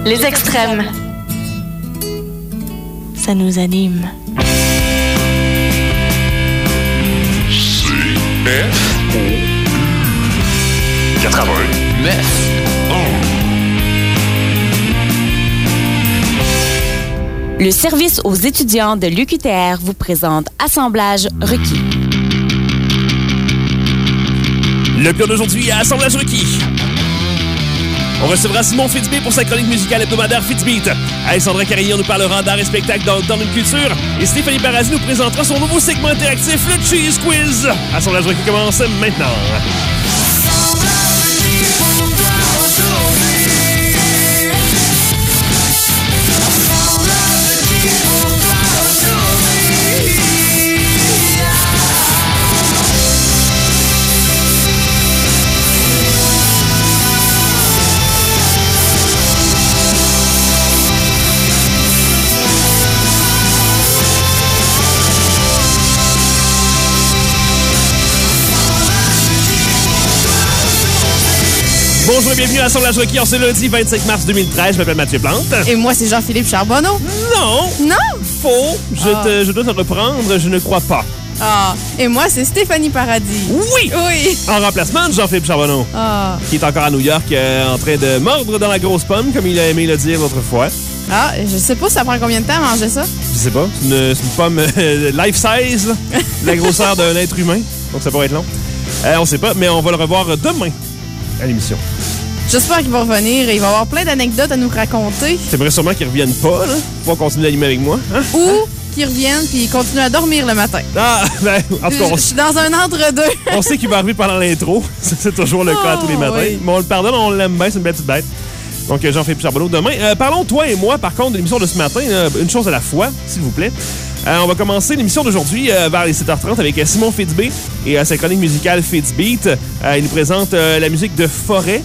Les extrêmes. Ça nous anime. CFO 89. Le service aux étudiants de l'UQTR vous présente Assemblage requis. Le plan d'aujourd'hui à Assemblage requis. On recevra Simon Fitzbee pour sa chronique musicale hebdomadaire Fitzbeat. Alexandra Carignan nous parlera d'art et spectacle dans une culture. Et Stéphanie Paradis nous présentera son nouveau segment interactif, le Cheese Quiz. Assemblage requis commence maintenant. Bonjour et bienvenue à l'Assemblage requis en ce lundi 25 mars 2013. Je m'appelle Mathieu Plante. Et moi, c'est Jean-Philippe Charbonneau. Non! Non? Faux! Je dois te reprendre, je ne crois pas. Ah, et moi, c'est Stéphanie Paradis. Oui! Oui! En remplacement de Jean-Philippe Charbonneau, qui est encore à New York en train de mordre dans la grosse pomme, comme il a aimé le dire l'autre fois. Ah, je sais pas, ça prend combien de temps à manger ça? Je sais pas. C'est une pomme life size, là, la grosseur d'un être humain. Donc ça pourrait être long. On sait pas, mais on va le revoir demain à l'émission. J'espère qu'il va revenir et il va avoir plein d'anecdotes à nous raconter. T'aimerais sûrement qu'il revienne pas, là, pour continuer d'animer avec moi. Hein? Ou qu'il revienne puis il continue à dormir le matin. Ah, ben, en tout cas, Je suis dans un entre-deux. On sait qu'il va arriver pendant l'intro. C'est toujours le cas tous les matins. Oui. Mais on le pardonne, on l'aime bien, c'est une belle petite bête. Donc, Jean-Philippe Charbonneau demain. Parlons, toi et moi, par contre, de l'émission de ce matin, une chose à la fois, s'il vous plaît. On va commencer l'émission d'aujourd'hui vers les 7h30 avec Simon Fitzbee et sa chronique musicale Fitzbeat. Il nous présente la musique de Forêt.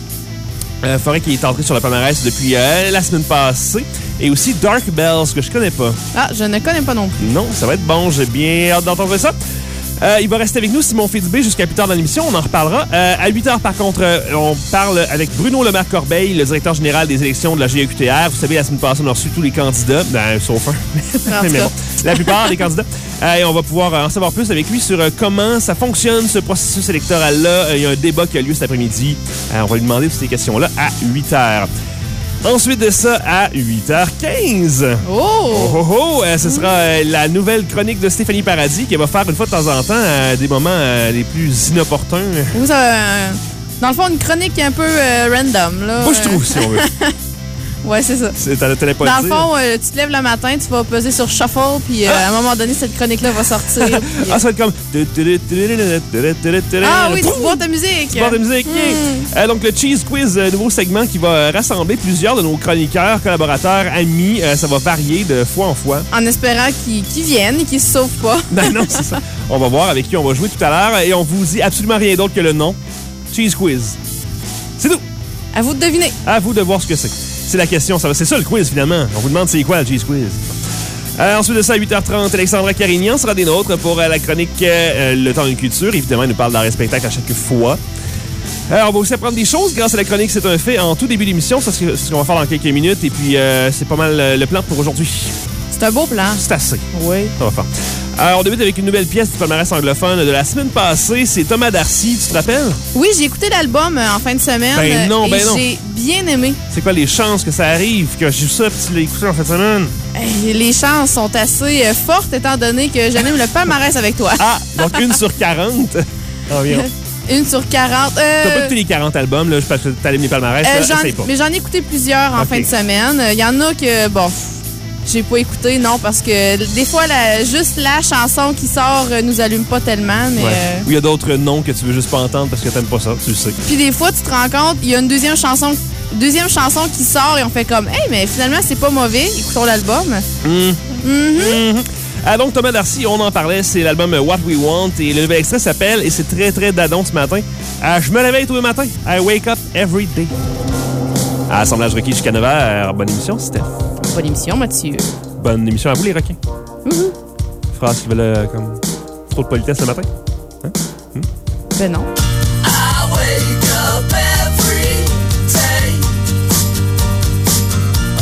Forêt qui est entrée sur le palmarès depuis la semaine passée. Et aussi Dark Bells, que je connais pas. Ah, je ne connais pas non plus. Non, ça va être bon. J'ai bien hâte d'entendre ça. Il va rester avec nous, Simon Fitzbee, jusqu'à plus tard dans l'émission. On en reparlera. À 8h, par contre, on parle avec Bruno Lemaire-Corbeil, le directeur général des élections de la GEQTR. Vous savez, la semaine passée, on a reçu tous les candidats. Ben, sauf un. Mais bon, la plupart des candidats. Et on va pouvoir en savoir plus avec lui sur comment ça fonctionne, ce processus électoral-là. Il y a un débat qui a lieu cet après-midi. On va lui demander toutes ces questions-là à 8h. Ensuite de ça, à 8h15. Ce sera la nouvelle chronique de Stéphanie Paradis qui va faire une fois de temps en temps des moments les plus inopportuns. Vous avez, dans le fond, une chronique un peu random, là. Moi, je trouve, si on veut. Ouais, c'est ça. T'allais pas dans le le fond, tu te lèves le matin, tu vas peser sur Shuffle, puis à un moment donné, cette chronique-là va sortir. Puis, ça va être comme... Ah oui, tu bois ta musique. Tu bois ta musique. Donc, le Cheese Quiz, nouveau segment qui va rassembler plusieurs de nos chroniqueurs, collaborateurs, amis. Ça va varier de fois en fois. En espérant qu'ils viennent et qu'ils se sauvent pas. Ben non, c'est ça. On va voir avec qui on va jouer tout à l'heure et on vous dit absolument rien d'autre que le nom. Cheese Quiz. C'est tout. À vous de deviner. À vous de voir ce que c'est. C'est la question. C'est ça le quiz, finalement. On vous demande c'est quoi le Cheese Quiz. Ensuite de ça, à 8h30, Alexandra Carignan sera des nôtres pour la chronique Le temps d'une culture. Évidemment, elle nous parle d'art et spectacle à chaque fois. On va aussi apprendre des choses grâce à la chronique. C'est un fait en tout début d'émission. C'est ce qu'on va faire dans quelques minutes. Et puis, c'est pas mal le plan pour aujourd'hui. C'est un beau plan. C'est assez. Oui. Ça va faire. On débute avec une nouvelle pièce du palmarès anglophone de la semaine passée. C'est Thomas Darcy. Tu te rappelles? Oui, j'ai écouté l'album en fin de semaine. Ben non. J'ai bien aimé. C'est quoi les chances que ça arrive, que j'ai ça et tu l'as écouté en fin de semaine? Les chances sont assez fortes étant donné que j'anime le palmarès avec toi. Ah, donc 1 sur 40 environ. 1 sur 40. T'as pas écouté les 40 albums, là, parce que t'allumes les palmarès. Mais j'en ai écouté plusieurs en fin de semaine. Il y en a que, bon... J'ai pas écouté, non, parce que des fois, juste la chanson qui sort nous allume pas tellement, mais... Ou il y a d'autres noms que tu veux juste pas entendre parce que t'aimes pas ça, tu le sais. Puis des fois, tu te rends compte, il y a une deuxième chanson qui sort et on fait comme « Hey, mais finalement, c'est pas mauvais, écoutons l'album. » Donc, Thomas Darcy, on en parlait, c'est l'album What We Want et le nouvel extrait s'appelle, et c'est très, très dadon ce matin, Je me réveille tous les matins. I wake up every day. À Assemblage requis jusqu'à 9h. Bonne émission, Steph. Bonne émission, Mathieu. Bonne émission à vous, les requins. Phrase qui veulent comme trop de politesse le matin. Hein? Ben non. I wake up every day.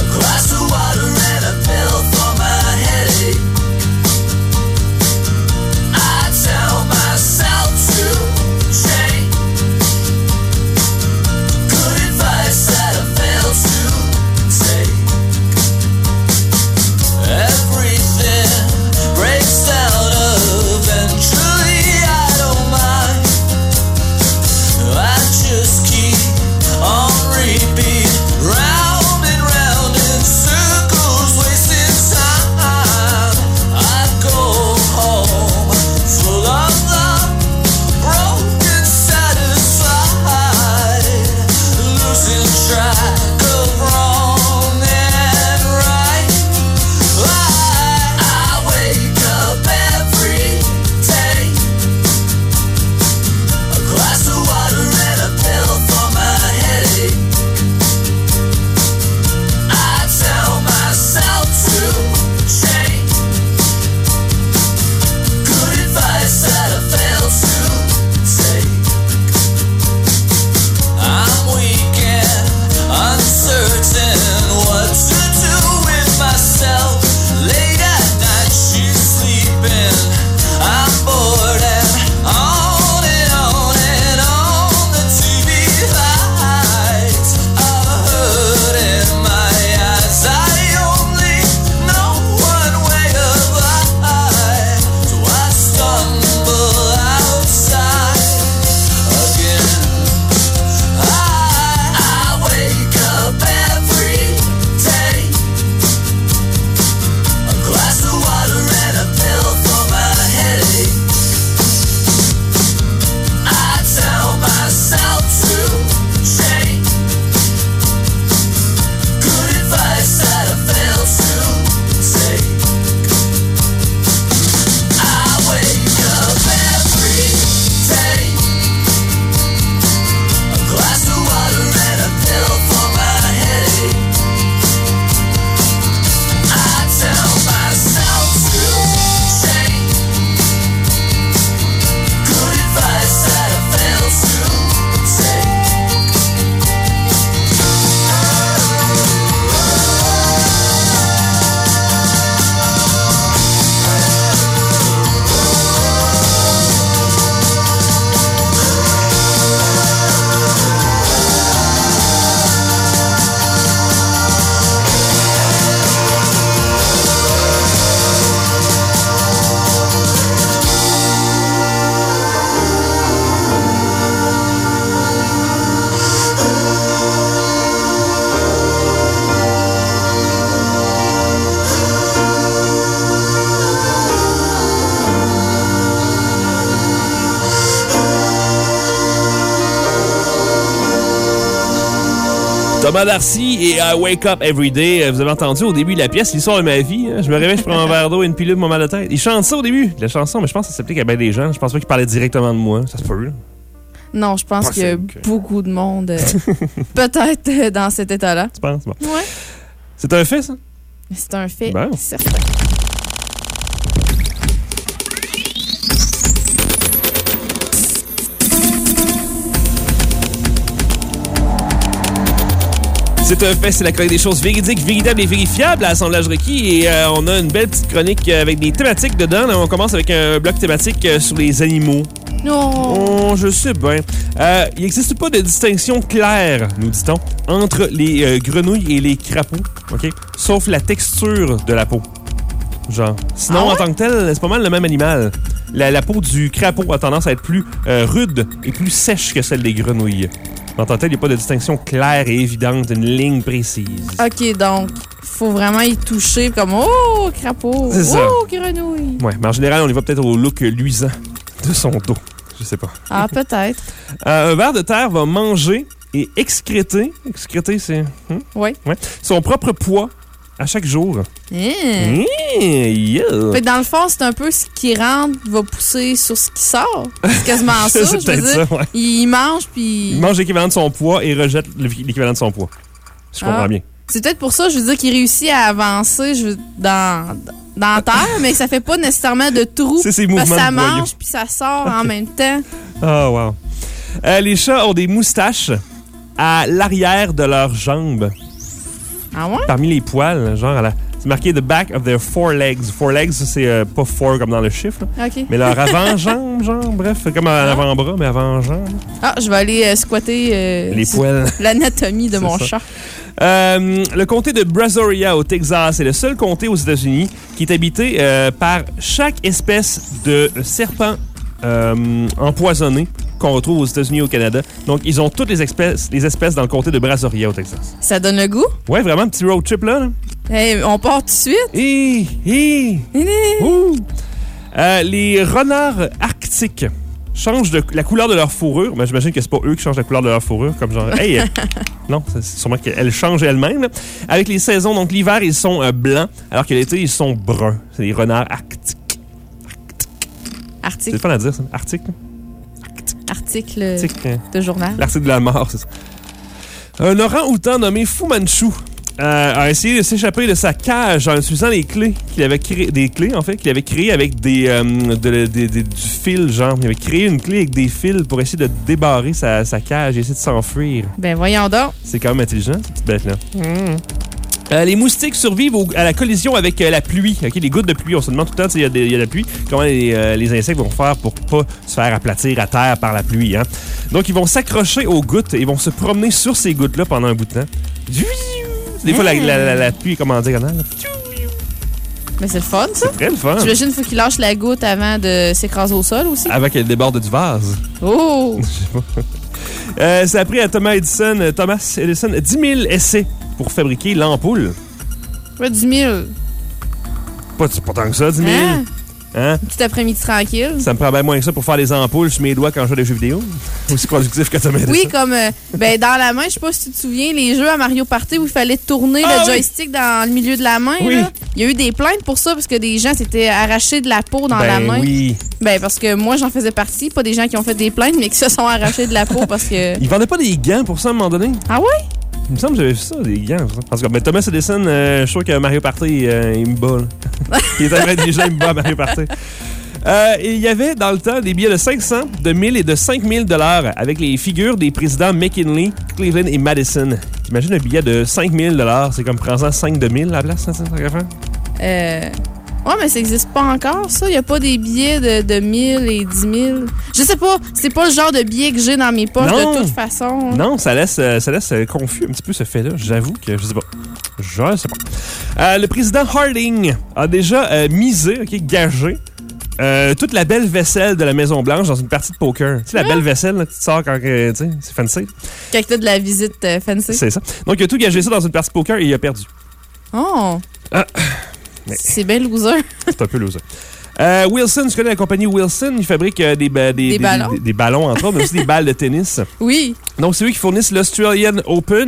Thomas Darcy et I Wake Up Every Day. Vous avez entendu au début de la pièce l'histoire de ma vie. Hein? Je me réveille, je prends un verre d'eau et une pilule pour mon mal de tête. Il chante ça au début, la chanson, mais je pense que ça s'applique à bien des gens. Je pense pas qu'il parlait directement de moi. Ça se peut, là. Non, je pense qu'il y a beaucoup de monde, peut-être, dans cet état-là. Tu penses? Bon. Ouais. C'est un fait, ça? C'est un fait certain. C'est un fait, c'est la chronique des choses véridiques, véritables et vérifiables à Assemblage requis. Et on a une belle petite chronique avec des thématiques dedans. Là, on commence avec un bloc thématique sur les animaux. Non. Oh, je sais bien. Il n'existe pas de distinction claire, nous dit-on, entre les grenouilles et les crapauds, OK? Sauf la texture de la peau. Genre. Sinon, en tant que tel, c'est pas mal le même animal. La peau du crapaud a tendance à être plus rude et plus sèche que celle des grenouilles. En tant que tel, il n'y a pas de distinction claire et évidente, une ligne précise. OK, donc, il faut vraiment y toucher comme « Oh, crapaud! C'est ça. Oh, grenouille! » Ouais, mais en général, on y va peut-être au look luisant de son dos. Je sais pas. Ah, peut-être. Un ver de terre va manger et excréter. Excréter, c'est... Oui. Ouais. Son propre poids à chaque jour. Yeah. Fait que dans le fond, c'est un peu ce qui rentre va pousser sur ce qui sort. C'est quasiment ça, c'est je veux dire. Ça, ouais. Il mange, puis... Il mange l'équivalent de son poids et rejette l'équivalent de son poids. Je comprends bien. C'est peut-être pour ça, je veux dire, qu'il réussit à avancer dans la terre, mais que ça fait pas nécessairement de trou. C'est ses mouvements. Parce que ça de mange, puis ça sort en même temps. Oh, wow. Les chats ont des moustaches à l'arrière de leurs jambes. Ah ouais? Parmi les poils, genre c'est marqué « the back of their forelegs ». Forelegs, c'est pas four comme dans le chiffre, là. OK. Mais leur avant-jambe, genre, bref, comme un avant-bras, mais avant-jambe. Ah, je vais aller squatter les poils. L'anatomie de mon chat. Le comté de Brazoria, au Texas, est le seul comté aux États-Unis qui est habité par chaque espèce de serpent empoisonné qu'on retrouve aux États-Unis et au Canada. Donc, ils ont toutes les espèces dans le comté de Brazoria, au Texas. Ça donne le goût? Ouais, vraiment, un petit road trip, là. Hey, on part tout de suite? Les renards arctiques changent la couleur de leur fourrure. Mais j'imagine que c'est pas eux qui changent la couleur de leur fourrure, comme genre, hey, non, c'est sûrement qu'elles changent elles-mêmes. Là. Avec les saisons, donc l'hiver, ils sont blancs, alors que l'été, ils sont bruns. C'est les renards arctiques. Arctique. C'est le fun à dire, ça. Arctique. Article de journal. L'article de la mort, c'est ça. Un orang-outan nommé Fu Manchu a essayé de s'échapper de sa cage en utilisant les clés qu'il avait créées, qu'il avait créées avec du fil, genre. Il avait créé une clé avec des fils pour essayer de débarrer sa cage et essayer de s'enfuir. Ben voyons donc. C'est quand même intelligent, cette petite bête-là. Les moustiques survivent à la collision avec la pluie. Okay? Les gouttes de pluie, on se demande tout le temps, il y a la pluie, comment les insectes vont faire pour pas se faire aplatir à terre par la pluie. Hein? Donc, ils vont s'accrocher aux gouttes et ils vont se promener sur ces gouttes-là pendant un bout de temps. Des fois, la pluie est comme en diagonale. Mais c'est le fun, ça. C'est très le fun. J'imagine qu'il faut qu'il lâche la goutte avant de s'écraser au sol aussi. Avant qu'elle déborde du vase. Oh! Ça a pris à Thomas Edison 10 000 essais pour fabriquer l'ampoule. Ouais, 10 000. Pas tant que ça, 10 000. Hein? Tout après-midi tranquille. Ça me prend bien moins que ça pour faire des ampoules sur mes doigts quand je joue à des jeux vidéo. Aussi productif que Thomas Edison. Oui, comme dans la main, je sais pas si tu te souviens, les jeux à Mario Party où il fallait tourner le joystick dans le milieu de la main. Oui. Là. Il y a eu des plaintes pour ça parce que des gens s'étaient arrachés de la peau dans la main. Oui. Ben parce que moi, j'en faisais partie. Pas des gens qui ont fait des plaintes, mais qui se sont arrachés de la peau parce que... Ils vendaient pas des gants pour ça à un moment donné? Ah ouais? Il me semble que j'avais vu ça, des gants. Parce que Thomas Edison, je suis sûr que Mario Party, il me bat. Il est très intelligent, il me bat à Mario Party. Il y avait dans le temps des billets de 500, de 1000 et de 5000 $ avec les figures des présidents McKinley, Cleveland et Madison. Imagine un billet de 5000 $, c'est comme prends-en 5 de 1000 à la place, ça Ouais, mais ça n'existe pas encore, ça. Il n'y a pas des billets de 1000 et 10 000. Je sais pas. C'est pas le genre de billet que j'ai dans mes poches de toute façon. Non, ça laisse confus un petit peu ce fait-là. J'avoue que je sais pas. Je sais pas. Le président Harding a déjà misé, gagé, toute la belle vaisselle de la Maison-Blanche dans une partie de poker. Tu sais, la belle vaisselle, là, tu te sors quand tu sais, c'est fancy. Quand tu as de la visite fancy. C'est ça. Donc, il a tout gagé ça dans une partie de poker et il a perdu. Oh! C'est bien loser. C'est un peu loser. Wilson, tu connais la compagnie Wilson? Ils fabriquent des ballons, entre autres, mais aussi des balles de tennis. Oui. Donc, c'est eux qui fournissent l'Australian Open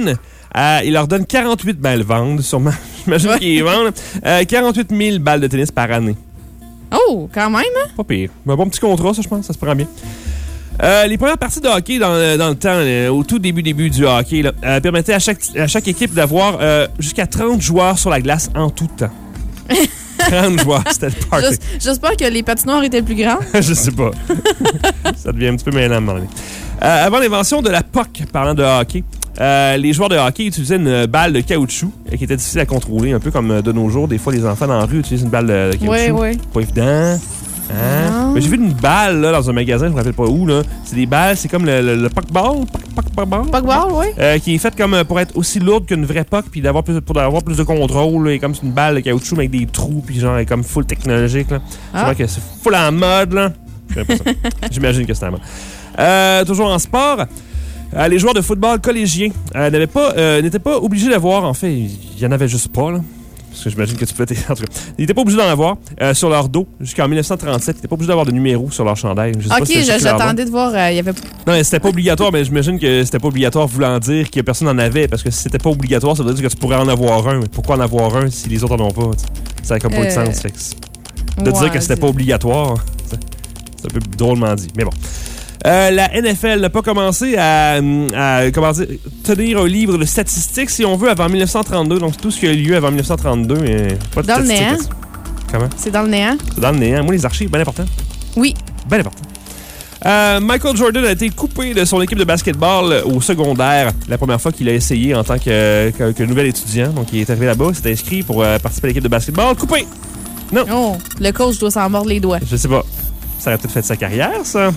Il leur donne 48 balles vendent, sûrement. J'imagine qu'ils vendent 48 000 balles de tennis par année. Oh, quand même, hein? Pas pire. Un bon petit contrat, ça, je pense. Ça se prend bien. Les premières parties de hockey dans le temps, au tout début du hockey, là, permettaient à chaque équipe d'avoir jusqu'à 30 joueurs sur la glace en tout temps. 30 joueurs, c'était le party. J'espère que les patinoires étaient plus grands. Je sais pas. Ça devient un petit peu mêlant à un moment donné. Avant l'invention de la POC, parlant de hockey, les joueurs de hockey utilisaient une balle de caoutchouc qui était difficile à contrôler, un peu comme de nos jours. Des fois, les enfants dans la rue utilisent une balle de caoutchouc. Oui. Pas évident. Hein? Mais j'ai vu une balle là, dans un magasin, je me rappelle pas où. Là. C'est des balles, c'est comme le puckball. Puckball, oui. Qui est faite comme pour être aussi lourde qu'une vraie puck, puis pour avoir plus de contrôle. Là, et comme c'est une balle de caoutchouc avec des trous, puis genre, elle est comme full technologique. Là. C'est vrai que c'est full en mode. Là. J'imagine que c'est en mode. Toujours en sport. Les joueurs de football collégiens n'étaient pas obligés d'avoir, en fait, il y en avait juste pas, là. Parce que j'imagine que tu peux être. En tout cas, ils n'étaient pas obligés d'en avoir sur leur dos jusqu'en 1937. Ils n'étaient pas obligés d'avoir de numéro sur leur chandail. J'attendais de voir. Il y avait... Non, c'était pas obligatoire, mais j'imagine que c'était pas obligatoire voulant dire que personne n'en avait. Parce que si c'était pas obligatoire, ça veut dire que tu pourrais en avoir un. Mais pourquoi en avoir un si les autres n'en ont pas? T'sais? Ça n'a comme pas de sens. Fait que de dire que c'était pas obligatoire, c'est un peu drôlement dit. Mais bon. La NFL n'a pas commencé à tenir un livre de statistiques, si on veut, avant 1932. Donc, c'est tout ce qui a eu lieu avant 1932. Pas de dans le néant. Comment? C'est dans le néant. C'est dans le néant. Moi, les archives, bien important. Oui. Bien important. Michael Jordan a été coupé de son équipe de basketball au secondaire la première fois qu'il a essayé en tant que nouvel étudiant. Donc, il est arrivé là-bas, s'est inscrit pour participer à l'équipe de basketball. Coupé! Non. Oh, le coach doit s'en mordre les doigts. Je sais pas. Ça aurait peut-être fait de sa carrière, ça.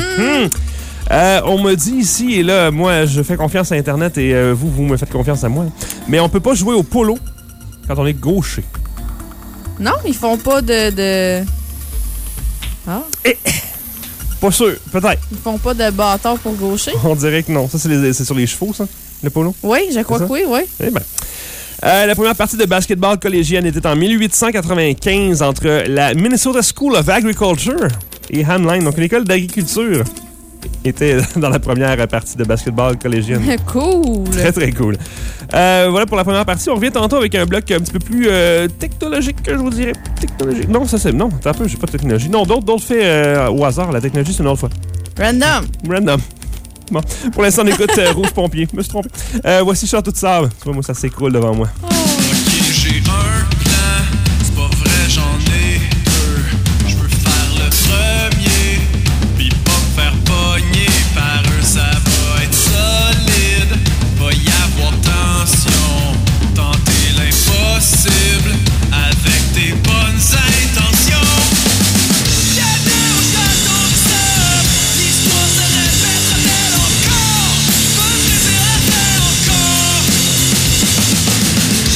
On me dit ici, et là, moi, je fais confiance à Internet et vous me faites confiance à moi. Mais on peut pas jouer au polo quand on est gaucher. Non, ils font pas de... Ah. Pas sûr, peut-être. Ils font pas de bâton pour gaucher? On dirait que non. Ça, c'est sur les chevaux, ça, le polo? Oui, je crois que oui. Eh bien. La première partie de basketball collégienne était en 1895 entre la Minnesota School of Agriculture et Hamline, donc une école d'agriculture, était dans la première partie de basketball collégienne. Cool! Très, très cool. Voilà pour la première partie. On revient tantôt avec un bloc un petit peu plus technologique, je vous dirais. Technologique. Non, ça c'est... Non, attends un peu, j'ai pas de technologie. Non, d'autres faits au hasard. La technologie, c'est une autre fois. Random. Bon, pour l'instant, on écoute Rouge Pompier. Je me suis trompé. Voici Château de Sable. Tu vois, moi, ça s'écroule devant moi. Ok, j'ai un plan. C'est pas vrai, j'en ai deux. Je veux faire le premier, puis pas me faire pogner par eux. Ça va être solide. Va y avoir tension. Tenter l'impossible avec des bonnes intentions. Bienvenue au Château de Sable. L'histoire se répète encore. Bonne rêver encore.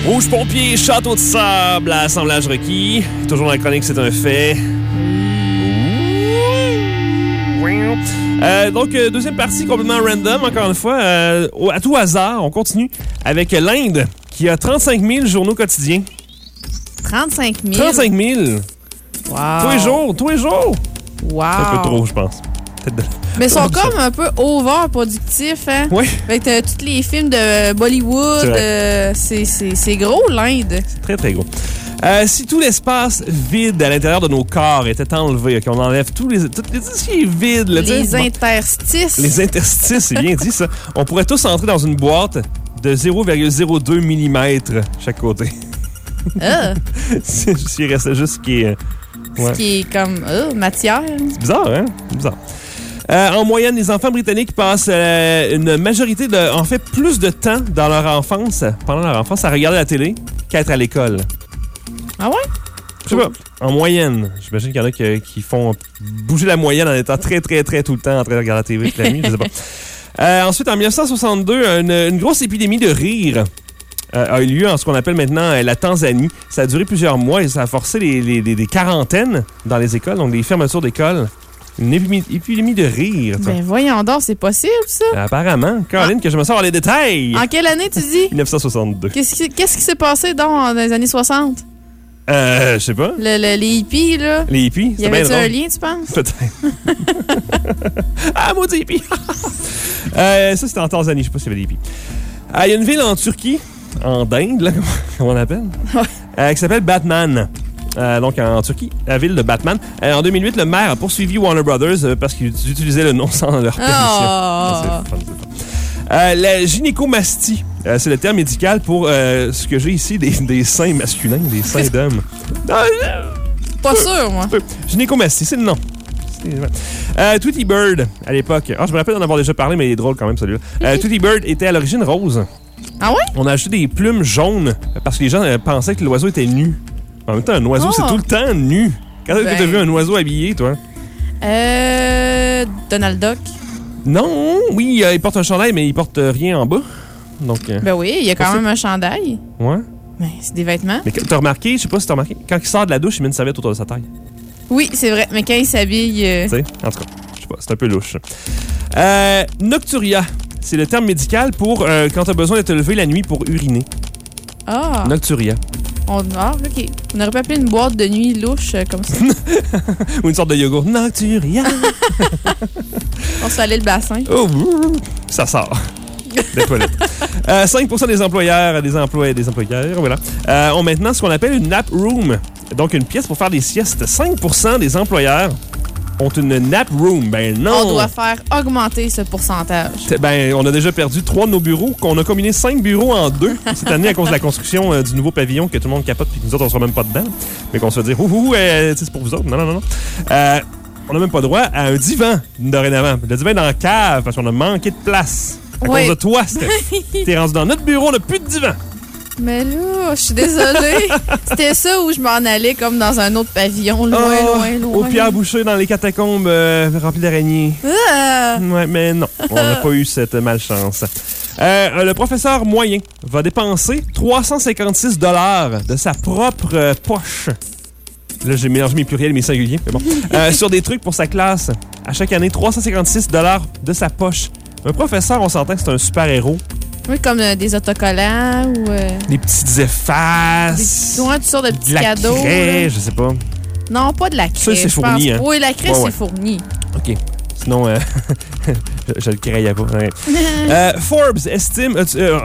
Rouge Pompier, Château de Sable, assemblage requis. Toujours dans la chronique, c'est un fait. Donc, deuxième partie complètement random, encore une fois. À tout hasard, on continue avec l'Inde, qui a 35 000 journaux quotidiens. 35 000? 35 000! Wow. Tous les jours! Wow. Un peu trop, je pense. Mais ils sont comme un peu over-productifs, hein? Oui. Avec tous les films de Bollywood, c'est gros, l'Inde. C'est très, très gros. Si tout l'espace vide à l'intérieur de nos corps était enlevé, qu'on enlève tout ce qui est vide... Là, les interstices. Les interstices, c'est bien dit ça. On pourrait tous entrer dans une boîte de 0,02 mm chaque côté. S'il restait juste ce qui est... Ce qui est comme matière. C'est bizarre, hein? C'est bizarre. En moyenne, les enfants britanniques passent une majorité en fait, plus de temps dans leur enfance, pendant leur enfance, à regarder la télé qu'à être à l'école. Ah ouais? Je sais pas. En moyenne. J'imagine qu'il y en a qui font bouger la moyenne en étant très, très, très tout le temps en train de regarder la télé toute la nuit. Je sais pas. Ensuite, en 1962, une grosse épidémie de rire a eu lieu en ce qu'on appelle maintenant la Tanzanie. Ça a duré plusieurs mois et ça a forcé des quarantaines dans les écoles, donc des fermetures d'écoles. Une épidémie de rire. Ben voyons donc, c'est possible, ça? Apparemment. Caroline, que je me sors dans les détails. En quelle année, tu dis? 1962. Qu'est-ce qui s'est passé donc dans les années 60? Je sais pas. Les hippies, là. Les hippies? Y avait-tu un lien, tu penses? Peut-être. Ah, maudit hippie! Ça, c'était en Tanzanie. Je sais pas s'il y avait des hippies. Il y a une ville en Turquie, en Inde, là, comme on l'appelle, qui s'appelle Batman. Donc, en Turquie, la ville de Batman. En 2008, le maire a poursuivi Warner Brothers parce qu'ils utilisaient le nom sans leur permission. C'est fun. La gynécomastie, c'est le terme médical pour ce que j'ai ici, des seins masculins, des seins d'hommes. Pas sûr, moi. Gynécomastie, c'est le nom. Tweety Bird, à l'époque. Je me rappelle d'en avoir déjà parlé, mais il est drôle quand même, celui-là. Tweety Bird était à l'origine rose. Ah ouais? On a ajouté des plumes jaunes parce que les gens pensaient que l'oiseau était nu. En même temps, un oiseau, c'est tout le temps nu. Quand est-ce que tu as vu un oiseau habillé, toi? Donald Duck. Non, oui, il porte un chandail, mais il porte rien en bas. Donc, ben oui, il y a quand même un chandail. Ouais. Mais c'est des vêtements. Mais t'as remarqué, je sais pas si t'as remarqué, quand il sort de la douche, il met une serviette autour de sa taille. Oui, c'est vrai, mais quand il s'habille... Tu sais, en tout cas, je sais pas, c'est un peu louche. Nocturia, c'est le terme médical pour quand t'as besoin de te lever la nuit pour uriner. Ah. Nocturia. OK. On aurait pu appeler une boîte de nuit louche comme ça. Ou une sorte de yogourt. Nocturia. On se fait aller le bassin. Oh, ça sort. Des toilettes. 5% des employeurs, des employeurs, voilà, ont maintenant ce qu'on appelle une nap room. Donc, une pièce pour faire des siestes. 5% des employeurs ont une nap room. Ben non! On doit faire augmenter ce pourcentage. Ben, on a déjà perdu 3 de nos bureaux. On a combiné 5 bureaux en 2 cette année à cause de la construction du nouveau pavillon que tout le monde capote puis que nous autres, on sera même pas dedans. Mais qu'on se fait dire, c'est pour vous autres. Non. On n'a même pas droit à un divan dorénavant. Le divan est dans la cave parce qu'on a manqué de place. À cause de toi, Steph. T'es rendu dans notre bureau, on n'a plus de divan. Mais là, je suis désolée. C'était ça où je m'en allais comme dans un autre pavillon, loin. Au Pierre Boucher, dans les catacombes remplies d'araignées. Ouais, mais non, on n'a pas eu cette malchance. Le professeur moyen va dépenser 356 $ de sa propre poche. Là, j'ai mélangé mes pluriels et mes singuliers, mais bon. Sur des trucs pour sa classe. À chaque année, 356 $ de sa poche. Un professeur, on s'entend que c'est un super-héros. Oui, comme des autocollants ou... Des petites effaces. Toutes sortes de petits cadeaux. De la craie, je sais pas. Non, pas de la craie. Ça, c'est fourni. Hein? Oui, la craie, c'est fourni. OK. Sinon, je le craignais pas. Ouais. Forbes estime...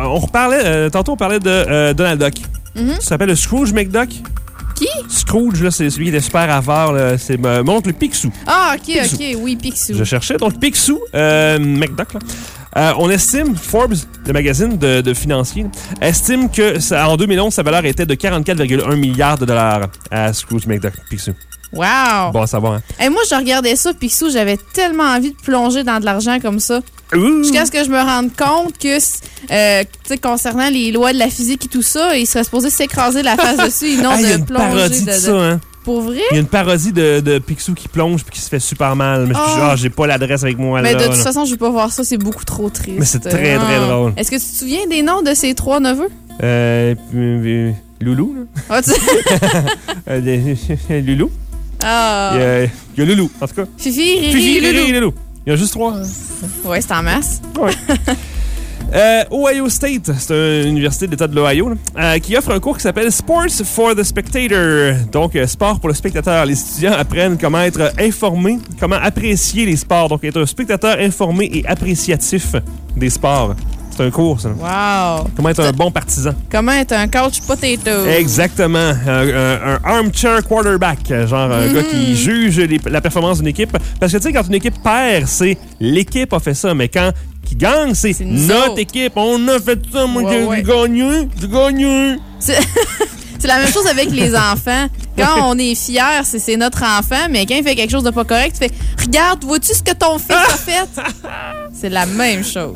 tantôt, on parlait de Donald Duck. Ça s'appelle le Scrooge McDuck. Qui? Scrooge, là, c'est celui qui était super avare. Là. C'est mon oncle Picsou. Ah, OK, Picsou. OK. Oui, Picsou. Je cherchais. Donc, Picsou, McDuck, là. On estime, Forbes, le magazine de financier, estime que en 2011, sa valeur était de 44,1 milliards de dollars à Scrooge McDuck, Picsou. Wow! Bon à savoir, hein? Et moi, je regardais ça, Picsou, j'avais tellement envie de plonger dans de l'argent comme ça. Jusqu'à ce que je me rende compte que, concernant les lois de la physique et tout ça, il serait supposé s'écraser la face dessus et non de plonger. Il y a une parodie de ça, hein? Pour vrai? Il y a une parodie de Picsou qui plonge puis qui se fait super mal. Mais j'ai pas l'adresse avec moi. Mais là, de toute façon, je veux pas voir ça, c'est beaucoup trop triste. Mais c'est très, très drôle. Est-ce que tu te souviens des noms de ces 3 neveux? Loulou, là. Ah, Loulou. Ah. Il y a Loulou, en tout cas. Fifi, Riri, Fifi, Riri, Loulou. Loulou. Il y a juste 3. Ouais, c'est en masse. Ouais. Ohio State, c'est une université de l'État de l'Ohio, qui offre un cours qui s'appelle Sports for the Spectator. Donc, sport pour le spectateur. Les étudiants apprennent comment être informés, comment apprécier les sports. Donc, être un spectateur informé et appréciatif des sports. C'est un cours, ça. Wow. Comment être un bon partisan. Comment être un coach potato. Exactement. Un armchair quarterback. Genre un gars qui juge la performance d'une équipe. Parce que, tu sais, quand une équipe perd, c'est l'équipe a fait ça. Mais quand qui gagne, c'est notre autres. équipe. On a fait ça. Moi, j'ai gagné. J'ai gagné. C'est la même chose avec les enfants. Quand on est fier, c'est notre enfant, mais quand il fait quelque chose de pas correct, tu fais « Regarde, vois-tu ce que ton fils a fait? » C'est la même chose.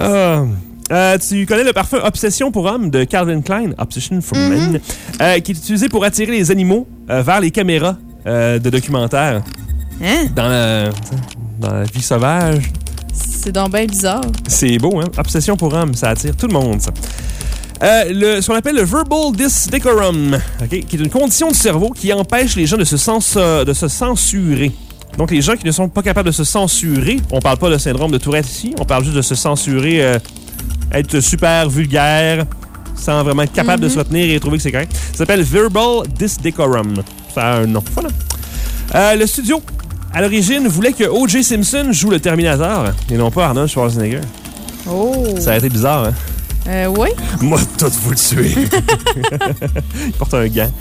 Tu connais le parfum Obsession pour hommes de Calvin Klein, Obsession for Men, qui est utilisé pour attirer les animaux vers les caméras de documentaires. Hein? Dans la vie sauvage. C'est donc bien bizarre. C'est beau, hein? Obsession pour hommes, ça attire tout le monde, ça. Ce qu'on appelle le verbal dysdecorum, okay, qui est une condition du cerveau qui empêche les gens de se censurer. Donc, les gens qui ne sont pas capables de se censurer, on parle pas de syndrome de Tourette ici, on parle juste de se censurer, être super vulgaire, sans vraiment être capable de se retenir et trouver que c'est correct. Ça s'appelle verbal dysdecorum. Ça a un nom. Voilà. Le studio, à l'origine, voulait que O.J. Simpson joue le Terminator et non pas Arnold Schwarzenegger. Oh. Ça a été bizarre, hein? Oui. Moi, tout vous le tuer. Il porte un gant.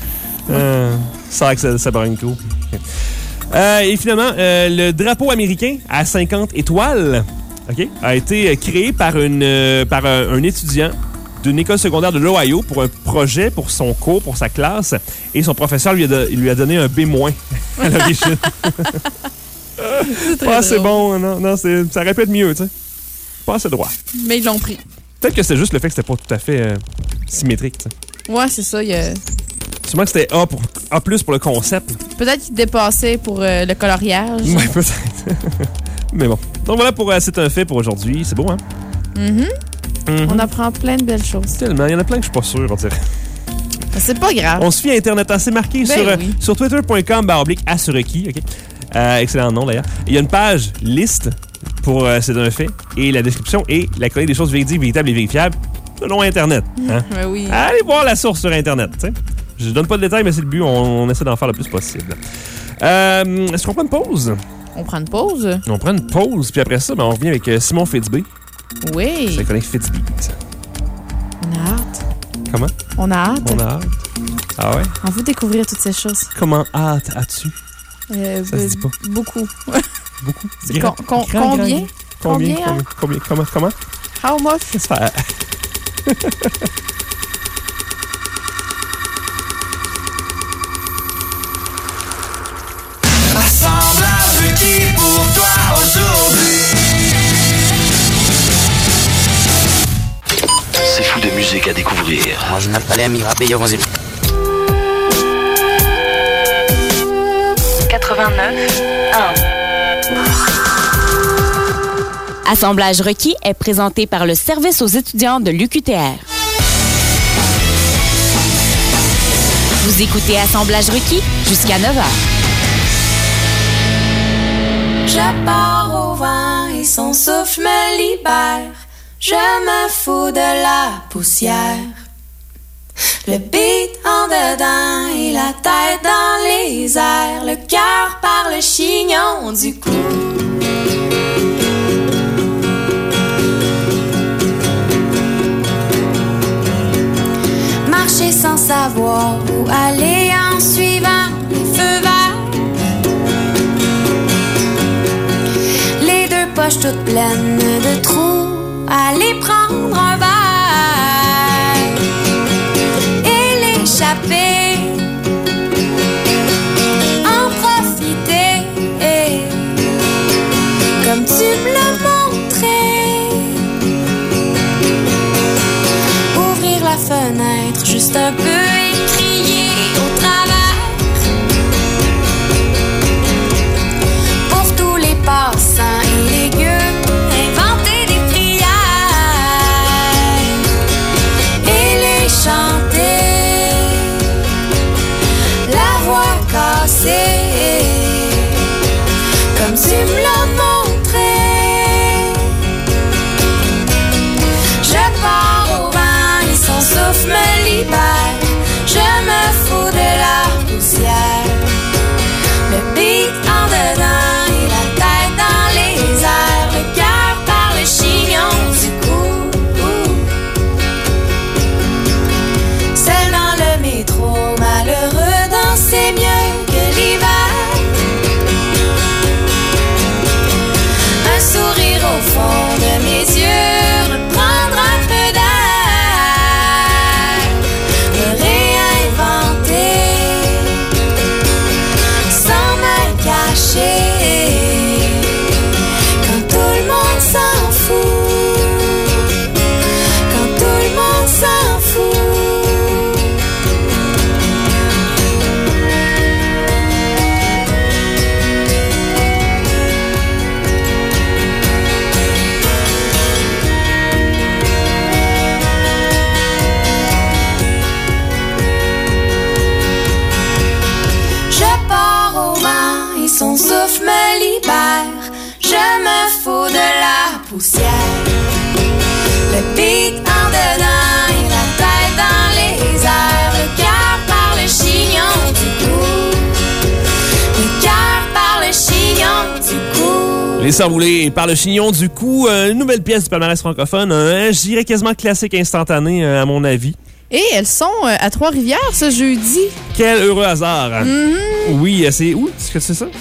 Ça avec sa brogne trop. Et finalement, le drapeau américain à 50 étoiles, a été créé par un étudiant d'une école secondaire de l'Ohio pour un projet, pour son cours, pour sa classe. Et son professeur lui a donné un B- à l'origine. Pas assez bon, non, ça aurait pu être mieux, tu sais. Pas assez droit. Mais ils l'ont pris. Peut-être que c'est juste le fait que c'était pas tout à fait symétrique, tu sais. Ouais, c'est ça. Sûrement que c'était A pour le concept. Peut-être qu'il dépassait pour le coloriage. Ouais, peut-être. Mais bon. Donc voilà pour C'est un fait pour aujourd'hui. C'est beau, hein? On apprend plein de belles choses. Tellement. Il y en a plein que je suis pas sûr, on dirait. C'est pas grave. On se fie à Internet. C'est marqué sur twitter.com/assurequis. OK? Excellent nom, d'ailleurs. Il y a une page liste pour C'est un fait. Et la description et la chronique des choses véridiques, véritables et vérifiables selon Internet. Hein? Ben oui. Allez voir la source sur Internet. T'sais. Je donne pas de détails, mais c'est le but. On essaie d'en faire le plus possible. Est-ce qu'on prend une pause? On prend une pause? On prend une pause, puis après ça, on revient avec Simon Fitzbé. Oui. C'est la chronique Fitzbeat. On a hâte. Comment? On a hâte. On a hâte. Ah ouais? On veut découvrir toutes ces choses. Comment hâte as-tu? Ça se dit pas. Beaucoup. Beaucoup? Combien? Combien? Comment? How much? Qu'est-ce que ça fait? Assemblage requis pour toi aujourd'hui. C'est fou de musique à découvrir. Moi, je n'appelais Mirabé, 89.1. Assemblage requis est présenté par le service aux étudiants de l'UQTR. Vous écoutez Assemblage requis jusqu'à 9h. Je pars au vent et son souffle me libère. Je me fous de la poussière. Le beat en dedans et la tête dans les airs. Le cœur par le chignon du cou. Marcher sans savoir où aller en suivant les feux verts. Les deux poches toutes pleines de trous. Aller prendre un verre et l'échapper. En profiter comme tu me l'as montré. Ouvrir la fenêtre juste un peu et crier au travers. Pour tous les passants et les gueux, inventer des prières. poussière. Le beat en dedans et la tête dans les airs. Le cœur par le chignon du cou. Le cœur par le chignon du cou. Les Sanroulés par le chignon du cou. Une nouvelle pièce du palmarès francophone. Je dirais quasiment classique instantané, à mon avis. Et elles sont à Trois-Rivières ce jeudi. Quel heureux hasard. Oui, c'est où? Est-ce que c'est ça?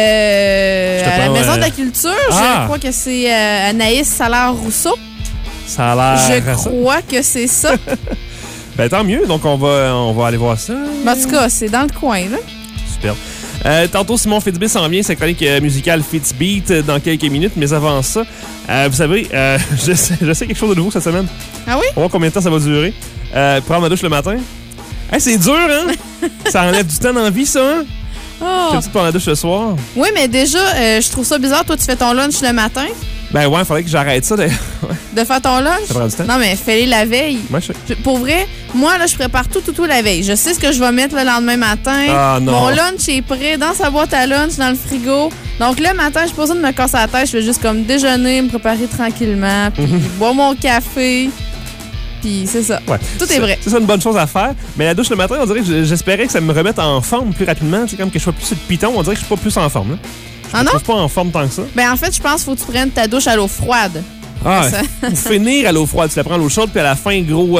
À la Maison de la Culture. Ah. Je crois que c'est Anaïs Salard-Rousseau. Ça a l'air... Je crois que c'est ça. Ben, tant mieux. Donc, on va aller voir ça. Mais en tout cas, c'est dans le coin, là. Super. Tantôt, Simon Fitzbee s'en vient, sa chronique musicale Fitzbeat dans quelques minutes. Mais avant ça, vous savez, je sais quelque chose de nouveau cette semaine. Ah oui? On va voir combien de temps ça va durer. Prendre ma douche le matin. Hey, c'est dur, hein? Ça enlève du temps dans la vie, ça, hein? Oh. Tu prends la douche le soir? Oui, mais déjà, je trouve ça bizarre. Toi, tu fais ton lunch le matin. Ben ouais, il faudrait que j'arrête ça. Ouais. De faire ton lunch? Ça prend du temps. Non, mais fais-les la veille. Moi, je sais. Pour vrai, moi, là, je prépare tout la veille. Je sais ce que je vais mettre le lendemain matin. Ah, non. Mon lunch est prêt dans sa boîte à lunch, dans le frigo. Donc, le matin, je n'ai pas besoin de me casser la tête. Je fais juste comme déjeuner, me préparer tranquillement, puis boire mon café. Puis c'est ça. Ouais. Tout est vrai. C'est ça une bonne chose à faire. Mais la douche le matin, on dirait que j'espérais que ça me remette en forme plus rapidement. Tu sais, comme que je sois plus sur le piton, on dirait que je suis pas plus en forme. Là. Je me trouve pas en forme tant que ça. Ben en fait, je pense qu'il faut que tu prennes ta douche à l'eau froide. Ah, Ça- ou finir à l'eau froide. Tu la prends à l'eau chaude, puis à la fin, gros...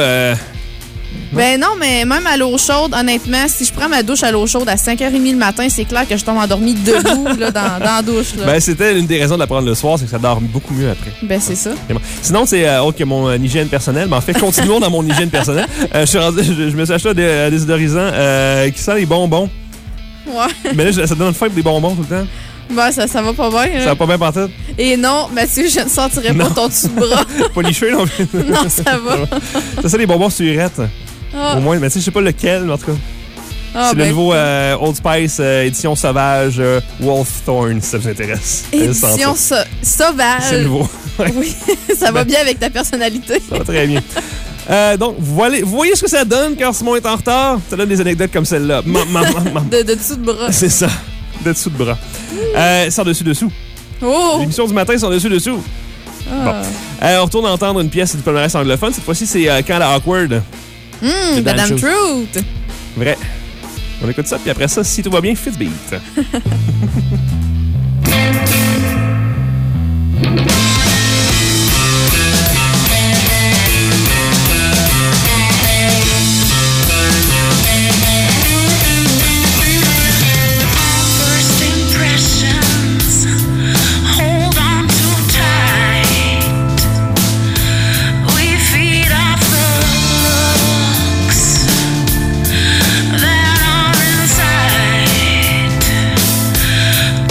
Ben non, mais même à l'eau chaude, honnêtement, si je prends ma douche à l'eau chaude à 5h30 le matin, c'est clair que je tombe endormie debout là, dans la douche. Là. Ben, c'était l'une des raisons de la prendre le soir, c'est que ça dort beaucoup mieux après. Ben c'est ça. Et bon. Sinon, c'est autre que mon hygiène personnelle. Mais en fait, continuons dans mon hygiène personnelle. Je me suis acheté des désodorisants qui sentent les bonbons. Ouais. Mais là, ça donne faim pour des bonbons tout le temps. Ben ça va pas bien. Ça Là. va pas bien partir. Et non, Mathieu, je ne sentirais pas Non. ton dessous de bras. Pas liché non plus. Non, ça va. C'est ça, les bonbons surettes. Ah. Au moins, mais tu sais, je sais pas lequel, mais en tout cas. Ah, C'est ben, le nouveau Old Spice édition sauvage Wolf Thorn, si ça vous intéresse. édition sauvage. C'est nouveau. Oui, ça va bien avec ta personnalité. Ça va très bien. Donc, vous voyez ce que ça donne quand Simon est en retard? Ça donne des anecdotes comme celle-là. De dessous de bras. C'est ça. De dessous de bras. Sans dessus-dessous. Oh! L'émission du matin, sans dessus-dessous. Bon. On retourne à entendre une pièce du palmarès anglophone. Cette fois-ci, c'est Kinda Awkward. C'est dans Madame le show. Truth. Vrai. On écoute ça, puis après ça, si tout va bien, Fitzbeat. First impressions, hold on too tight. We feed off the looks that are inside.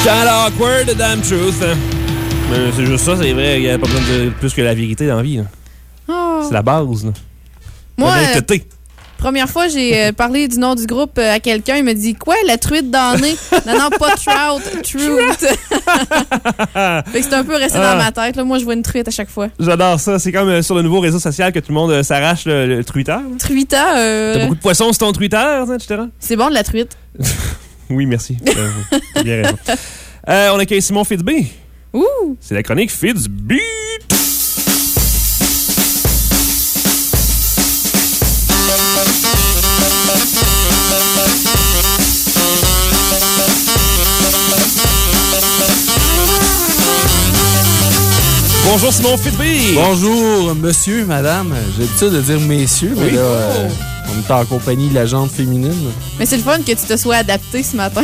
Kind of awkward, the damn truth. Mais c'est juste ça, c'est vrai. Il n'y a pas besoin de plus que la vérité dans la vie. Oh. C'est la base. Là. Moi, la honnêteté. Première fois, j'ai parlé du nom du groupe à quelqu'un. Il m'a dit, quoi, la truite damnée? Non, pas trout, truth. Fait que c'est un peu resté dans ma tête. Là. Moi, je vois une truite à chaque fois. J'adore ça. C'est comme sur le nouveau réseau social que tout le monde s'arrache le Twitter. Twitter. T'as beaucoup de poissons sur ton Twitter, etc. C'est bon de la truite. Oui, merci. T'as bien raison. On accueille Simon Fitzbee. Ouh! C'est la chronique Fitzbee. Bonjour Simon Fitzbee. Bonjour monsieur, madame. J'ai l'habitude de dire messieurs, mais là, on est en compagnie de la gente féminine. Mais c'est le fun que tu te sois adapté ce matin.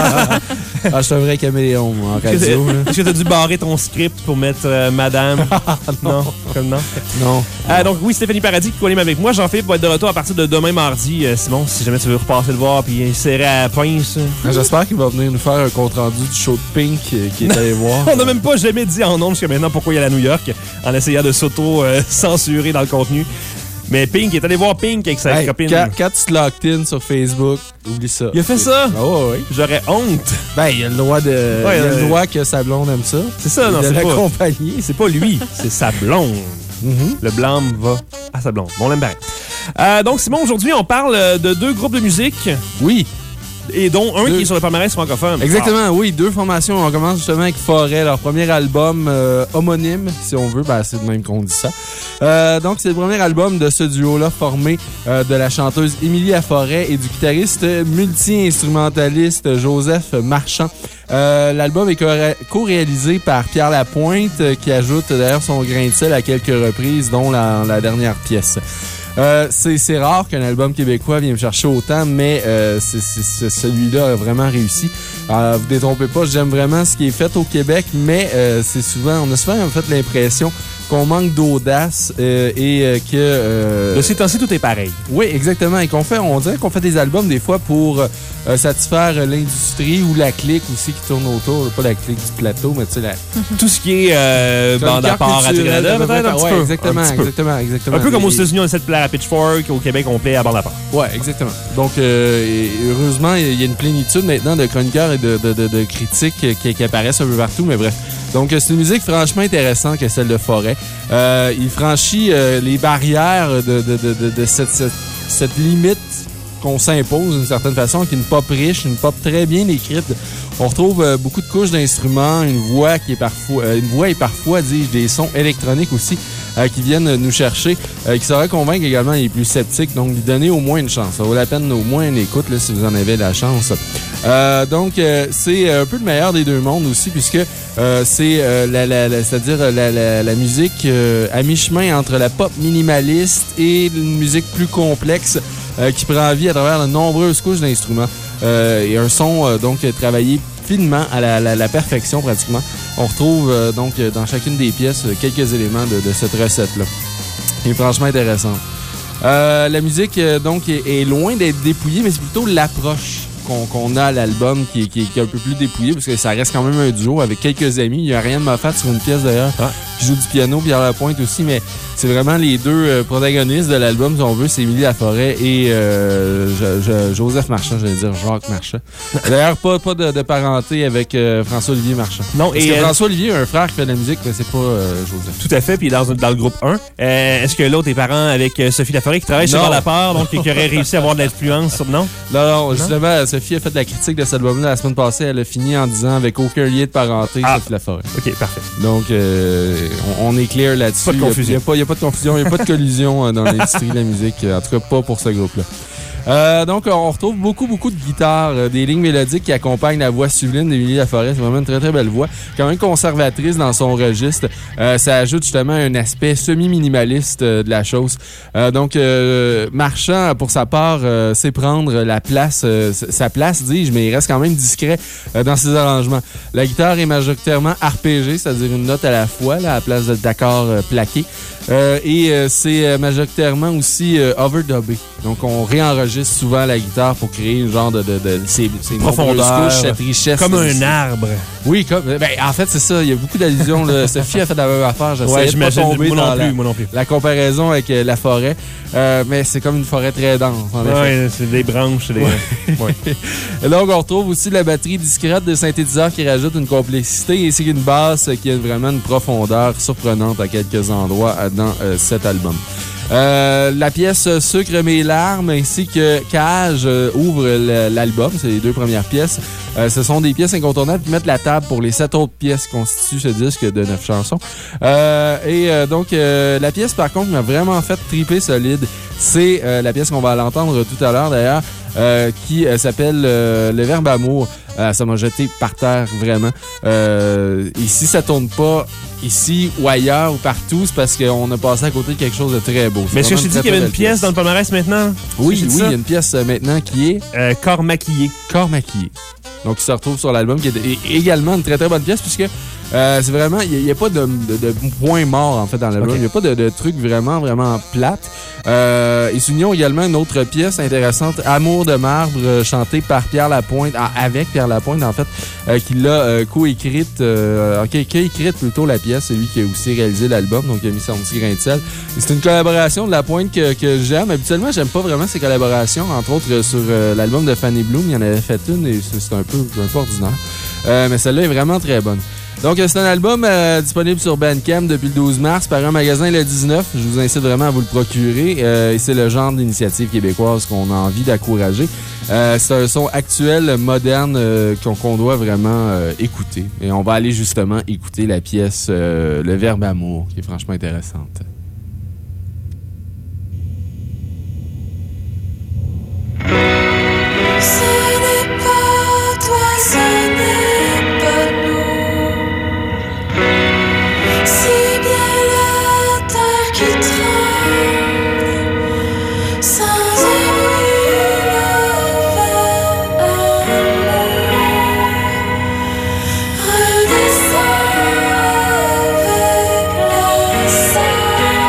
Je suis un vrai caméléon en radio. Est-ce que tu as dû barrer ton script pour mettre madame? Non. Comme non? Non. Donc oui, Stéphanie Paradis qui co-anime avec moi. Jean-Philippe va être de retour à partir de demain mardi. Simon, si jamais tu veux repasser le voir puis serrer à la pince. J'espère qu'il va venir nous faire un compte-rendu du show de Pink qui est allé voir. On n'a même pas jamais dit en ondes jusqu'à maintenant pourquoi il est à New York en essayant de s'auto-censurer dans le contenu. Mais Pink, il est allé voir Pink avec sa copine. Quand tu te locked in sur Facebook, oublie ça. Il a fait ça? Oh, oui. J'aurais honte. Ben, il a le droit il a le droit que sa blonde aime ça. C'est ça, non, c'est pas. l'accompagner. C'est pas lui, c'est sa blonde. Le blâme va à sa blonde. Bon, on l'aime bien. Donc, Simon, aujourd'hui, on parle de 2 groupes de musique. Oui. Et dont un qui est sur le palmarès francophone. Exactement, oui. 2 formations. On commence justement avec Forêt, leur premier album homonyme, si on veut. Ben, c'est de même qu'on dit ça. Donc, c'est le premier album de ce duo-là formé de la chanteuse Émilie Laforêt et du guitariste multi-instrumentaliste Joseph Marchand. L'album est co-réalisé par Pierre Lapointe, qui ajoute d'ailleurs son grain de sel à quelques reprises, dont la dernière pièce. C'est rare qu'un album québécois vienne me chercher autant, mais celui-là a vraiment réussi. Vous détrompez pas, j'aime vraiment ce qui est fait au Québec, mais on a souvent en fait l'impression qu'on manque d'audace et que... de ces temps-ci, tout est pareil. Oui, exactement. Et on dirait qu'on fait des albums des fois pour satisfaire l'industrie ou la clique aussi qui tourne autour. Pas la clique du plateau, mais tu sais, tout ce qui est bande à part à Canada, peut-être un petit peu. Exactement. Un peu comme aux États-Unis, on essaie de plaire à Pitchfork, au Québec, on plaît à bande à part. Oui, exactement. Donc, heureusement, il y a une plénitude maintenant de chroniqueurs et de critiques qui apparaissent un peu partout, mais bref. Donc, c'est une musique franchement intéressante que celle de Forêt. Il franchit les barrières de cette limite qu'on s'impose d'une certaine façon, qui est une pop riche, une pop très bien écrite. On retrouve beaucoup de couches d'instruments, une voix et parfois, dis-je, des sons électroniques aussi qui viennent nous chercher, qui sauraient convaincre également les plus sceptiques, donc lui donner au moins une chance. Ça vaut la peine au moins une écoute là, si vous en avez la chance. Donc, c'est un peu le meilleur des 2 mondes aussi, puisque c'est c'est-à-dire la musique à mi-chemin entre la pop minimaliste et une musique plus complexe qui prend vie à travers de nombreuses couches d'instruments. Et un son donc travaillé finement à la perfection pratiquement. On retrouve donc dans chacune des pièces quelques éléments de cette recette-là. C'est franchement intéressant. La musique donc est loin d'être dépouillée, mais c'est plutôt l'approche qu'on a à l'album qui est un peu plus dépouillé, parce que ça reste quand même un duo avec quelques amis. Il n'y a rien de Moffat sur une pièce d'ailleurs. Qui joue du piano, Pierre Lapointe aussi, mais c'est vraiment les 2 protagonistes de l'album, si on veut, c'est Émilie Laforêt et Joseph Marchand, j'allais dire Jacques Marchand. D'ailleurs, pas de parenté avec François-Olivier Marchand. Non, parce que François-Olivier a un frère qui fait de la musique, mais c'est pas Joseph. Tout à fait, puis dans le groupe 1. Est-ce que l'autre est parent avec Sophie Laforêt qui travaille chez Bar la part, donc qui aurait réussi à avoir de l'influence sur... Non, justement, Sophie a fait de la critique de cet album-là la semaine passée. Elle a fini en disant avec aucun lien de parenté, Sophie Laforêt. OK, parfait. Donc, on est clair là-dessus. Pas de confusion. Il n'y a pas de confusion, il n'y a pas de collusion dans l'industrie de la musique. En tout cas, pas pour ce groupe-là. Donc, on retrouve beaucoup de guitares, des lignes mélodiques qui accompagnent la voix sublime d'Émilie Laforêt. C'est vraiment une très, très belle voix. Quand même conservatrice dans son registre. Ça ajoute justement un aspect semi-minimaliste de la chose. Donc, Marchand, pour sa part, sait prendre sa place, dis-je, mais il reste quand même discret dans ses arrangements. La guitare est majoritairement arpégée, c'est-à-dire une note à la fois, là, à la place d'accords plaqués. C'est majoritairement aussi overdubé. Donc, on réenregistre souvent la guitare pour créer une genre de ces profondeur, couches, cette richesse. Comme un arbre. Oui, en fait, c'est ça. Il y a beaucoup d'allusions. Sophie a fait la même affaire. J'essaie de pas tomber moi non plus. La comparaison avec la forêt. Mais c'est comme une forêt très dense. Oui, c'est des branches. Et donc, on retrouve aussi la batterie discrète de synthétiseurs qui rajoute une complexité ainsi qu'une basse qui a vraiment une profondeur surprenante à quelques endroits dans cet album. La pièce Sucre mes larmes ainsi que Cage ouvre l'album. C'est les 2 premières pièces. Ce sont des pièces incontournables qui mettent la table pour les 7 autres pièces qui constituent ce disque de 9 chansons. Donc, la pièce, par contre, m'a vraiment fait triper solide. C'est la pièce qu'on va l'entendre tout à l'heure, d'ailleurs, qui s'appelle Le Verbe Amour. Ça m'a jeté par terre, vraiment. Ici, ça tourne pas ici ou ailleurs ou partout, c'est parce qu'on a passé à côté de quelque chose de très beau. Mais est-ce que je t'ai dit qu'il y avait une pièce dans le palmarès maintenant? Oui, il y a une pièce maintenant qui est... Corps maquillé. Corps maquillé. Donc, il se retrouve sur l'album, qui est également une très très bonne pièce, puisque c'est vraiment... Il n'y a pas de point mort, en fait, dans l'album. Il n'y a pas de truc vraiment, vraiment plate. Et soulignons également une autre pièce intéressante, Amour de marbre, chantée par Pierre Lapointe, avec Pierre Lapointe, en fait, qui l'a co-écrite, qui a écrit plutôt la pièce. C'est lui qui a aussi réalisé l'album, donc il a mis son petit grain de sel. Et c'est une collaboration de Lapointe que j'aime. Habituellement, j'aime pas vraiment ces collaborations, entre autres sur l'album de Fanny Bloom. Il y en avait fait une et c'est un peu ordinaire. Mais celle-là est vraiment très bonne. Donc, c'est un album disponible sur Bandcamp depuis le 12 mars, par un magasin le 19. Je vous incite vraiment à vous le procurer. Et c'est le genre d'initiative québécoise qu'on a envie d'encourager. C'est un son actuel, moderne, qu'on doit vraiment écouter. Et on va aller justement écouter la pièce Le Verbe Amour, qui est franchement intéressante. Redescends avec la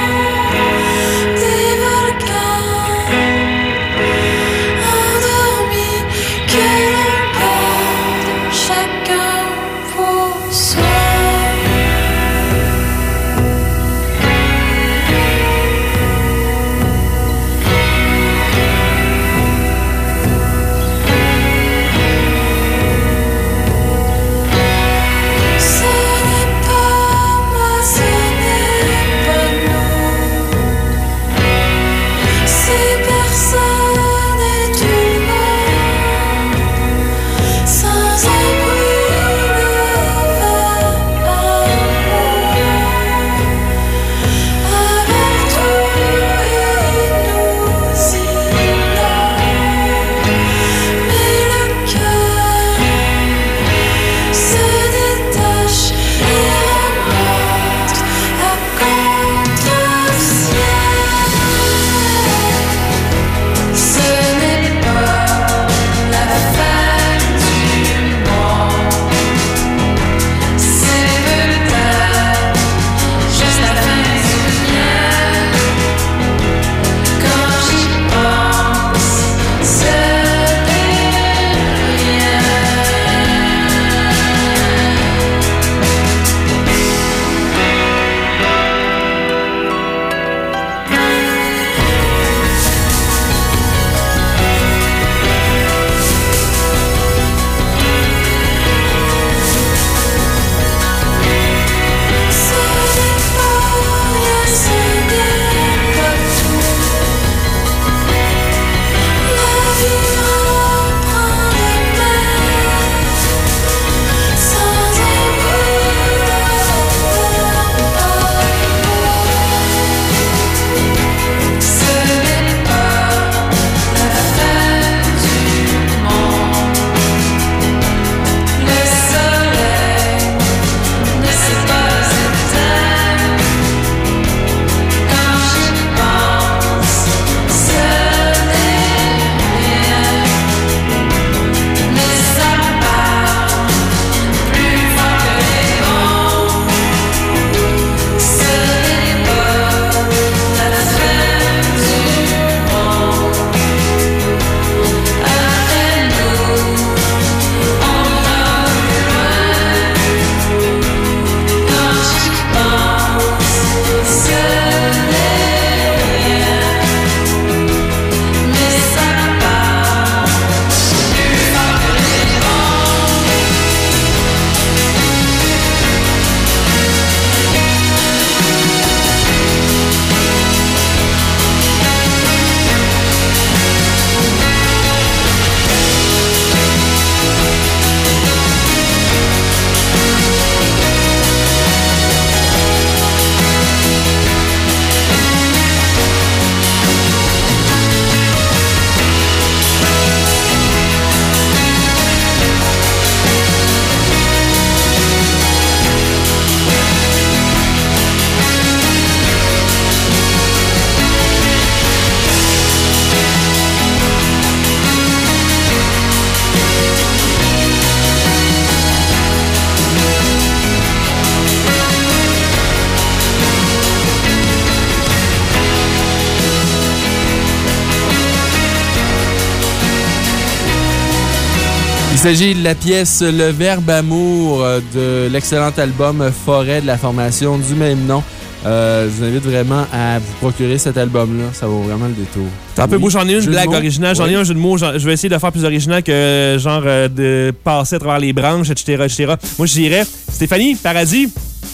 Il s'agit de la pièce Le Verbe Amour de l'excellent album Forêt de la formation du même nom. Je vous invite vraiment à vous procurer cet album-là. Ça vaut vraiment le détour. C'est un peu beau. J'en ai une blague originale. J'en ai un jeu de mots. Je vais essayer de faire plus original que genre de passer à travers les branches, etc., etc. Moi, je dirais, Stéphanie, Paradis,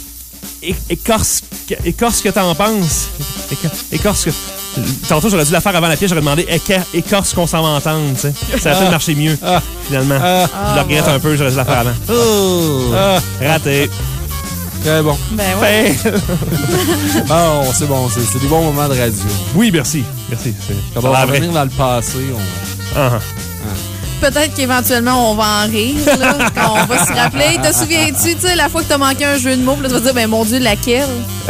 écorce ce que t'en penses. Écorce que... Tantôt, j'aurais dû la faire avant la pièce. J'aurais demandé écorce qu'on s'en entende. Tu sais. Ça a peut-être marché mieux, finalement. Je le regrette un peu. J'aurais dû la faire avant. Raté. Très bon. Ben ouais. Bon, c'est bon. C'est des bons moments de radio. Oui, merci. Merci. Quand on va revenir dans le passé, Peut-être qu'éventuellement, on va en rire, là, quand on va se rappeler. Te souviens-tu, tu sais, la fois que t'as manqué un jeu de mots, là, tu vas dire, ben mon Dieu, laquelle?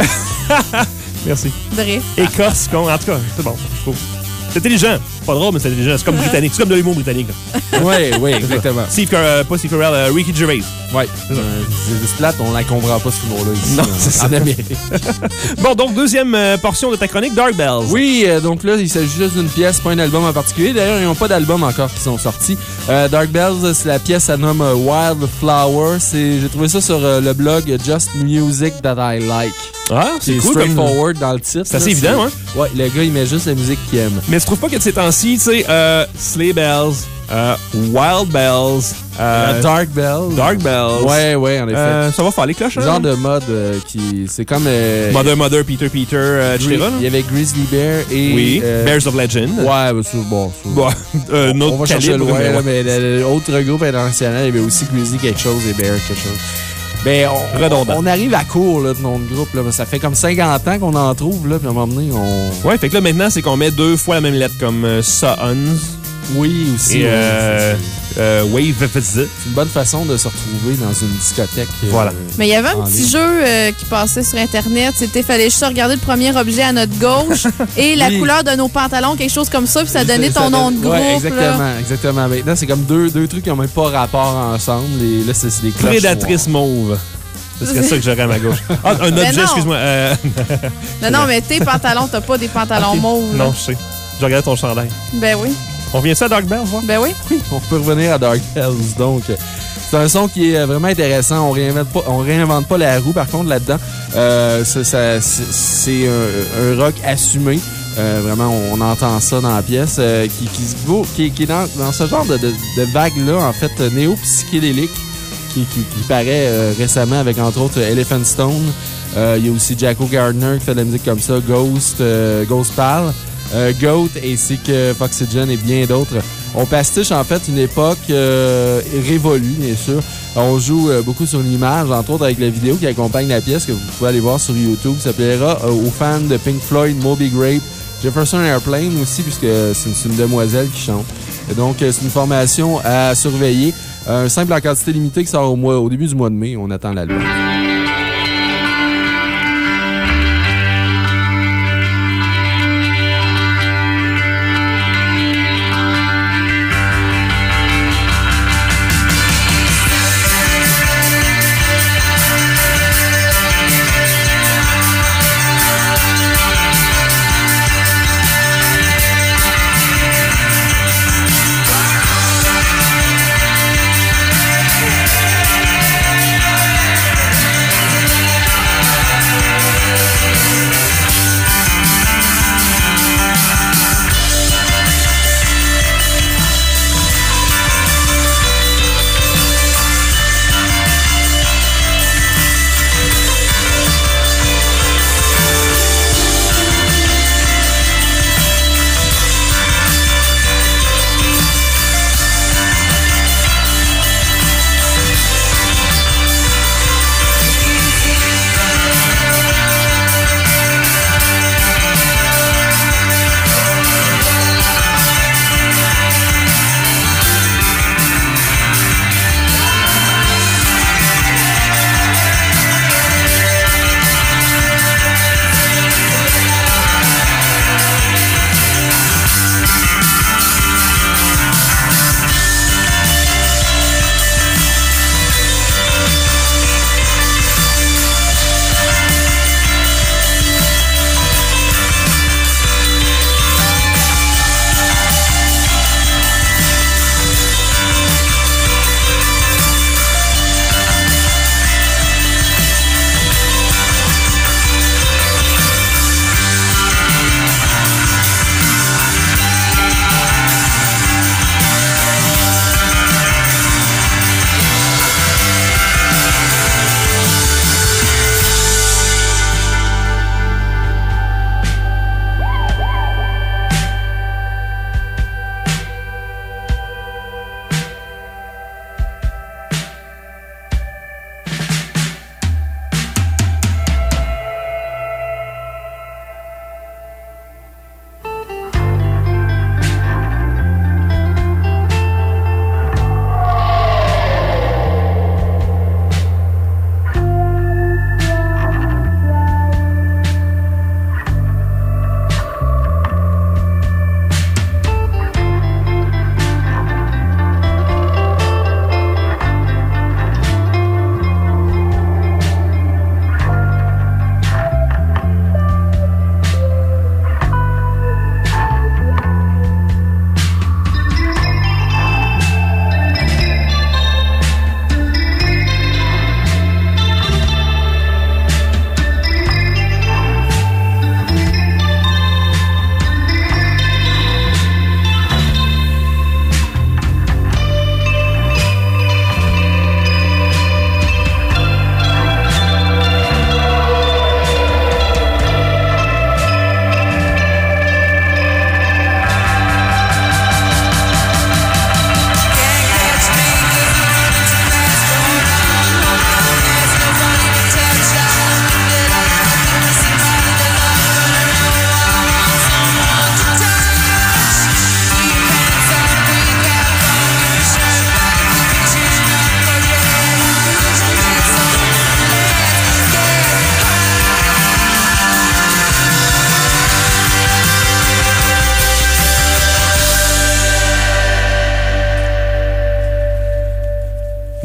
Merci. Bref. Écorce, en tout cas, c'est bon, je trouve. C'est intelligent. C'est pas drôle, mais c'est intelligent. C'est comme britannique. C'est comme de l'humour britannique. Oui, exactement. Pas Steve Carell, Ricky Gervais. Oui. C'est plate, on ne comprend pas ce humour-là ici. Non, c'est ça. En Amérique. Bon, donc, deuxième portion de ta chronique, Dark Bells. Oui, donc là, il s'agit juste d'une pièce, pas un album en particulier. D'ailleurs, ils n'ont pas d'album encore qui sont sortis. Dark Bells, c'est la pièce, ça nomme Wild Flower. J'ai trouvé ça sur le blog Just Music That I Like. Ah, c'est cool. Straightforward dans le titre. C'est assez évident, hein? Ouais, le gars, il met juste la musique qu'il aime. Mais tu trouves pas que de ces temps-ci, tu sais, Sleigh Bells, Wild Bells, Dark Bells. Dark Bells. Ouais, en effet. Ça va faire les cloches, hein? Genre de mode qui. C'est comme. Mother, Peter, etc. Il y avait Grizzly Bear et. Oui, Bears of Legend. Ouais, c'est bon. On va chercher loin, mais l'autre groupe international, il y avait aussi Grizzly quelque chose et Bear quelque chose. Ben, on arrive à court là, de notre groupe. Là, ça fait comme 50 ans qu'on en trouve, là, puis à un moment donné, on... Ouais, fait que là, maintenant, c'est qu'on met 2 fois la même lettre, comme Sons. Oui, aussi. Et Wave. C'est une bonne façon de se retrouver dans une discothèque. Voilà. Mais il y avait un petit jeu qui passait sur Internet. C'était, fallait juste regarder le premier objet à notre gauche et la couleur de nos pantalons, quelque chose comme ça, puis ça donnait ton nom de groupe. Ouais, exactement. Maintenant, c'est comme deux trucs qui n'ont même pas rapport ensemble. Et là, c'est des cloches Prédatrice mauve. Ce serait ça que j'aurais à ma gauche. Ah, un objet, excuse-moi. Non, mais tes pantalons, t'as pas des pantalons mauves. Non, je sais. Je regarde ton chandail. Ben oui. On vient ça à Dark Bells, voir? Ben oui. On peut revenir à Dark Bells, donc. C'est un son qui est vraiment intéressant. On réinvente pas la roue, par contre, là-dedans. C'est un rock assumé. Vraiment, on entend ça dans la pièce. Qui est dans ce genre de vague-là, en fait, néo-psychédélique, qui paraît récemment avec, entre autres, Elephant Stone. Il y a aussi Jacko Gardner qui fait de la musique comme ça, Ghost Pal. Goat ainsi que Foxygen et bien d'autres. On pastiche en fait une époque révolue, bien sûr. On joue beaucoup sur l'image, entre autres avec la vidéo qui accompagne la pièce que vous pouvez aller voir sur YouTube. Ça plaira aux fans de Pink Floyd, Moby Grape, Jefferson Airplane aussi, puisque c'est une demoiselle qui chante. Et donc, c'est une formation à surveiller. Un simple en quantité limitée qui sort au début du mois de mai. On attend l'album.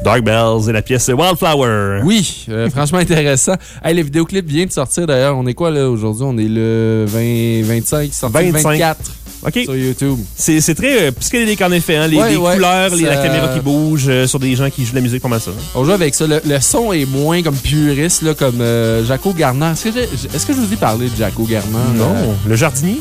Dark Bells et la pièce Wildflower. Oui, franchement intéressant. Hey, le vidéoclip vient de sortir d'ailleurs. On est quoi là aujourd'hui? On est le 25, sorti le 24. OK. Sur YouTube. C'est très psychédélique en effet. Hein? Les couleurs, la caméra qui bouge sur des gens qui jouent de la musique, pas mal ça. Hein? On joue avec ça. Le son est moins comme puriste, là, comme Jaco Garner. Est-ce que je vous ai parlé de Jaco Garner? Non. Le jardinier?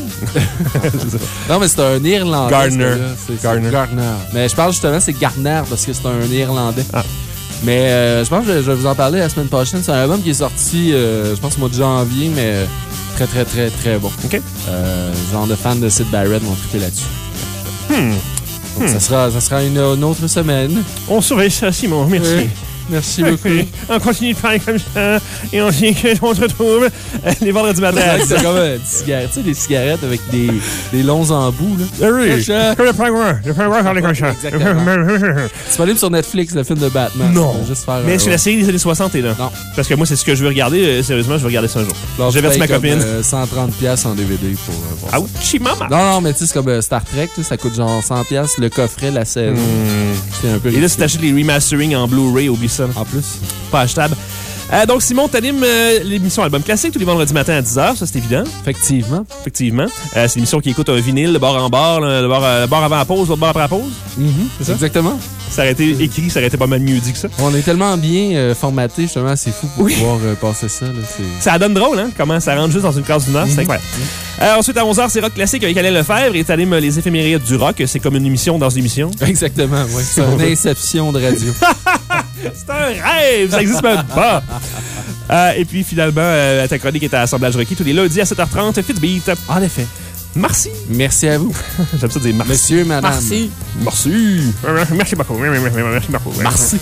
Non, mais c'est un Irlandais. Garner. Garner. Mais je parle justement, c'est Garner parce que c'est un Irlandais. Ah. Mais je pense que je vais vous en parler la semaine prochaine. C'est un album qui est sorti, je pense, au mois de janvier, mais très, très, très, très bon. OK. Genre de fans de Syd Barrett vont triper là-dessus. Donc, ça sera une autre semaine. On surveille ça, Simon. Merci. Oui. Merci beaucoup. On continue de parler comme ça et on dit qu'on se retrouve les vendredis matin. C'est comme une cigarette. Tu sais, des cigarettes avec des longs embouts. Là. Oui, comme le Pangouin. Le Pangouin parlait comme ça. Tu peux aller sur Netflix, le film de Batman. Non. Juste faire, mais c'est la série des années 60 est là. Non. Parce que moi, c'est ce que je veux regarder. Sérieusement, je veux regarder ça un jour. J'ai averti ma copine. 130$ en DVD pour voir ça. Ouchi, maman. Non, mais tu sais, c'est comme Star Trek. Ça coûte genre 100$ le coffret, la saison. C'est un peu et là, si t'achètes les remastering en Blu-ray, oublie ça. En plus. Pas achetable. Donc, Simon, t'animes l'émission Album Classique tous les vendredis matins à 10h, ça c'est évident. Effectivement. C'est l'émission qui écoute un vinyle, le bord en bord, le bord avant la pause, l'autre bord après la pause. C'est ça? Exactement. Ça aurait été écrit, ça aurait été pas mal mieux dit que ça. On est tellement bien formaté, justement, c'est fou pour pouvoir passer ça. Là, ça donne drôle, hein? Comment ça rentre juste dans une case d'une heure, c'est incroyable. Ensuite, à 11h, c'est Rock Classique avec Alain Lefebvre et t'animes les éphémérides du rock. C'est comme une émission dans une émission. Exactement, oui. C'est une inception de radio. C'est un rêve! Ça existe même pas! Et puis, finalement, ta chronique est à Assemblage requis tous les lundis à 7h30. Fitbeat. En effet. Merci. Merci à vous. J'aime ça dire merci. Monsieur, madame. Merci. Merci beaucoup. Merci beaucoup. Merci.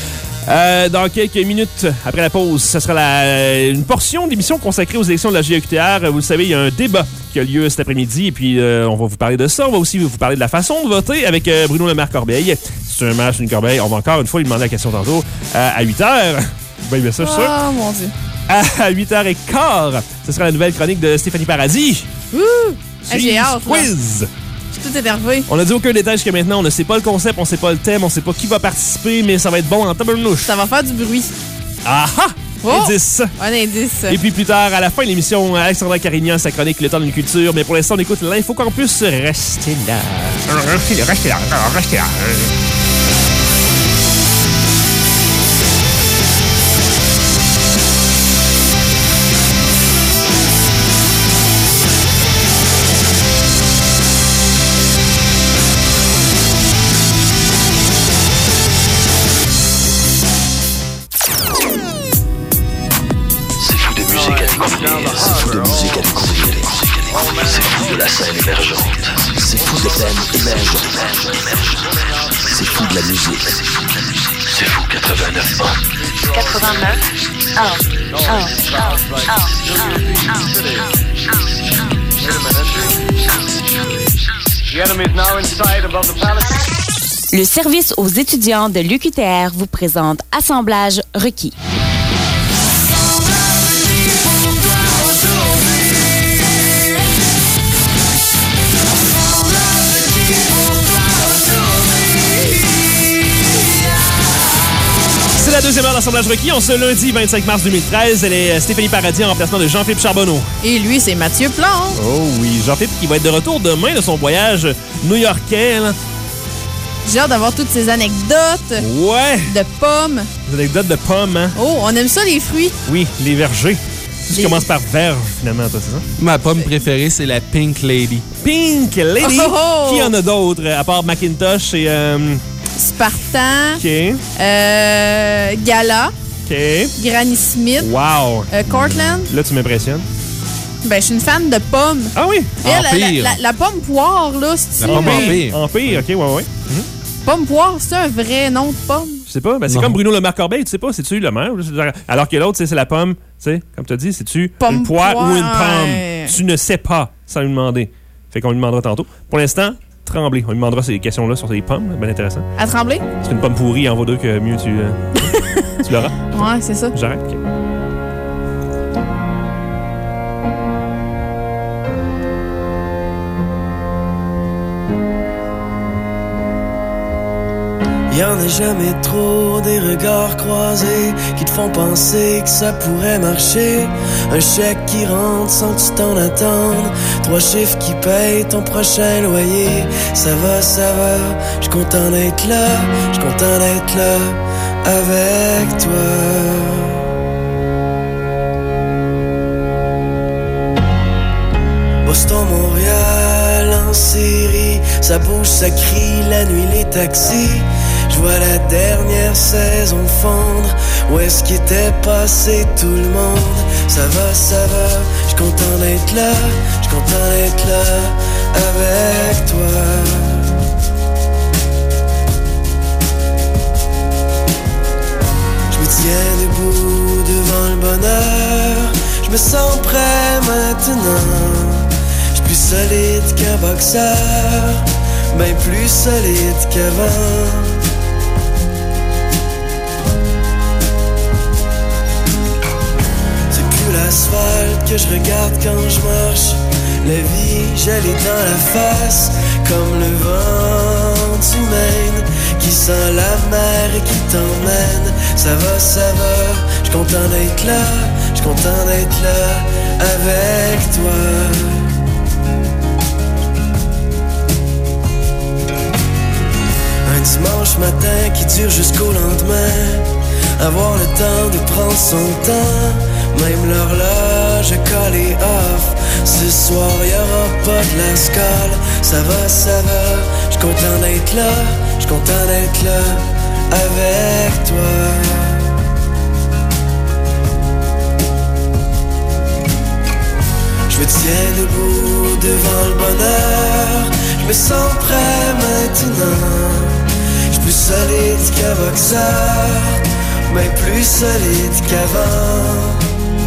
Dans quelques minutes après la pause, ce sera une portion d'émission consacrée aux élections de la GEQTR. Vous le savez, il y a un débat qui a lieu cet après-midi et puis on va vous parler de ça. On va aussi vous parler de la façon de voter avec Bruno Le Maire-Corbeil. C'est un match, une Corbeil. On va encore une fois lui demander la question tantôt à 8h. Ben, bien ça, je suis sûr. Oh mon Dieu. À 8h15, ce sera la nouvelle chronique de Stéphanie Paradis. J'ai hâte. Quiz. Je suis tout énervé. On a dit aucun détail jusqu'à maintenant. On ne sait pas le concept, on ne sait pas le thème, on ne sait pas qui va participer, mais ça va être bon en tabarnouche. Ça va faire du bruit. Ah ah! Indice. Un indice. Et puis plus tard, à la fin de l'émission, Alexandra Carignan, sa chronique Le temps d'une culture. Mais pour l'instant, on écoute l'Info Campus. Restez là. Restez là. C'est fou de la scène émergente. C'est fou de scène émergente. C'est fou de la musique. C'est fou 89 ans. 89.1. Le service aux étudiants de l'UQTR vous présente Assemblage requis. C'est la deuxième heure d'Assemblage requis. On se lundi 25 mars 2013. Elle est Stéphanie Paradis en remplacement de Jean-Philippe Charbonneau. Et lui, c'est Mathieu Plante. Oh oui, Jean-Philippe qui va être de retour demain de son voyage new-yorkais. J'ai hâte d'avoir toutes ces anecdotes. Ouais. De pommes. Des anecdotes de pommes, hein? Oh, on aime ça, les fruits. Oui, les vergers. Tout ce qui commence par verge, finalement, toi, c'est ça? Ma pomme préférée, c'est la Pink Lady. Pink Lady? Oh, oh. Qui en a d'autres, à part Macintosh et... Spartan. OK. Gala. OK. Granny Smith. Wow. Cortland. Là, tu m'impressionnes. Ben, je suis une fan de pommes. Ah oui? Et la pomme poire, là, c'est... La pomme Empire. Empire, OK, ouais. Pomme poire, c'est un vrai nom de pomme? Je sais pas. Ben, c'est comme Bruno Le Maire-Corbeil, tu sais pas, c'est-tu le maire? Alors que l'autre, c'est la pomme, tu sais, comme tu as dit, c'est-tu une poire ou une pomme? Ouais. Tu ne sais pas sans lui demander. Fait qu'on lui demandera tantôt. Pour l'instant, Tremblay. On lui demandera ces questions-là sur les pommes. Bien intéressant. À Tremblay? C'est une pomme pourrie, en vaut deux que mieux tu l'auras. Ouais, c'est ça. J'arrête. OK. Y'en a jamais trop des regards croisés qui te font penser que ça pourrait marcher. Un chèque qui rentre sans que tu t'en attendes. 3 chiffres qui payent ton prochain loyer. Ça va, j'suis content d'être là. J'suis content d'être là avec toi. Boston, Montréal en série. Ça bouge, ça crie, la nuit les taxis. Je vois la dernière saison fondre. Où est-ce qu'était passé tout le monde? Ça va, j'suis content d'être là. J'suis content d'être là avec toi. Je me tiens debout devant le bonheur. Je me sens prêt maintenant. J'suis plus solide qu'un boxeur, ben plus solide qu'avant. L'asphalte que je regarde quand je marche. La vie, j'allais dans la face. Comme le vent du Maine qui sent la mer et qui t'emmène. Ça va, j'suis content d'être là. J'suis content d'être là avec toi. Un dimanche matin qui dure jusqu'au lendemain. Avoir le temps de prendre son temps. Même l'horloge est collée off. Ce soir y'aura pas de la scale. Ça va, j'suis content d'être là. J'suis content d'être là avec toi. Je me tiens debout devant le bonheur. Je me sens prêt maintenant. J'suis plus solide qu'un boxeur, mais plus solide qu'avant.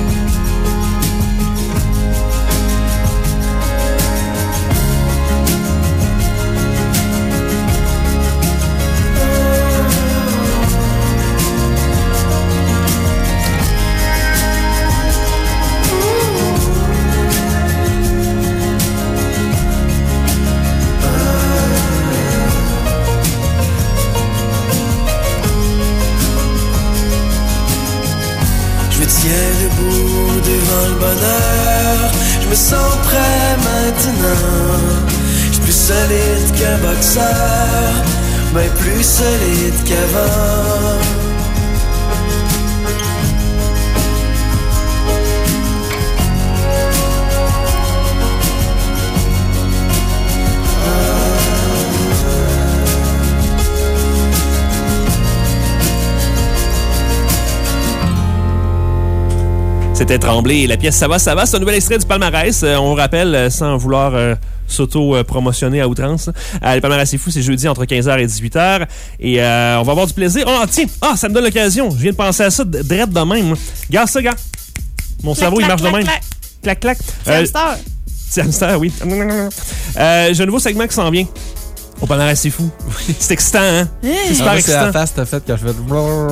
Je me sens prêt maintenant. J'suis plus solide qu'un boxeur, mais plus solide qu'avant. C'était Tremblay et la pièce Ça va. C'est un nouvel extrait du palmarès. On rappelle, sans vouloir s'auto-promotionner à outrance. Le palmarès c'est fou, c'est jeudi entre 15h et 18h. Et on va avoir du plaisir. Oh, tiens! Ah, ça me donne l'occasion. Je viens de penser à ça, drette de même. Garde ça, gars. Mon cerveau, il marche de même. Clac, clac. C'est hamster. C'est hamster, oui. J'ai un nouveau segment qui s'en vient. Au palmarès c'est fou. C'est excitant, hein? C'est super excitant. C'est la face que t'as faite quand je fais...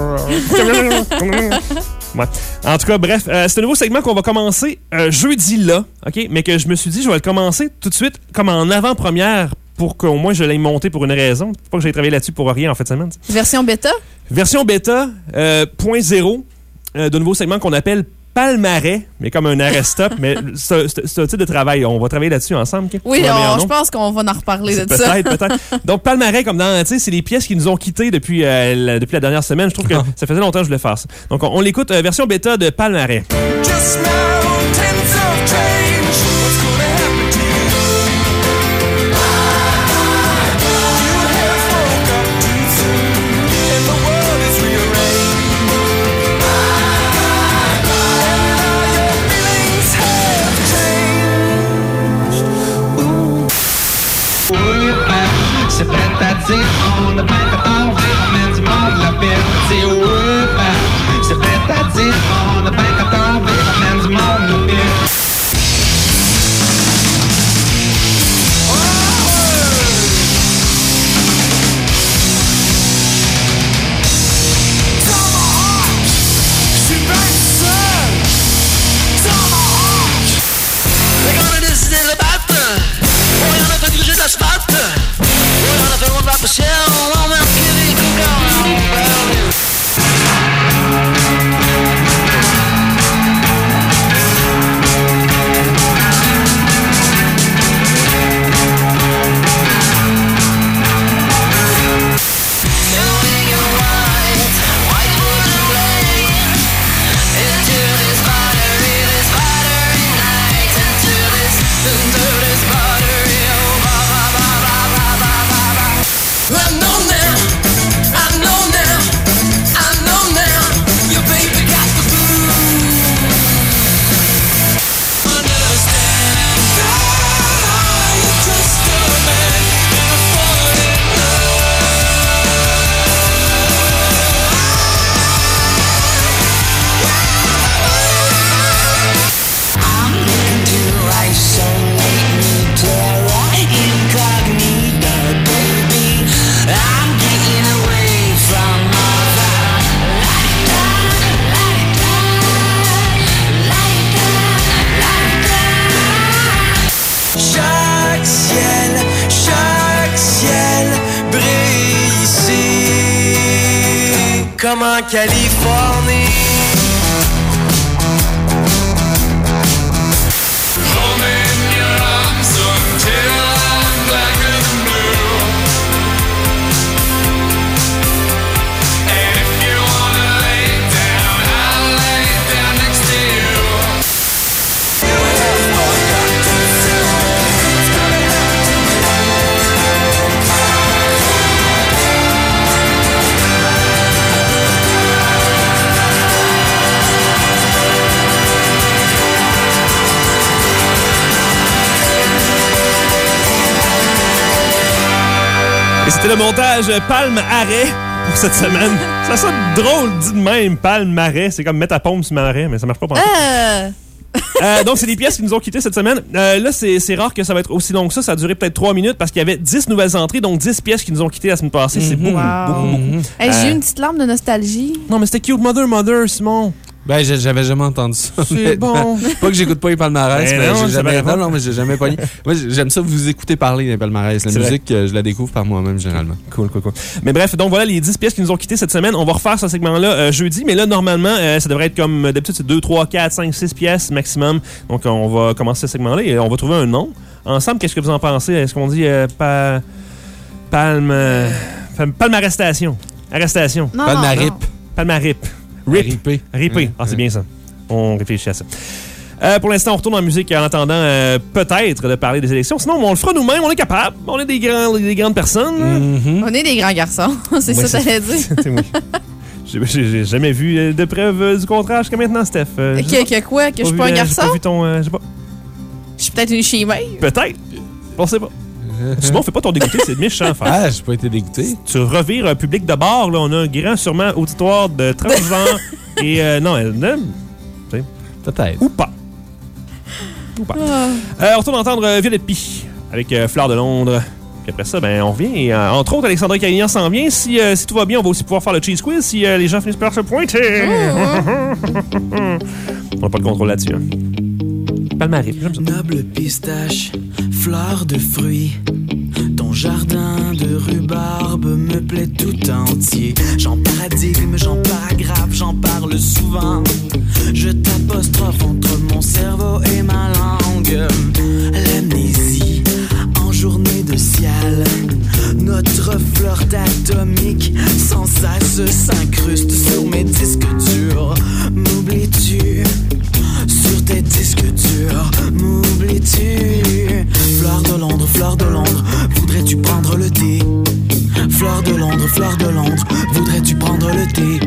Ouais. En tout cas, bref, c'est un nouveau segment qu'on va commencer jeudi là, OK? Mais que je me suis dit, je vais le commencer tout de suite comme en avant-première pour qu'au moins je l'aie monté pour une raison. Pas que j'aille travailler là-dessus pour rien en fin de semaine. Version bêta? Version bêta, point zéro, de nouveau segment qu'on appelle palmarès, mais comme un arrêt-stop. Mais c'est un type de travail. On va travailler là-dessus ensemble. Okay? Oui, je pense qu'on va en reparler de ça. Peut-être. Donc, palmarès, comme dans, tu sais, c'est les pièces qui nous ont quittés depuis la dernière semaine. Je trouve que ça faisait longtemps que je voulais faire ça. Donc, on l'écoute, version bêta de palmarès. Just mountains of change. What's gonna happen to you? You have woke up too soon, and the world is rearranged. C'est prête à dire, on a 24 heures, mais du monde l'appelle, c'est c'est prête à dire, on a 24 heures, mais du monde comme en Californie. Hold me in your arms until I'm black and blue. And if you wanna lay down, I'll lay down next to you. Et c'était le montage Palme-Arrêt pour cette semaine. Ça sonne drôle dit de même, Palme-Arrêt. C'est comme mettre ta paume sur Marais, mais ça marche pas pour donc, c'est des pièces qui nous ont quittés cette semaine. Là, c'est rare que ça va être aussi long que ça. Ça a duré peut-être 3 minutes parce qu'il y avait 10 nouvelles entrées, donc 10 pièces qui nous ont quittés la semaine passée. C'est beaucoup. Hey, j'ai eu une petite larme de nostalgie. Non, mais c'était Cute Mother, Simon. Ben, j'avais jamais entendu ça. C'est bon. Pas que j'écoute pas les palmarès, mais non, j'ai jamais. non, mais j'ai jamais pogné. Moi, j'aime ça vous écouter parler des palmarès. La musique, je la découvre par moi-même, généralement. Cool. Mais bref, donc voilà les 10 pièces qui nous ont quittés cette semaine. On va refaire ce segment-là jeudi, mais là, normalement, ça devrait être comme d'habitude, c'est 2, 3, 4, 5, 6 pièces maximum. Donc, on va commencer ce segment-là et on va trouver un nom. Ensemble, qu'est-ce que vous en pensez? Est-ce qu'on dit Palmarrestation? Arrestation. Palmarip. Palmarip. Ripé. Ah, c'est bien ça. On réfléchit à ça. Pour l'instant, on retourne en musique en attendant peut-être de parler des élections. Sinon, on le fera nous-mêmes. On est capable. On est des grandes personnes. On est des grands garçons. C'est ça que t'allais dire. J'ai jamais vu de preuve du contraire jusqu'à maintenant, Steph. Que quoi? Que je suis pas un garçon? J'ai pas vu ton... j'ai pas... Je suis peut-être une chimère. Peut-être. On sait pas. Sinon, fais pas ton dégoûté, c'est méchant. Ah, j'ai pas été dégoûté. Tu revires un public de bar, là, on a un grand, sûrement, auditoire de transgenres et non, peut-être. Ou pas. On retourne entendre Violette Pie avec Fleur de Londres. Puis après ça, ben, on revient. Et, entre autres, Alexandra Calignan s'en vient. Si tout va bien, on va aussi pouvoir faire le cheese quiz si les gens finissent par se pointer. On n'a pas de contrôle là-dessus. Hein. Palmarès, j'aime ça. Noble pistache, fleur de fruits. Ton jardin de rhubarbe me plaît tout entier. J'en paradigme, j'en paragraphe, j'en parle souvent. Je t'apostrophe entre mon cerveau et ma langue. L'amnésie en journée de ciel. Notre flirt atomique sans cesse s'incruste sur mes disques durs. M'oublies-tu? Sur tes disques durs, m'oublies-tu? Fleur de Londres, voudrais-tu prendre le thé? Fleur de Londres, voudrais-tu prendre le thé?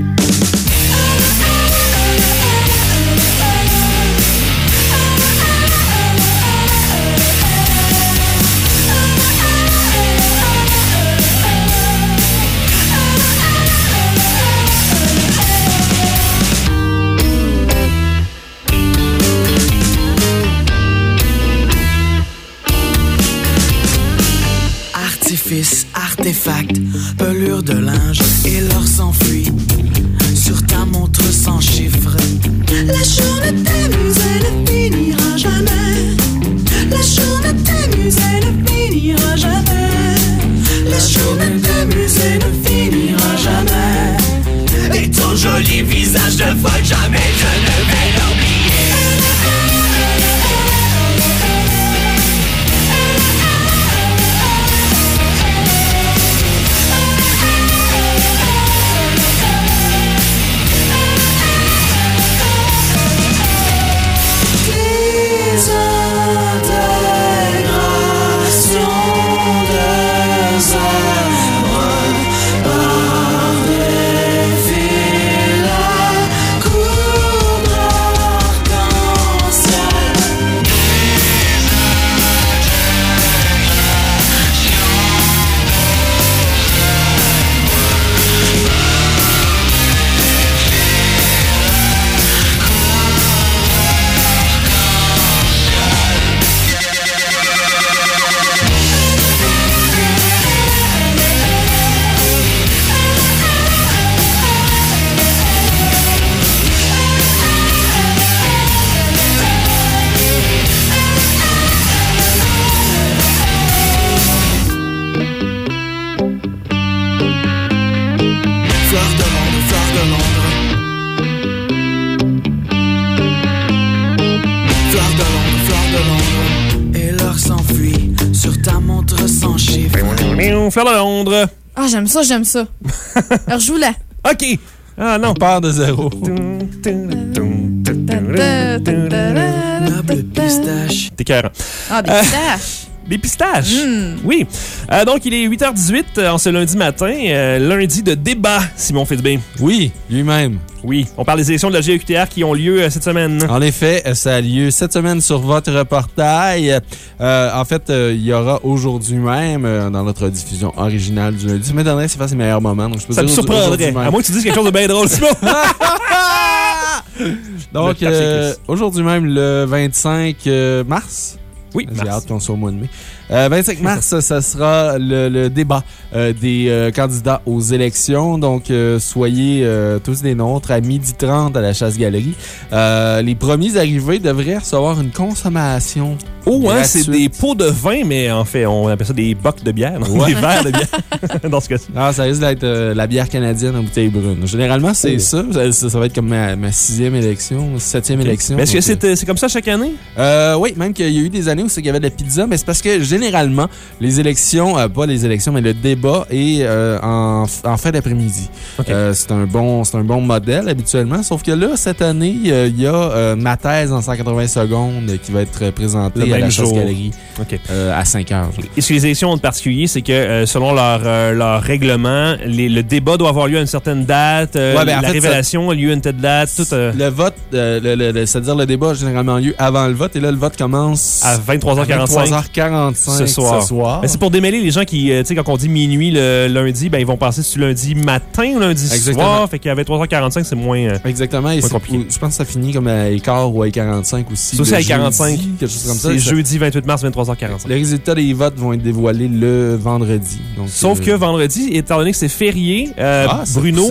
Artefact, pelure de linge et l'or s'enfuit sur ta montre sans chiffre. La journée t'amuse, elle ne finira jamais. La journée t'amuse, elle ne finira jamais. La journée t'amuse, elle ne finira jamais. Et ton joli visage de folle, jamais je ne vais l'oublier. Cool. Fleur de Londres. Ah, j'aime ça. Alors, joue-la. OK. Ah non. On part de zéro. T'es carré. Ah, des pistaches. Des pistaches. Oui. Donc, il est 8h18 en ce lundi matin. Lundi de débat, Simon Fitzbé. Oui, lui-même. Oui. On parle des élections de la GEQTR qui ont lieu cette semaine. En effet, ça a lieu cette semaine sur votre portail. En fait, il y aura aujourd'hui même, dans notre diffusion originale du lundi. Ça m'étonnerait que c'est pas ses meilleurs moments. Donc je peux Ça me dire surprendrait. À moins que tu dises quelque chose de bien drôle, Simon. Donc, aujourd'hui même, le 25 mars. Oui, j'ai hâte qu'on soit au mois de mai. 25 mars, ça sera le débat des candidats aux élections. Donc, soyez tous des nôtres à 12h30 à la Chasse-Galerie. Les premiers arrivés devraient recevoir une consommation. Oh, hein, c'est des pots de vin, mais en fait, on appelle ça des bocs de bière, des verres de bière, dans ce cas-ci. Ah, ça risque d'être la bière canadienne en bouteille brune. Généralement, c'est ça. Ça va être comme ma 6e élection, 7e élection. Mais est-ce que c'est comme ça chaque année? Oui, même qu'il y a eu des années où il y avait de la pizza, mais c'est parce que généralement, les élections, pas les élections, mais le débat est en fin d'après-midi. Okay. C'est un bon modèle habituellement, sauf que là, cette année, il y a ma thèse en 180 secondes qui va être présentée à la Chasse-Galerie à 5 heures. Et ce que les élections ont de particulier, c'est que selon leur règlement, le débat doit avoir lieu à une certaine date, la révélation a lieu à une telle date. Tout, le vote, c'est-à-dire le débat a généralement lieu avant le vote, et là, le vote commence à 23h45 ce soir. Mais c'est pour démêler les gens qui, tu sais, quand on dit minuit le lundi, ben ils vont passer sur lundi matin ou lundi soir. Fait qu'à 23h45, c'est moins. Exactement. Et compliqué. Je pense que ça finit comme à 15h ou à 45 aussi. Ça aussi à 45. Quelque chose comme ça. C'est jeudi 28 mars, 23h45. Les résultats des votes vont être dévoilés le vendredi. Donc, sauf que vendredi, étant donné que c'est férié, Bruno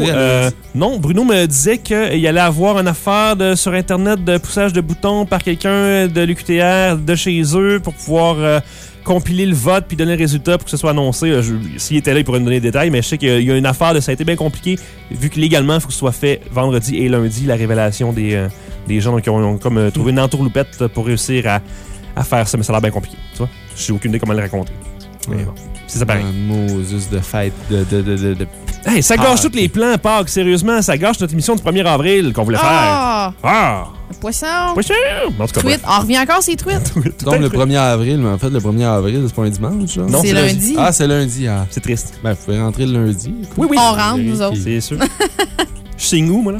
me disait qu'il allait avoir une affaire sur Internet de poussage de boutons par quelqu'un de l'UQTR de chez eux pour pouvoir compiler le vote puis donner le résultat pour que ce soit annoncé. S'il était là, il pourrait nous donner des détails, mais je sais qu'il y a une affaire ça a été bien compliqué, vu que légalement, il faut que ce soit fait vendredi et lundi, la révélation des gens qui ont comme trouvé une entourloupette pour réussir à faire ça, mais ça a l'air bien compliqué. Tu vois? Je n'ai aucune idée comment le raconter. Mais bon, c'est ça pareil. Moses de fête de... Hey, ça gâche tous les plans, Pâques. Sérieusement, ça gâche notre émission du 1er avril qu'on voulait faire. Le poisson. Truite. On revient encore, c'est truite. Donc, le 1er avril, mais en fait, le 1er avril, c'est pas un dimanche. Hein? Non, c'est lundi. Ah, c'est lundi. Ah. C'est triste. Ben, vous pouvez rentrer le lundi. Oui. On rentre, nous autres. C'est sûr. Je signe où, moi,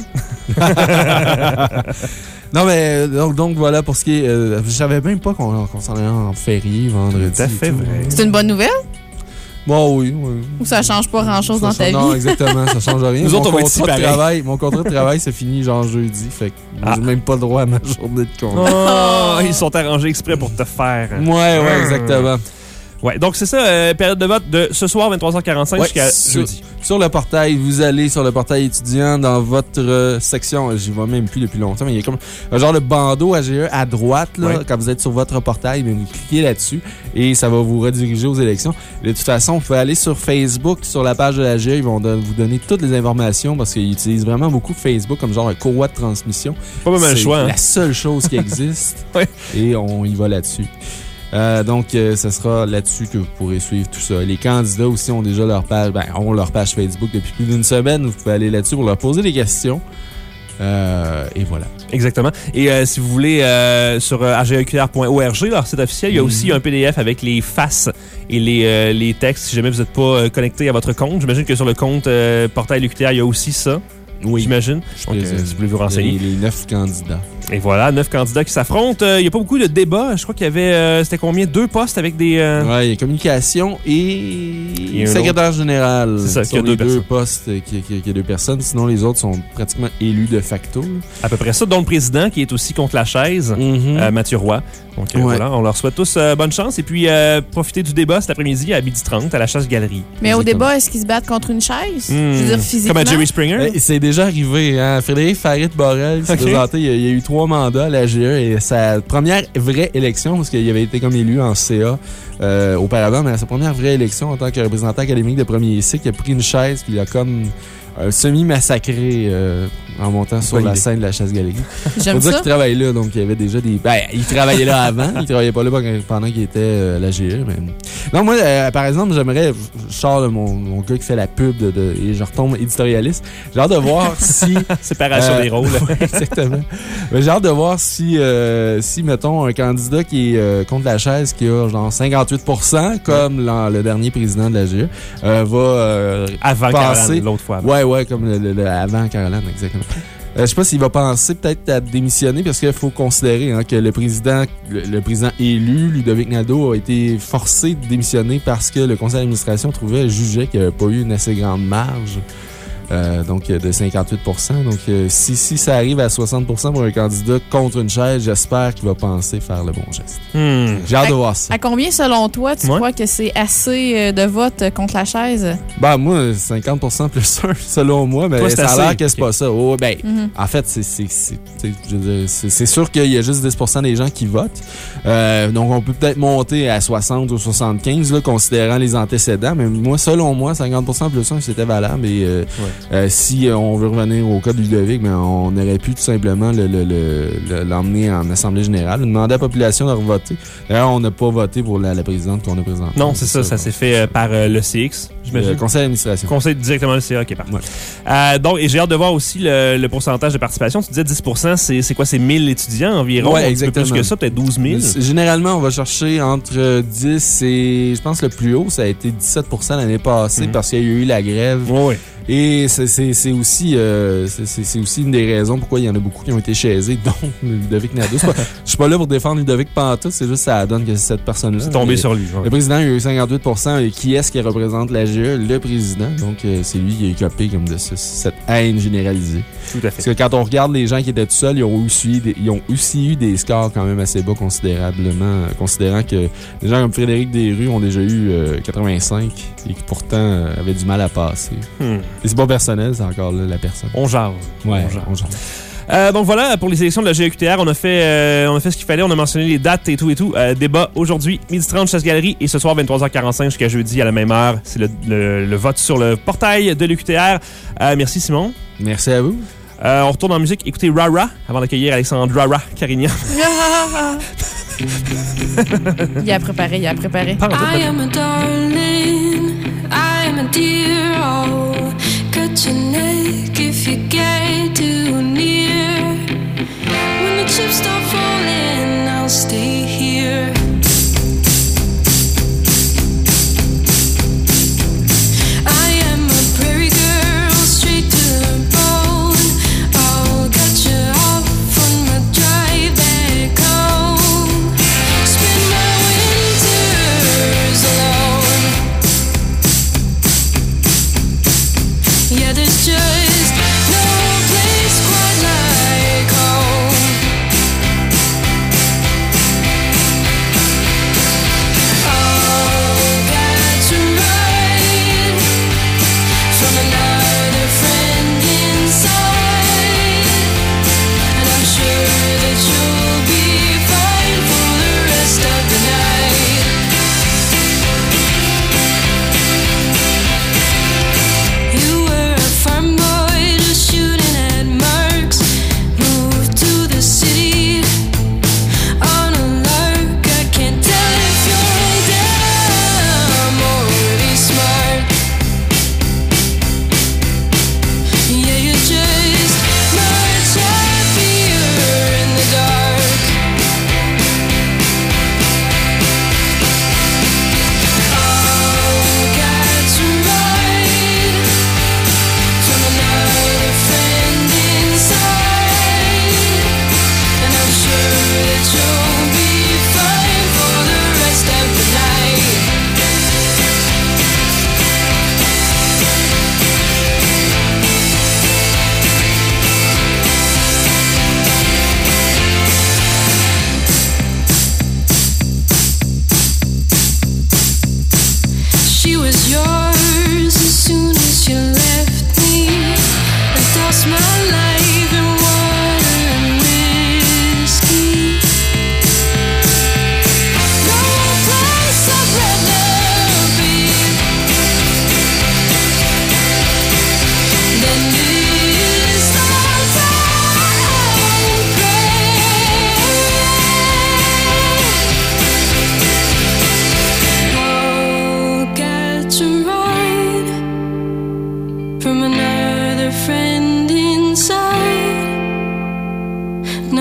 là? Non, mais donc voilà pour ce qui est. Je savais même pas qu'on s'en allait en férié vendredi. Tout à fait vrai. C'est une bonne nouvelle? Bon, oui. Ou ça change pas grand-chose dans ta vie? Non, exactement, ça change rien. Nous autres, on va être si pareil. Mon contrat de travail se finit genre jeudi, fait que j'ai même pas le droit à ma journée de congé. Oh, ils sont arrangés exprès pour te faire. Ouais, exactement. Ouais, donc c'est ça, période de vote de ce soir, 23h45 jusqu'à jeudi. Sur le portail, vous allez sur le portail étudiant dans votre section. J'y vais même plus depuis longtemps, mais il y a comme un genre de bandeau AGE à droite, là, quand vous êtes sur votre portail, vous cliquez là-dessus et ça va vous rediriger aux élections. De toute façon, vous pouvez aller sur Facebook, sur la page de l'AGE, ils vont vous donner toutes les informations parce qu'ils utilisent vraiment beaucoup Facebook comme genre un courroie de transmission. Pas même un choix. C'est la seule chose qui existe et on y va là-dessus. Donc, ce sera là-dessus que vous pourrez suivre tout ça. Les candidats aussi ont déjà leur page, ont leur page Facebook depuis plus d'une semaine. Vous pouvez aller là-dessus pour leur poser des questions. Et voilà. Exactement. Et si vous voulez, sur ageqr.org, leur site officiel, il y a aussi un PDF avec les faces et les textes. Si jamais vous n'êtes pas connecté à votre compte, j'imagine que sur le compte portail UQTR, il y a aussi ça. Oui. J'imagine. Donc, si vous voulez vous renseigner. Les 9 candidats. Et voilà, 9 candidats qui s'affrontent. Il n'y a pas beaucoup de débats. Je crois qu'il y avait, c'était combien? 2 postes avec des... Oui, il y a communication et secrétaire général. C'est ça, qu'il y a deux postes, qu'il y a 2 personnes. Sinon, les autres sont pratiquement élus de facto. À peu près ça, dont le président qui est aussi contre la chaise, Mathieu Roy. Donc voilà, on leur souhaite tous bonne chance. Et puis, profitez du débat cet après-midi à 12h30 à la Chasse-Galerie. Mais au débat, est-ce qu'ils se battent contre une chaise? Je veux dire, physiquement. Comme à Jerry Springer? C'est déjà arrivé. Hein? Frédéric Farid-Borel s'est présenté. Il y a eu 3 mandats à l'AGE et sa première vraie élection, parce qu'il avait été comme élu en CA auparavant, mais sa première vraie élection en tant que représentant académique de premier cycle, il a pris une chaise puis il a comme semi-massacré en montant sur la scène de la Chasse-Galerie. J'aime Faut dire ça. qu'il travaille là, donc il y avait déjà des... Ben, il travaillait là avant, il travaillait pas là pendant qu'il était à la GE, mais... Non, moi, par exemple, j'aimerais... Je sors de mon gars qui fait la pub et je retombe éditorialiste. J'ai hâte de voir si... Séparation des rôles. Ouais, exactement. Mais j'ai hâte de voir si, mettons, un candidat qui est contre la chaise, qui a genre 58%, comme le dernier président de la GE, va avant passer... Caroline, l'autre fois. Ouais, comme le avant Caroline, exactement. Je sais pas s'il va penser peut-être à démissionner parce qu'il faut considérer que le président élu, Ludovic Nadeau, a été forcé de démissionner parce que le conseil d'administration jugeait qu'il n'y avait pas eu une assez grande marge. Donc de 58%. Donc si ça arrive à 60% pour un candidat contre une chaise, j'espère qu'il va penser faire le bon geste. J'ai hâte de voir ça. À combien, selon toi, tu crois que c'est assez de votes contre la chaise? Ben, moi, 50% plus 1, selon moi, mais toi, ça a l'air que c'est pas ça. Oh, ben, en fait, c'est sûr qu'il y a juste 10% des gens qui votent. Donc, on peut peut-être monter à 60 ou 75, là, considérant les antécédents. Mais moi, selon moi, 50% plus 1, c'était valable. Et si on veut revenir au cas de Ludovic, ben, on aurait pu tout simplement l'emmener en Assemblée générale, demander à la population de revoter. D'ailleurs, on n'a pas voté pour la présidente qu'on a présentée. Non, c'est ça s'est fait par le CX. Le conseil d'administration. Conseil directement le CA, OK, parfait. Ouais. Donc, et j'ai hâte de voir aussi le pourcentage de participation. Tu disais 10%, c'est quoi? C'est 1000 étudiants environ? Oui, exactement. Un peu plus que ça, peut-être 12 000? Généralement, on va chercher entre 10 et, je pense, le plus haut, ça a été 17% l'année passée parce qu'il y a eu la grève. Oui. Et c'est aussi une des raisons pourquoi il y en a beaucoup qui ont été chaisés, dont Ludovic Nadeau. Je suis pas là pour défendre Ludovic pantoute, c'est juste ça donne que cette personne-là. C'est tombé sur lui. Ouais. Le président, il a eu 58%. Et qui est-ce qui représente la GE? Le président. Donc, c'est lui qui est écopé comme de cette haine généralisée. Tout à fait. Parce que quand on regarde les gens qui étaient tout seuls, ils ont aussi eu des scores quand même assez bas considérablement, considérant que des gens comme Frédéric Desrues ont déjà eu 85 et qui pourtant avaient du mal à passer. Et c'est pas personnel, c'est encore là, la personne. On jase. Ouais, on jase. Donc voilà, pour les élections de la GEQTR, on a fait ce qu'il fallait, on a mentionné les dates et tout. Débat aujourd'hui, 12h30, Chasse-Galerie, et ce soir, 23h45 jusqu'à jeudi à la même heure. C'est le vote sur le portail de l'UQTR. Merci Simon. Merci à vous. On retourne en musique, écoutez Rara avant d'accueillir Alexandra Carignan. Il a préparé. I am a darling, I am a dear, oh, cut your neck if you get too near. When the chips start falling, I'll stay here. I am a prairie girl, straight to the bone. I'll get you off on my drive back home. Spend my winters alone. Yeah, there's just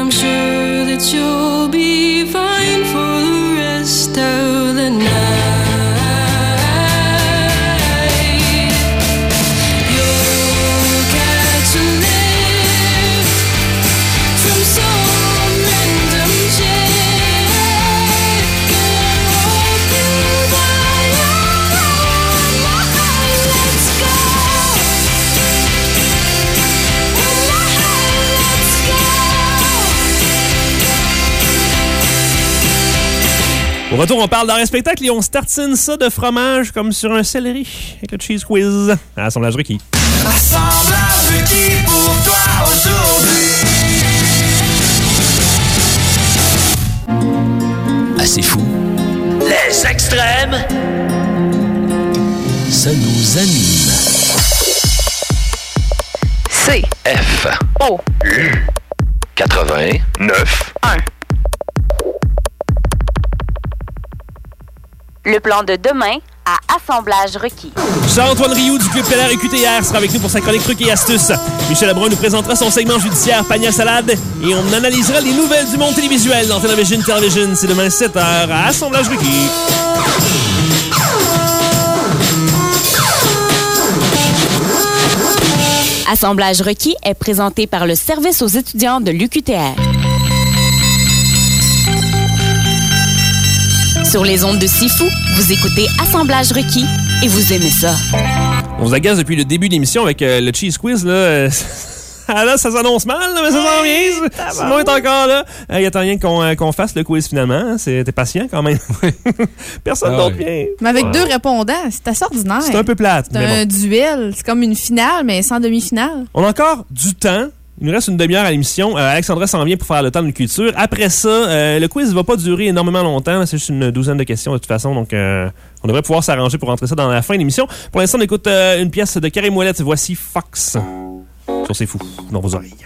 I'm sure that you'll be fine for the rest of the night. You'll catch a lift from some random chick and hope you die alone. Let's go. Au retour, on parle d'un spectacle et on se tartine ça de fromage comme sur un céleri avec le cheese quiz à Assemblage Requis. Assemblage requis pour toi aujourd'hui. Assez fou. Les extrêmes. Ça nous anime. C. F. O. U. 89. 1. Le plan de demain à Assemblage Requis. Jean-Antoine Rioux du Club Pellaire et QTR sera avec nous pour sa chronique Trucs et astuces. Michel Lebrun nous présentera son segment judiciaire Panier à salade et on analysera les nouvelles du monde télévisuel dans Television. C'est demain 7h à Assemblage Requis. Assemblage Requis est présenté par le service aux étudiants de l'UQTR. Sur les ondes de Sifu, vous écoutez Assemblage Requis et vous aimez ça. On se agace depuis le début de l'émission avec le cheese quiz. Là, là ça s'annonce mal, là, mais ça s'en vient. Simon est encore là. Il attend rien qu'on fasse le quiz finalement. T'es patient quand même. Personne d'autre vient. Mais avec deux répondants, c'est assez ordinaire. C'est un peu plate. C'est un duel. C'est comme une finale, mais sans demi-finale. On a encore du temps. Il nous reste une demi-heure à l'émission. Alexandra s'en vient pour faire le temps de culture. Après ça, le quiz ne va pas durer énormément longtemps. C'est juste une douzaine de questions de toute façon. Donc, on devrait pouvoir s'arranger pour rentrer ça dans la fin de l'émission. Pour l'instant, on écoute une pièce de Karim Ouellette. Voici Fox. Sur C'est Fou, dans vos oreilles.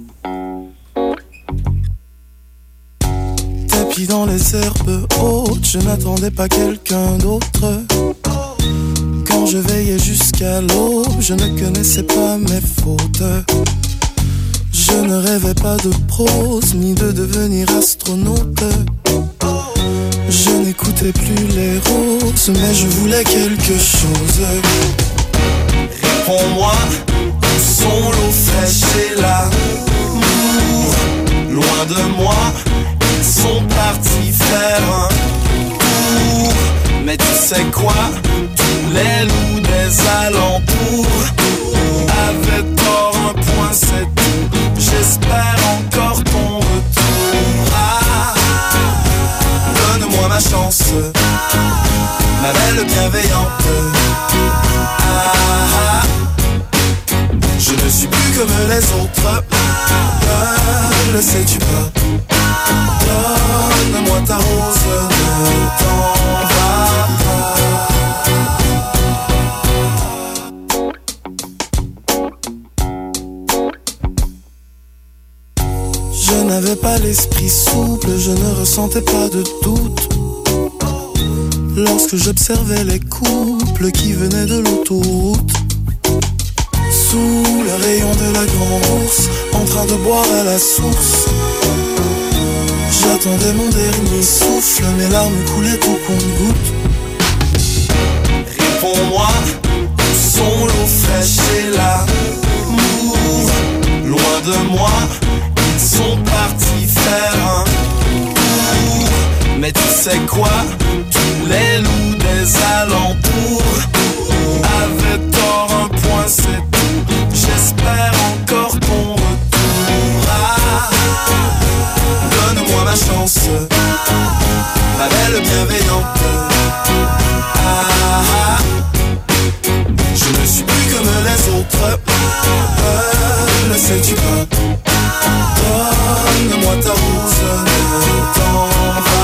Tapis dans les herbes hautes, je n'attendais pas quelqu'un d'autre. Quand je veillais jusqu'à l'aube, je ne connaissais pas mes fautes. Je ne rêvais pas de prose, ni de devenir astronaute. Je n'écoutais plus les roses, mais je voulais quelque chose. Réponds-moi, où sont l'eau fraîche et l'amour? Loin de moi, ils sont partis faire un tour. Mais tu sais quoi, tous les loups des alentours avaient tort, un point c'est tout. J'espère encore ton retour. Donne-moi ma chance, ma belle bienveillante. Je ne suis plus comme les autres, le sais-tu pas? Donne-moi ta rose, ne t'en va pas. Je n'avais pas l'esprit souple, je ne ressentais pas de doute. Lorsque j'observais les couples qui venaient de l'autoroute, sous le rayon de la grande ours, en train de boire à la source, j'attendais mon dernier souffle, mes larmes coulaient au compte-gouttes. Réponds-moi, où sont l'eau fraîche et l'amour? Loin de moi, ils sont partis faire un tour. Mais tu sais quoi, tous les loups des alentours avaient tort, un point c'est tout. J'espère encore ton retour. Donne-moi ma chance, ma belle bienveillante. Je ne suis plus comme les autres, le sais-tu pas? Donne-moi ta rose, ne t'en va pas.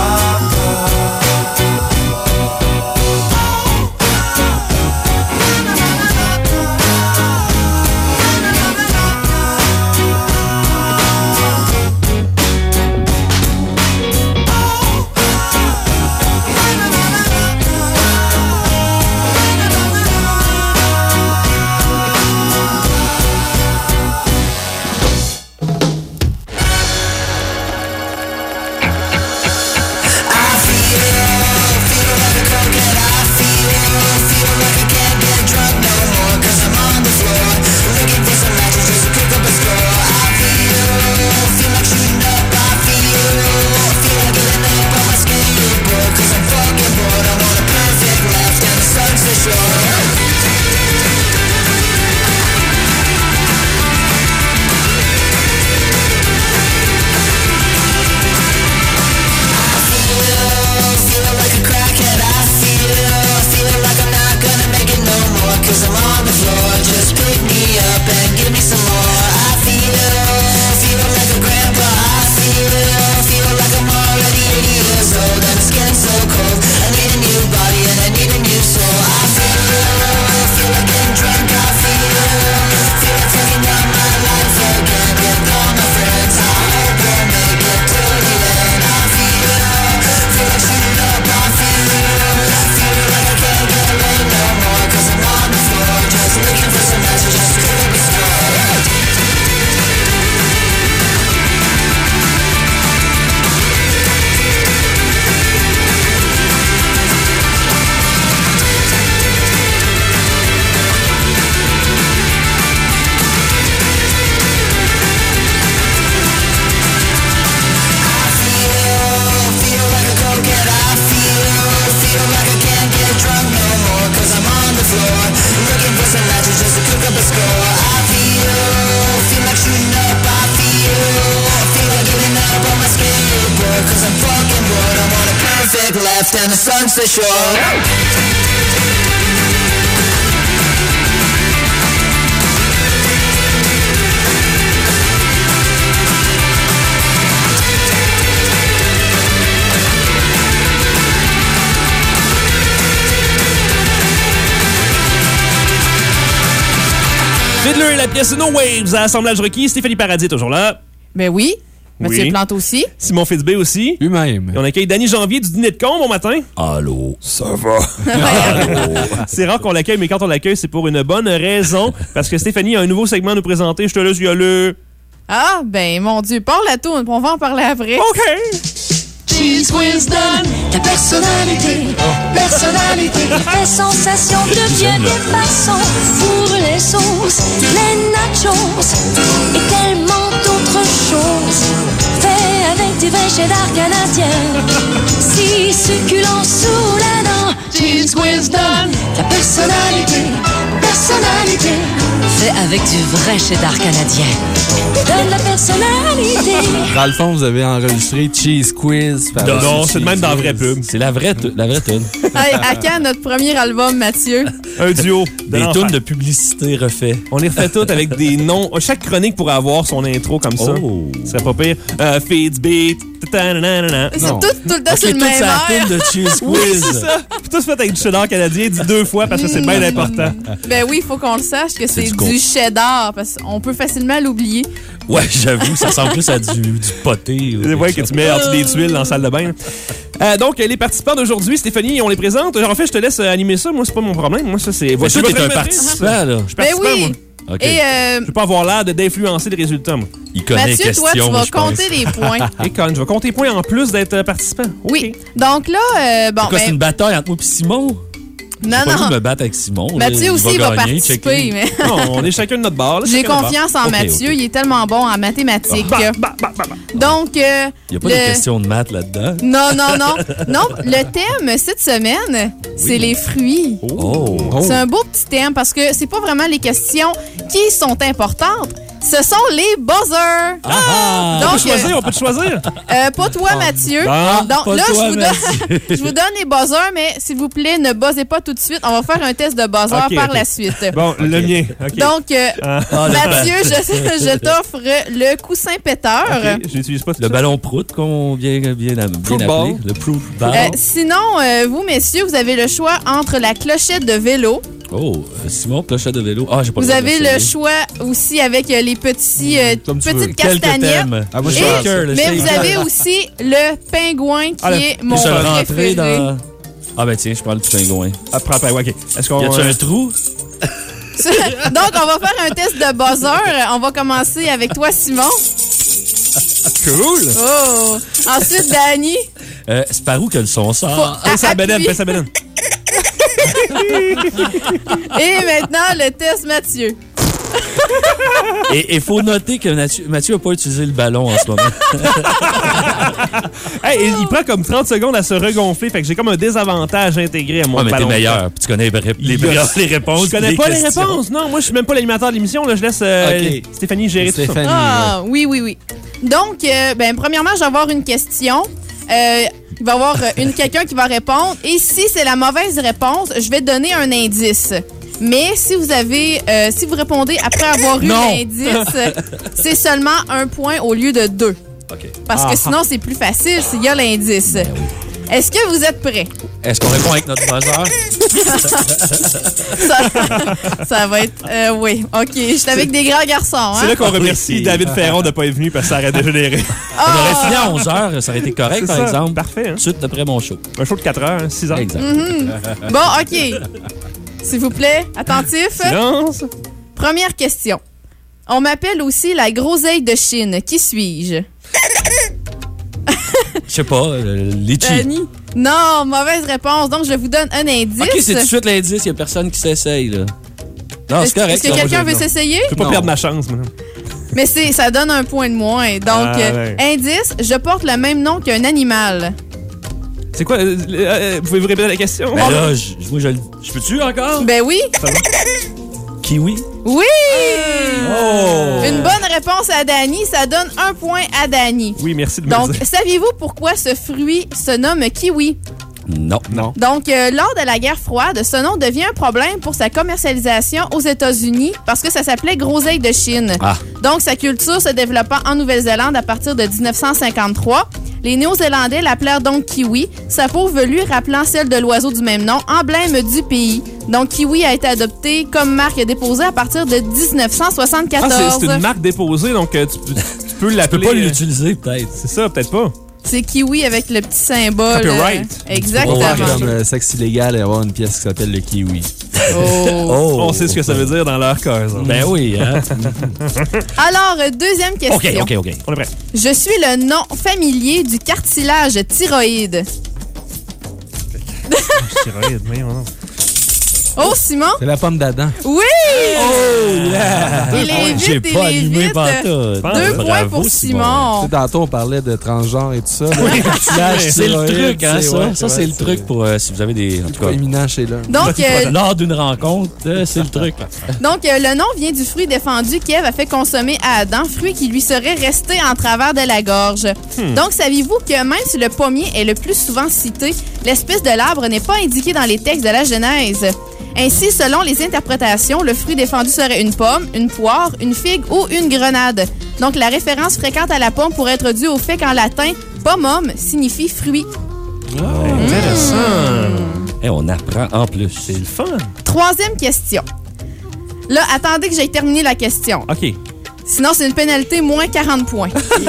take a left and the sun's the shore. Fiddler et la pièce No Waves à Assemblage requis. Stéphanie Paradis est toujours là. Ben oui. Mathieu Plante aussi. Simon Fitzbé aussi. Lui-même. Et on accueille Danny Janvier du Dîner de Con bon matin. Allô, ça va? Allô. C'est rare qu'on l'accueille, mais quand on l'accueille, c'est pour une bonne raison. Parce que Stéphanie a un nouveau segment à nous présenter. Je te laisse y aller. Ah, ben mon Dieu, parle la tourne, on va en parler après. OK. Cheese Whiz donne ta personnalité. Personnalité. Les sensations deviennent des façons. Pour les sauces, les nachos et tellement d'autres choses. Fait avec du vrai cheddar canadien. Si succulent sous la dent. Cheese Whiz donne ta personnalité. Personnalité. Fait avec du vrai cheddar canadien. Donne la personnalité. Dans le fond, vous avez enregistré Cheese Quiz. Non, c'est le même dans la vraie pub. C'est la vraie tune. Hey, à quand notre premier album, Mathieu? Un duo. Des tunes de publicité refait. On les refait toutes avec des noms. Chaque chronique pourrait avoir son intro comme ça. Oh. Ce serait pas pire. Feedsbeat. C'est tout le temps sur le même air. de Cheese Quiz. Oui, c'est ça. Puis tout se fait avec du cheddar canadien, dit 2 fois parce que c'est bien important. Ben oui, il faut qu'on le sache que c'est du cheddar parce qu'on peut facilement l'oublier. Ouais, j'avoue, ça ressemble plus à du poté. C'est vrai que tu mets en dessous des tuiles dans la salle de bain. Donc, les participants d'aujourd'hui, Stéphanie, on les présente. En fait, je te laisse animer ça. Moi, c'est pas mon problème. Moi, ça, c'est... Mais toi, t'es un participant, là. Je suis participant, oui. moi. Okay. Et je veux pas avoir l'air d'influencer les résultats, moi. Il connaît Mathieu, toi, tu vas compter les points. Et Colin, je vais compter les points en plus d'être participant. Oui. Donc là, bon. C'est une bataille entre moi et Simon? Non, non. non. Je me battre avec Simon. Mathieu aussi il va gagner, participer. Mais... non, on est chacun de notre bord. J'ai confiance en Mathieu. Il est tellement bon en mathématiques. Donc, il n'y a pas de question de maths là-dedans. Non. Non, le thème cette semaine, c'est les fruits. Oh. C'est un beau petit thème parce que c'est pas vraiment les questions qui sont importantes. Ce sont les buzzers. Donc, on peut te choisir. Pas toi, Mathieu. Donc là, je vous donne les buzzers, mais s'il vous plaît, ne buzzez pas tout de suite. On va faire un test de buzzer par la suite. Bon, le mien. Okay. Donc, Mathieu, je t'offre le coussin péteur. Okay. Je l'utilise pas tout le ballon prout qu'on vient appeler. Le prout ball. Sinon, vous, messieurs, vous avez le choix entre la clochette de vélo. Oh, Simon, clochette de vélo. Ah, j'ai pas Vous avez le choix aussi avec les petites castagnettes. Ah, moi, mais vous avez aussi le pingouin qui est mon préféré. Ah, ben tiens, je prends le petit pingouin. Après, OK. Est-ce qu'on... Y a-tu un trou? Donc, on va faire un test de buzzer. On va commencer avec toi, Simon. Cool! Oh! Ensuite, Danny. C'est par où que le son sort? Fais sa bédaine. Et maintenant, le test Mathieu. Et il faut noter que Mathieu n'a pas utilisé le ballon en ce moment. Hey, il prend comme 30 secondes à se regonfler, fait que j'ai comme un désavantage intégré à mon ballon. Mais t'es meilleur, puis tu connais les réponses. Je connais pas les réponses, non. Moi, je suis même pas l'animateur de l'émission. Là, je laisse Stéphanie gérer tout ça. Ah, oui. Donc, premièrement, je vais avoir une question. Il va y avoir quelqu'un qui va répondre. Et si c'est la mauvaise réponse, je vais donner un indice. Mais si vous répondez après avoir eu l'indice, c'est seulement 1 point au lieu de 2. Okay. Parce que sinon, c'est plus facile s'il y a l'indice. Ben oui. Est-ce que vous êtes prêts? Est-ce qu'on répond avec notre buzzer? ça va être... oui, OK. Je suis avec des grands garçons. Hein? C'est là qu'on remercie David Ferron de ne pas être venu parce que ça aurait dégénéré. On aurait fini à 11h, ça aurait été correct, par exemple. Parfait. Tout de suite après mon show. Un show de 4 heures, 6 heures. Exact. Bon, OK. S'il vous plaît, attentif. Silence. Première question. On m'appelle aussi la groseille de Chine. Qui suis-je? Je sais pas, litchi. Non, mauvaise réponse. Donc, je vous donne un indice. OK, c'est tout de suite l'indice. Il n'y a personne qui s'essaye, là. Non, c'est correct. Est-ce que quelqu'un veut s'essayer? Je peux pas perdre ma chance, madame. Mais ça donne 1 point de moins. Donc, indice, je porte le même nom qu'un animal. C'est quoi? Pouvez-vous répéter la question? Ben là, je peux-tu encore? Ben oui. Kiwi? Oui! Oh! Une bonne réponse. réponse à Dany. Ça donne 1 point à Dany. Oui, merci de me Donc, le dire. saviez-vous pourquoi ce fruit se nomme kiwi? Non. Donc, lors de la guerre froide, ce nom devient un problème pour sa commercialisation aux États-Unis parce que ça s'appelait groseille de Chine. Ah. Donc, sa culture se développant en Nouvelle-Zélande à partir de 1953. Les Néo-Zélandais l'appelèrent donc kiwi, sa peau velue rappelant celle de l'oiseau du même nom, emblème du pays. Donc, kiwi a été adopté comme marque déposée à partir de 1974. Ah, c'est une marque déposée, donc tu peux Tu l'appeler. peux pas l'utiliser, peut-être. C'est ça, peut-être pas. C'est kiwi avec le petit symbole. Copyright. Exactement. On va comme sexe illégal et avoir une pièce qui s'appelle le kiwi. Oh. On sait ce que ça veut dire dans leur cœur. ça. Ben oui, hein? Alors, deuxième question. OK. On est prêt. Je suis le nom familier du cartilage thyroïde. Thyroïde, voyons donc. Oh, Simon? C'est la pomme d'Adam. Oui! Oh, yeah! Il est J'ai vite, pas il est allumé vite. pantoute. 2 points pour Tu sais, Simon. tantôt, on parlait de transgenre et tout ça. Oui, c'est le truc, hein, ça. ouais, Ça, c'est le truc pour si vous avez des. En tout cas, éminent chez l'homme. Donc, lors d'une rencontre, c'est le truc. le nom vient du fruit défendu qu'Ève a fait consommer à Adam, fruit qui lui serait resté en travers de la gorge. Donc, saviez-vous que même si le pommier est le plus souvent cité, l'espèce de l'arbre n'est pas indiquée dans les textes de la Genèse? Ainsi, selon les interprétations, le fruit défendu serait une pomme, une poire, une figue ou une grenade. Donc, la référence fréquente à la pomme pourrait être due au fait qu'en latin, pomum signifie fruit. Intéressant. Et on apprend en plus. C'est le fun. Troisième question. Là, attendez que j'aille terminer la question. OK. Sinon, c'est une pénalité moins 40 points.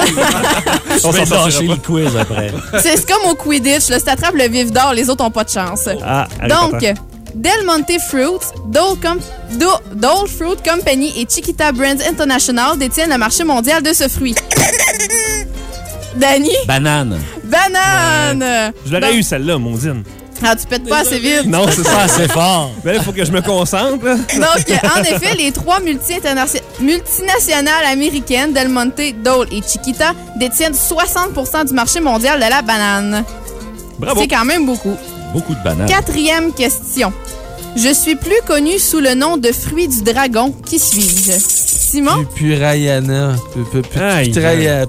On va lâcher le quiz après. C'est comme au Quidditch. Là, si t'attrapes le vif d'or, les autres n'ont pas de chance. Ah, Donc, Del Monte Fruits, Dole Fruit Company et Chiquita Brands International détiennent le marché mondial de ce fruit. Dany? Banane. Banane! Je l'aurais eu, celle-là, Mondine. Ah, tu pètes pas assez vite. Non, c'est Pas assez fort. Mais là, il faut que je me concentre. là. Donc, en effet, les trois multinationales américaines, Del Monte, Dole et Chiquita, détiennent 60% du marché mondial de la banane. Bravo. C'est quand même beaucoup. Beaucoup de bananes. Quatrième question. Je suis plus connu sous le nom de fruit du dragon. Qui suis-je? Simon? Purayana. Pitaraya.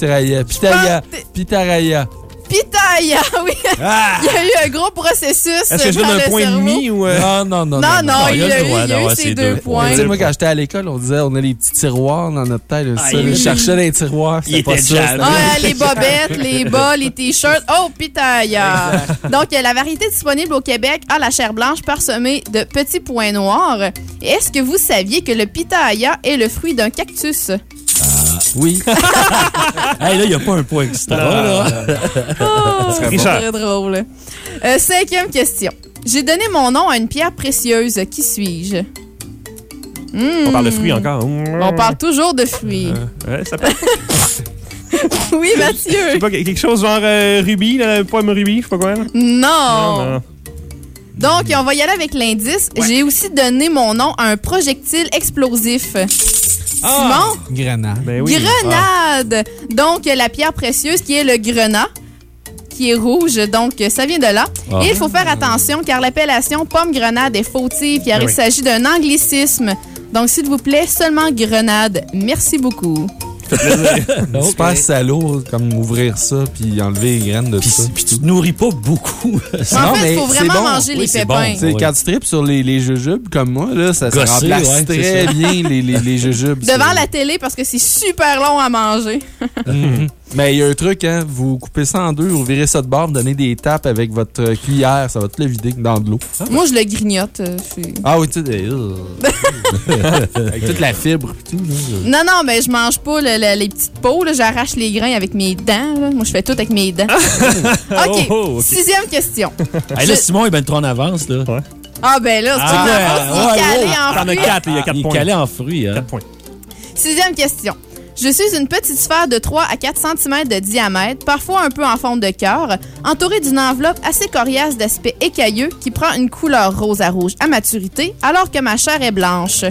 Pitaraya. Pitaya, oui. Ah! Il y a eu un gros processus. Est-ce que je donne dans un le point et cerveau. demi ou... Non. Non, il il a a le droit eu d'avoir ses ses 2 deux. points. Tu sais, moi, quand j'étais à l'école, on disait on a les petits tiroirs dans notre tête. Ah, Je cherchais dans les tiroirs. Il C'était pas était ça. jaloux. Ah, les bobettes, les bas, les t-shirts. Oh, pitaya! Donc, la variété disponible au Québec a la chair blanche parsemée de petits points noirs. Est-ce que vous saviez que le pitaya est le fruit d'un cactus? Oui. Hey, là, il n'y a pas un point extra. Là. Oh, Richard. très drôle. Cinquième question. J'ai donné mon nom à une pierre précieuse. Qui suis-je? On parle de fruits encore. On parle toujours de fruits. Ouais, ça peut... Oui, Mathieu. Je sais pas, quelque chose genre rubis, la pomme rubis, je sais pas quoi. Là. Non. Donc, on va y aller avec l'indice. Ouais. J'ai aussi donné mon nom à un projectile explosif. Simon? Grenade. Ben oui. Grenade! Donc, la pierre précieuse qui est le grenat, qui est rouge. Donc, ça vient de là. Ah. Et il faut faire attention car l'appellation pomme-grenade est fautive car Ben il oui. s'agit d'un anglicisme. Donc, s'il vous plaît, seulement grenade. Merci beaucoup. Super salaud, comme ouvrir ça puis enlever les graines de ça. Puis tu te nourris pas beaucoup. En fait, il faut c'est vraiment bon. manger les c'est pépins. bon. Tu sais, Oui. quand tu tripes sur les jujubes comme moi, là, ça Gosser, remplace ouais, c'est très ça. bien les jujubes. Devant la télé parce que c'est super long à manger. Mais il y a un truc, hein, vous coupez ça en deux, vous virez ça de bord, vous donnez des tapes avec votre cuillère, ça va tout le vider dans de l'eau. Moi, je le grignote. Ah oui, tu sais, avec toute la fibre et tout. Là. Non, mais je mange pas les petites peaux. là. J'arrache les grains avec mes dents. là. Moi, je fais tout avec mes dents. OK. OK. Sixième question. Hey, là, Simon est ben trop en avance. Là. Ouais. Ah, ben là, c'est il est calé en T'en as fruits. 4, il y a 4 Il est points. calé en fruits. Hein. 4 points. Sixième question. Je suis une petite sphère de 3 à 4 cm de diamètre, parfois un peu en forme de cœur, entourée d'une enveloppe assez coriace d'aspect écailleux qui prend une couleur rose à rouge à maturité, alors que ma chair est blanche.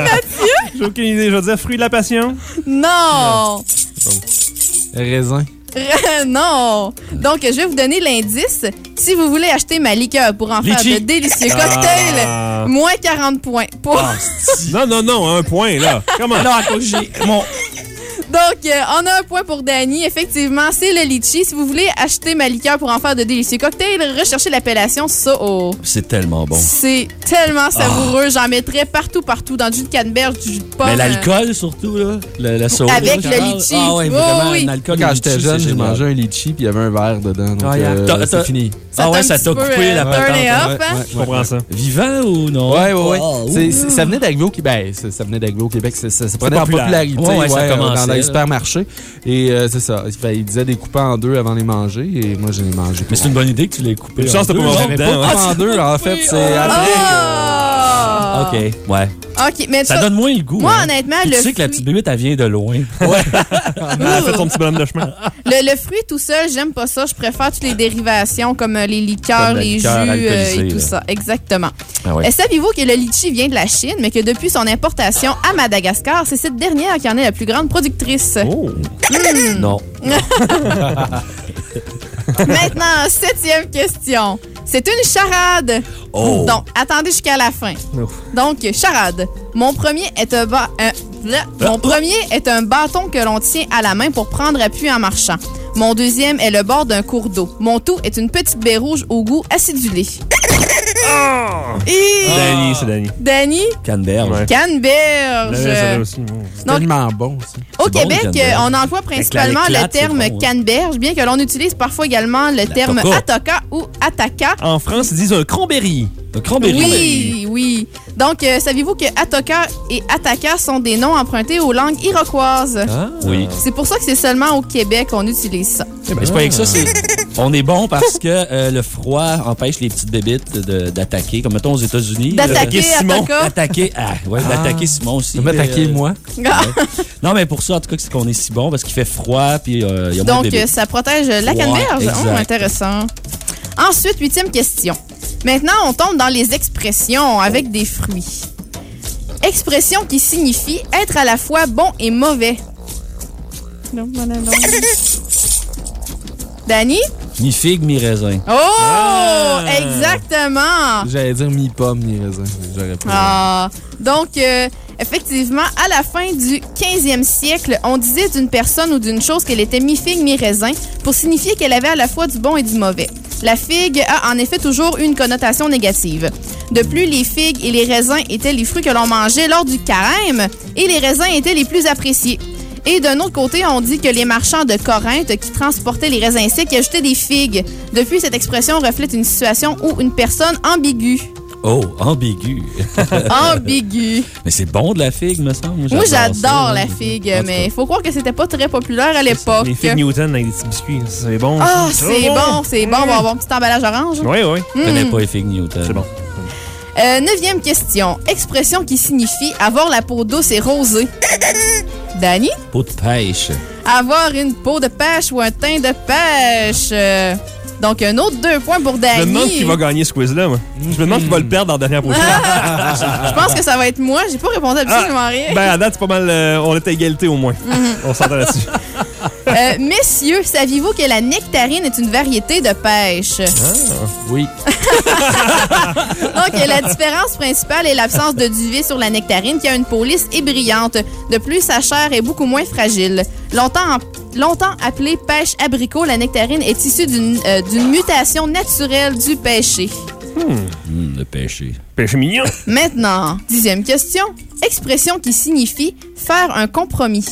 J'ai aucune idée. Je vais dire fruit de la passion. Non! Raisin. Non! Donc, je vais vous donner l'indice. Si vous voulez acheter ma liqueur pour en faire Litchi. de délicieux cocktails, moins 40 points. Pour... Non, un point, là. Comment? Alors, à cause j'ai mon... Donc, on a un point pour Danny. Effectivement, c'est le litchi. Si vous voulez acheter ma liqueur pour en faire de délicieux cocktails, recherchez l'appellation Soho. C'est tellement bon. C'est tellement savoureux. J'en mettrais partout. Dans du jus de canneberge, du jus de pomme. Mais l'alcool, surtout, là. Le soda. Avec le litchi. Ah ouais, Oh, vraiment, oui. un alcool. Quand le j'étais litchi, jeune, c'est j'ai génial. mangé un litchi puis il y avait un verre dedans. Donc, c'est fini. Ah ouais, ça t'a coupé la patente. turn it hein? off, hein? Je comprends ça. Vivant ou non? Ouais. Oh, Ça venait d'arriver au Québec. Ça venait d'arriver au Québec. Ça prenait en populaire. popularité Ouais, ça commençait, dans les là. supermarchés. Et c'est ça. Il disait des coupes en deux avant de les manger. Et moi, je les mangeais. Mais c'est une bonne idée que tu l'aies coupé. Une chance, t'as pas en deux, mangé non? dedans. Pas en deux, en fait. C'est après. Ah! OK, ouais. OK, mais Ça donne moins le goût. Moi, hein. honnêtement, Puis le tu sais que la fruit- petite bébête, elle vient de loin. Elle a fait son petit bonhomme de chemin. Le fruit tout seul, j'aime pas ça. Je préfère toutes les dérivations comme les liqueurs, Comme la les liqueur jus alcoolisée, et tout là. ça. Exactement. Ah ouais. Saviez-vous que le litchi vient de la Chine, mais que depuis son importation à Madagascar, c'est cette dernière qui en est la plus grande productrice? Oh. Non. Maintenant, 7e question. C'est une charade. Oh. Donc, attendez jusqu'à la fin. Ouf. Donc, charade. Mon premier est un bâton que l'on tient à la main pour prendre appui en marchant. Mon deuxième est le bord d'un cours d'eau. Mon tout est une petite baie rouge au goût acidulé. Et... C'est Danny. Danny? Canneberge. Ouais. Canneberge. Ça aussi. C'est Donc, tellement bon, ça. Au C'est bon, Québec, le canneberge. on emploie principalement Avec la le éclate, terme c'est bon, hein. canneberge, bien que l'on utilise parfois également le terme toca. atoka ou ataka. En France, ils disent un cranberry. Le cranberry. Oui. Donc, saviez-vous que atoka et ataka sont des noms empruntés aux langues iroquoises? Ah, oui. C'est pour ça que c'est seulement au Québec qu'on utilise ça. Mais c'est pas avec ça, on est bon parce que le froid empêche les petites bébites d'attaquer. Comme mettons aux États-Unis. D'attaquer Simon. atoka. D'attaquer. D'attaquer Simon aussi. Tu peux m'attaquer, moi? Non, mais pour ça, en tout cas, c'est qu'on est si bon parce qu'il fait froid puis il y a moins de Donc, bébites. ça protège la Ouais, canneberge. exact. Oh, intéressant. Ensuite, 8e question. Maintenant, on tombe dans les expressions avec des fruits. Expression qui signifie être à la fois bon et mauvais. Danny? Mi figue, mi raisin. Oh! Exactement! J'allais dire mi-pomme, mi-raisin. J'aurais pas. Ah, donc, effectivement, à la fin du 15e siècle, on disait d'une personne ou d'une chose qu'elle était mi-figue, mi-raisin pour signifier qu'elle avait à la fois du bon et du mauvais. La figue a en effet toujours eu une connotation négative. De plus, les figues et les raisins étaient les fruits que l'on mangeait lors du carême et les raisins étaient les plus appréciés. Et d'un autre côté, on dit que les marchands de Corinthe qui transportaient les raisins secs y ajoutaient des figues. Depuis, cette expression reflète une situation ou une personne ambiguë. Oh, ambigu. Ambiguë. Mais c'est bon de la figue, me semble. Moi, ça. j'adore la figue, mais il faut croire que c'était pas très populaire à l'époque. Les figues Newton avec des petits biscuits. C'est bon. Ah, ça. c'est bon, c'est bon. On va avoir un petit emballage orange. Oui, oui. Je connais pas les figues Newton. C'est bon. 9e question. Expression qui signifie avoir la peau douce et rosée. Danny? Peau de pêche. Avoir une peau de pêche ou un teint de pêche. Donc, un autre 2 points pour Danny. Je me demande qui va gagner ce quiz-là, moi. Je me demande qui va le perdre dans la dernière position. Je pense que ça va être moi. J'ai pas répondu absolument rien. Ben, à date, c'est pas mal. On est à égalité au moins. On s'entend là-dessus. Messieurs, saviez-vous que la nectarine est une variété de pêche? Oui. Donc, la différence principale est l'absence de duvet sur la nectarine qui a une peau lisse et brillante. De plus, sa chair est beaucoup moins fragile. Longtemps appelée pêche abricot, la nectarine est issue d'une mutation naturelle du pêcher. Le pêcher. Pêche mignon. Maintenant, 10e question. Expression qui signifie faire un compromis.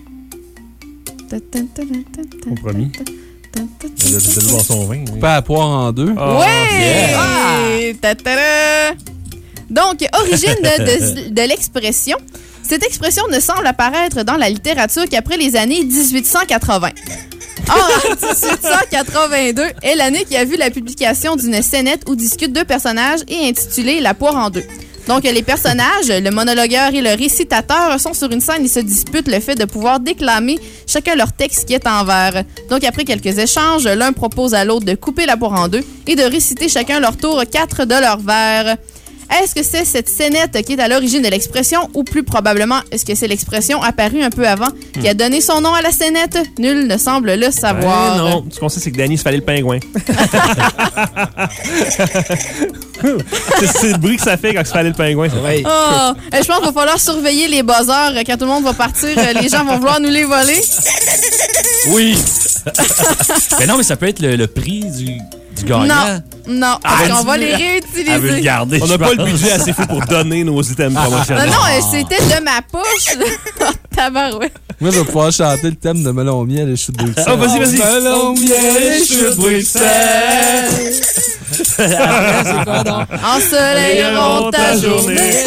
Compromis. De voir son vin. Couper à poire en deux. Oh, Ouais! Ta-ta-da! Donc, origine de l'expression. Cette expression ne semble apparaître dans la littérature qu'après les années 1880. Or, 1882 est l'année qui a vu la publication d'une scénette où discutent 2 personnages et intitulée La poire en deux. Donc, les personnages, le monologueur et le récitateur, sont sur une scène et se disputent le fait de pouvoir déclamer chacun leur texte qui est en vers. Donc, après quelques échanges, l'un propose à l'autre de couper la poire en deux et de réciter chacun leur tour 4 de leurs vers. Est-ce que c'est cette scénette qui est à l'origine de l'expression ou plus probablement, est-ce que c'est l'expression apparue un peu avant qui a donné son nom à la scénette? Nul ne semble le savoir. Non, ce qu'on sait, c'est que Danny se fallait le pingouin. c'est le bruit que ça fait quand il se fallait le pingouin. Oui. Oh, je pense qu'il va falloir surveiller les buzzers quand tout le monde va partir. Les gens vont vouloir nous les voler. Oui. Mais non, mais ça peut être le prix du gagnant. Non, parce qu'on va les réutiliser. Elle veut le garder. On n'a pas le budget assez fou pour donner nos items promotionnels. Non, c'était de ma poche. Oh, tabarouette. Moi, je vais pouvoir chanter le thème de Melon Miel et Chute Bruxelles. Oh, vas-y. Melon Miel et Chute Bruxelles. C'est quoi, donc? Ensoleilleront ta journée.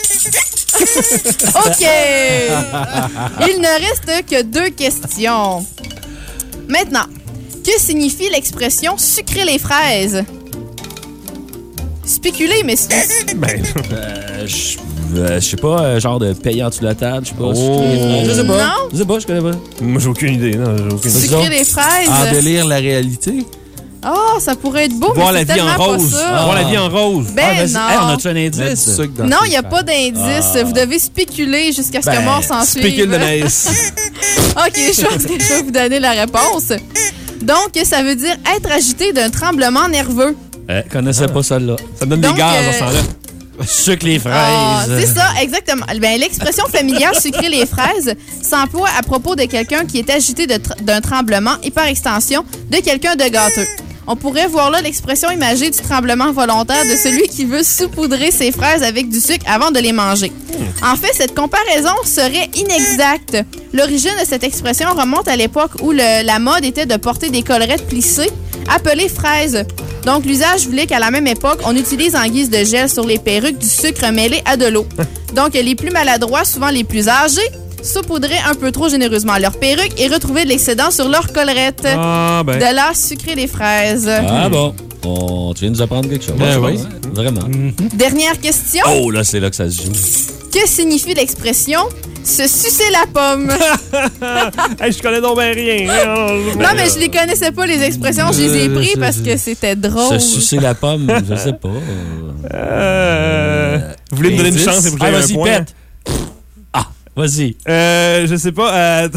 OK. Il ne reste que 2 questions. Maintenant, que signifie l'expression « sucrer les fraises » ? Spéculez, messieurs. Ben, je sais pas, genre de payer en dessous de la table, je sais pas. Oh. Je sais pas. Non. Je sais pas, je connais pas. moi, j'ai aucune idée. Non, j'ai aucune idée. Sucrer les fraises. Embellir la réalité. Oh, ça pourrait être beau, Voir mais la c'est vie en tellement rose. pas ça. Voir la vie en rose. Ben vas-y. non. Hey, on a-tu un indice? Non, il n'y a pas d'indice. Vous devez spéculer jusqu'à ce que mort s'en suive. Spécule de naisse. OK, je pense que je vais vous donner la réponse. Donc, ça veut dire être agité d'un tremblement nerveux. Connaissais pas celle-là. Ça me donne Donc, des gaz, on s'en là. Sucre les fraises. Ah, c'est ça, exactement. Ben, l'expression familière « sucrer les fraises » s'emploie à propos de quelqu'un qui est agité d'un tremblement et par extension de quelqu'un de gâteux. On pourrait voir là l'expression imagée du tremblement volontaire de celui qui veut saupoudrer ses fraises avec du sucre avant de les manger. En fait, cette comparaison serait inexacte. L'origine de cette expression remonte à l'époque où la mode était de porter des collerettes plissées appelées fraises. Donc, l'usage voulait qu'à la même époque, on utilise en guise de gel sur les perruques du sucre mêlé à de l'eau. Donc, les plus maladroits, souvent les plus âgés, saupoudraient un peu trop généreusement leurs perruques et retrouvaient de l'excédent sur leurs collerettes. Ah, ben. De là, sucrer les fraises. Ah bon. Tu viens de nous apprendre quelque chose. Ben oui. Vraiment. Dernière question. Oh, là, c'est là que ça se joue. Que signifie l'expression « se sucer la pomme » ? Hey, je connais donc bien rien. Non, mais je les connaissais pas, les expressions. Je les ai pris parce que c'était drôle. Se sucer la pomme, je sais pas. Vous voulez me donner une chance et vous avez un vas-y, point? pète. Ah, vas-y. Je sais pas.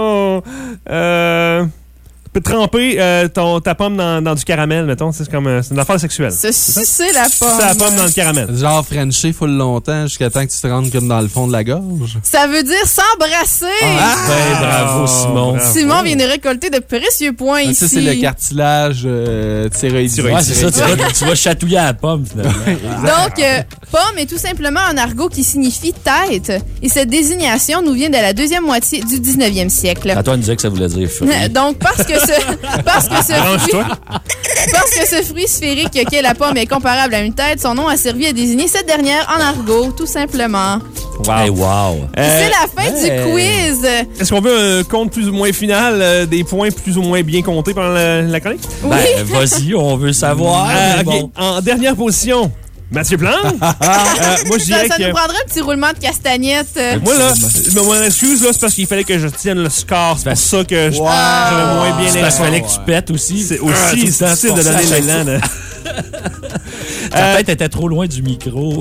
Tu peux tremper ta pomme dans du caramel, mettons. C'est comme c'est une affaire sexuelle. Se sucer la pomme. C'est la pomme dans le caramel. Genre Frencher full longtemps jusqu'à temps que tu te rendes comme dans le fond de la gorge. Ça veut dire s'embrasser. Ben, bravo, Simon. Bravo. Simon vient de récolter de précieux points ici. Ça, c'est le cartilage thyroïdien. Ouais, c'est ça. Tu vas chatouiller à la pomme, finalement. Donc, pomme est tout simplement un argot qui signifie tête. Et cette désignation nous vient de la deuxième moitié du 19e siècle. Antoine disait que ça voulait dire fruit. Donc, parce que ce fruit sphérique qu'est la pomme est comparable à une tête, son nom a servi à désigner cette dernière en argot, tout simplement. Wow. Hey, wow. C'est la fin du quiz. Est-ce qu'on veut un compte plus ou moins final, des points plus ou moins bien comptés pendant la chronique? Oui. Ben, vas-y, on veut savoir. mais OK. bon. En dernière position, Mathieu Plante. Moi, je dirais Ça que... nous prendrait un petit roulement de castagnette. Moi, là, je m'en excuse, là, c'est parce qu'il fallait que je tienne le score. C'est pour ça que j'avais moins bien C'est parce qu'il fallait que tu pètes aussi. C'est aussi difficile de donner l'élan. là. Ta tête était trop loin du micro.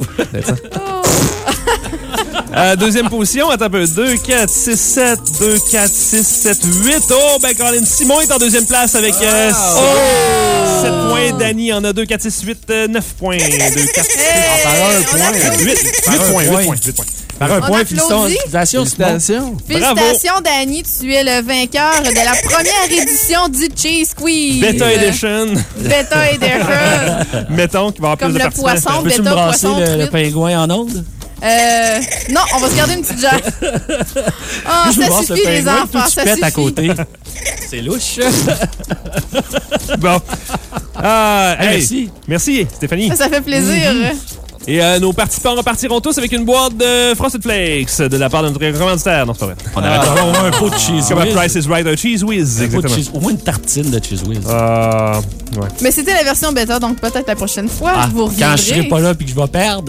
Deuxième position, attends un peu. 2, 4, 6, 7. 2, 4, 6, 7, 8. Oh, ben, Colin Simon est en deuxième place avec 7 points. Danny en a 2, 4, 6, 8, 9 points. 2, 4, 6, Par un point. 8 points. Par un On point, applaudit. félicitations, Simon. Félicitations, Danny. Tu es le vainqueur de la première édition du Cheese Quiz. Beta Edition. Beta Edition. Mettons qu'il va y avoir Comme plus de le participants. poisson, Peux-tu me bêta, brasser poisson, le truite. pingouin en onde? Non, on va se garder une petite jarre. Ah, Je ça brasse le suffit, les pingouin, enfants, toi, tu ça pètes suffit. à côté. C'est louche. Bon. Merci. Merci, Stéphanie. Ça fait plaisir. Et nos participants repartiront tous avec une boîte de Frosted Flakes de la part de notre commanditaire. Non, c'est pas vrai. On aurait au moins un pot de cheese Comme whiz. Price is Right, un Cheese Whiz. Un pot de Exactement. cheese- Au moins une tartine de cheese whiz. Ouais. Mais c'était la version bêta, donc peut-être la prochaine fois, Ah, vous reviendrez. quand je serai pas là puis que je vais perdre.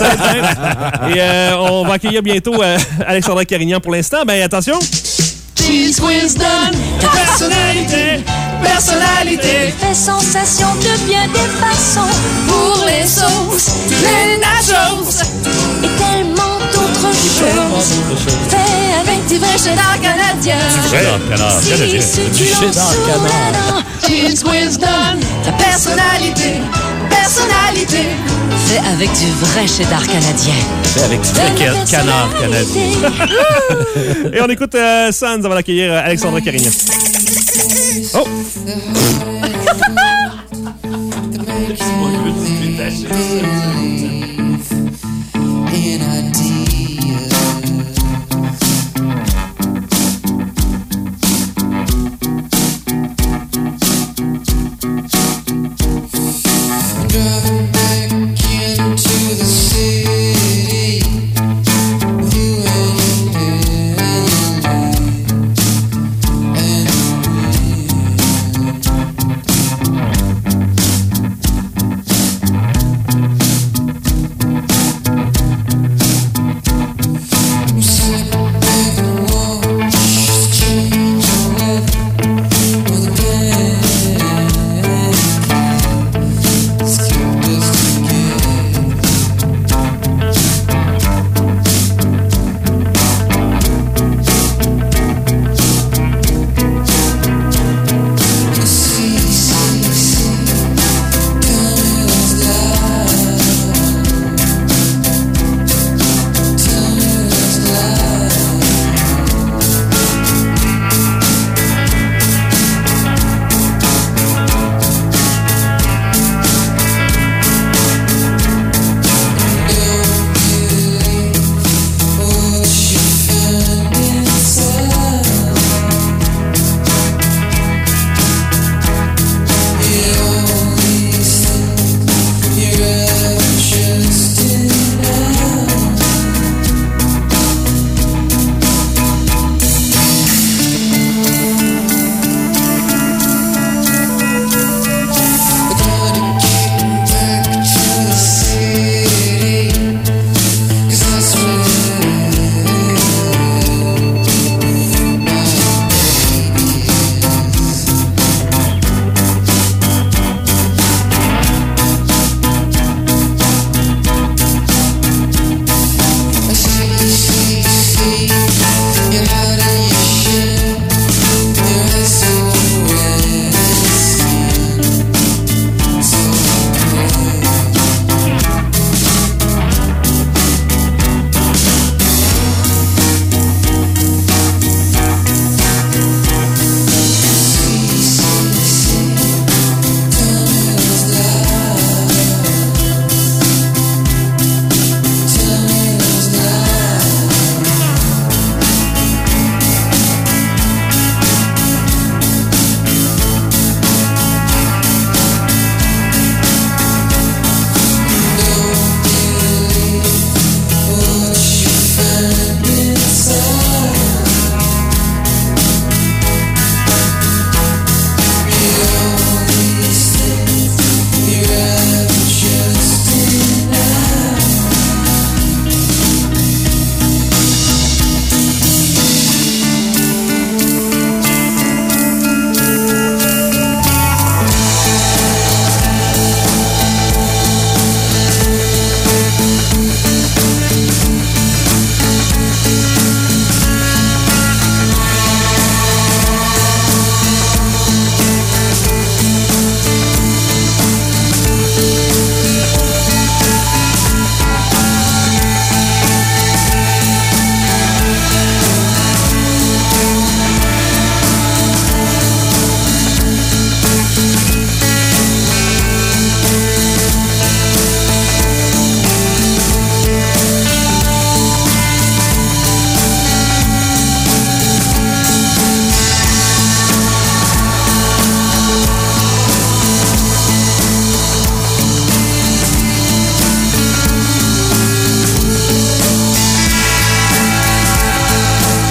Et on va accueillir bientôt Alexandra Carignan pour l'instant. Ben attention. Cheese Cheese Whiz donne ta personnalité. Fait sensation de bien des façons. Pour les sauces, les nachos Et tellement d'autres choses. Fait avec du vrai cheddar canadien. Du cheddar canard. Cheese Whiz donne ta personnalité. Fait avec du vrai cheddar canadien. Fait avec du vrai canard canadien. Et on écoute Sans avant d'accueillir Alexandra Carignan. Oh!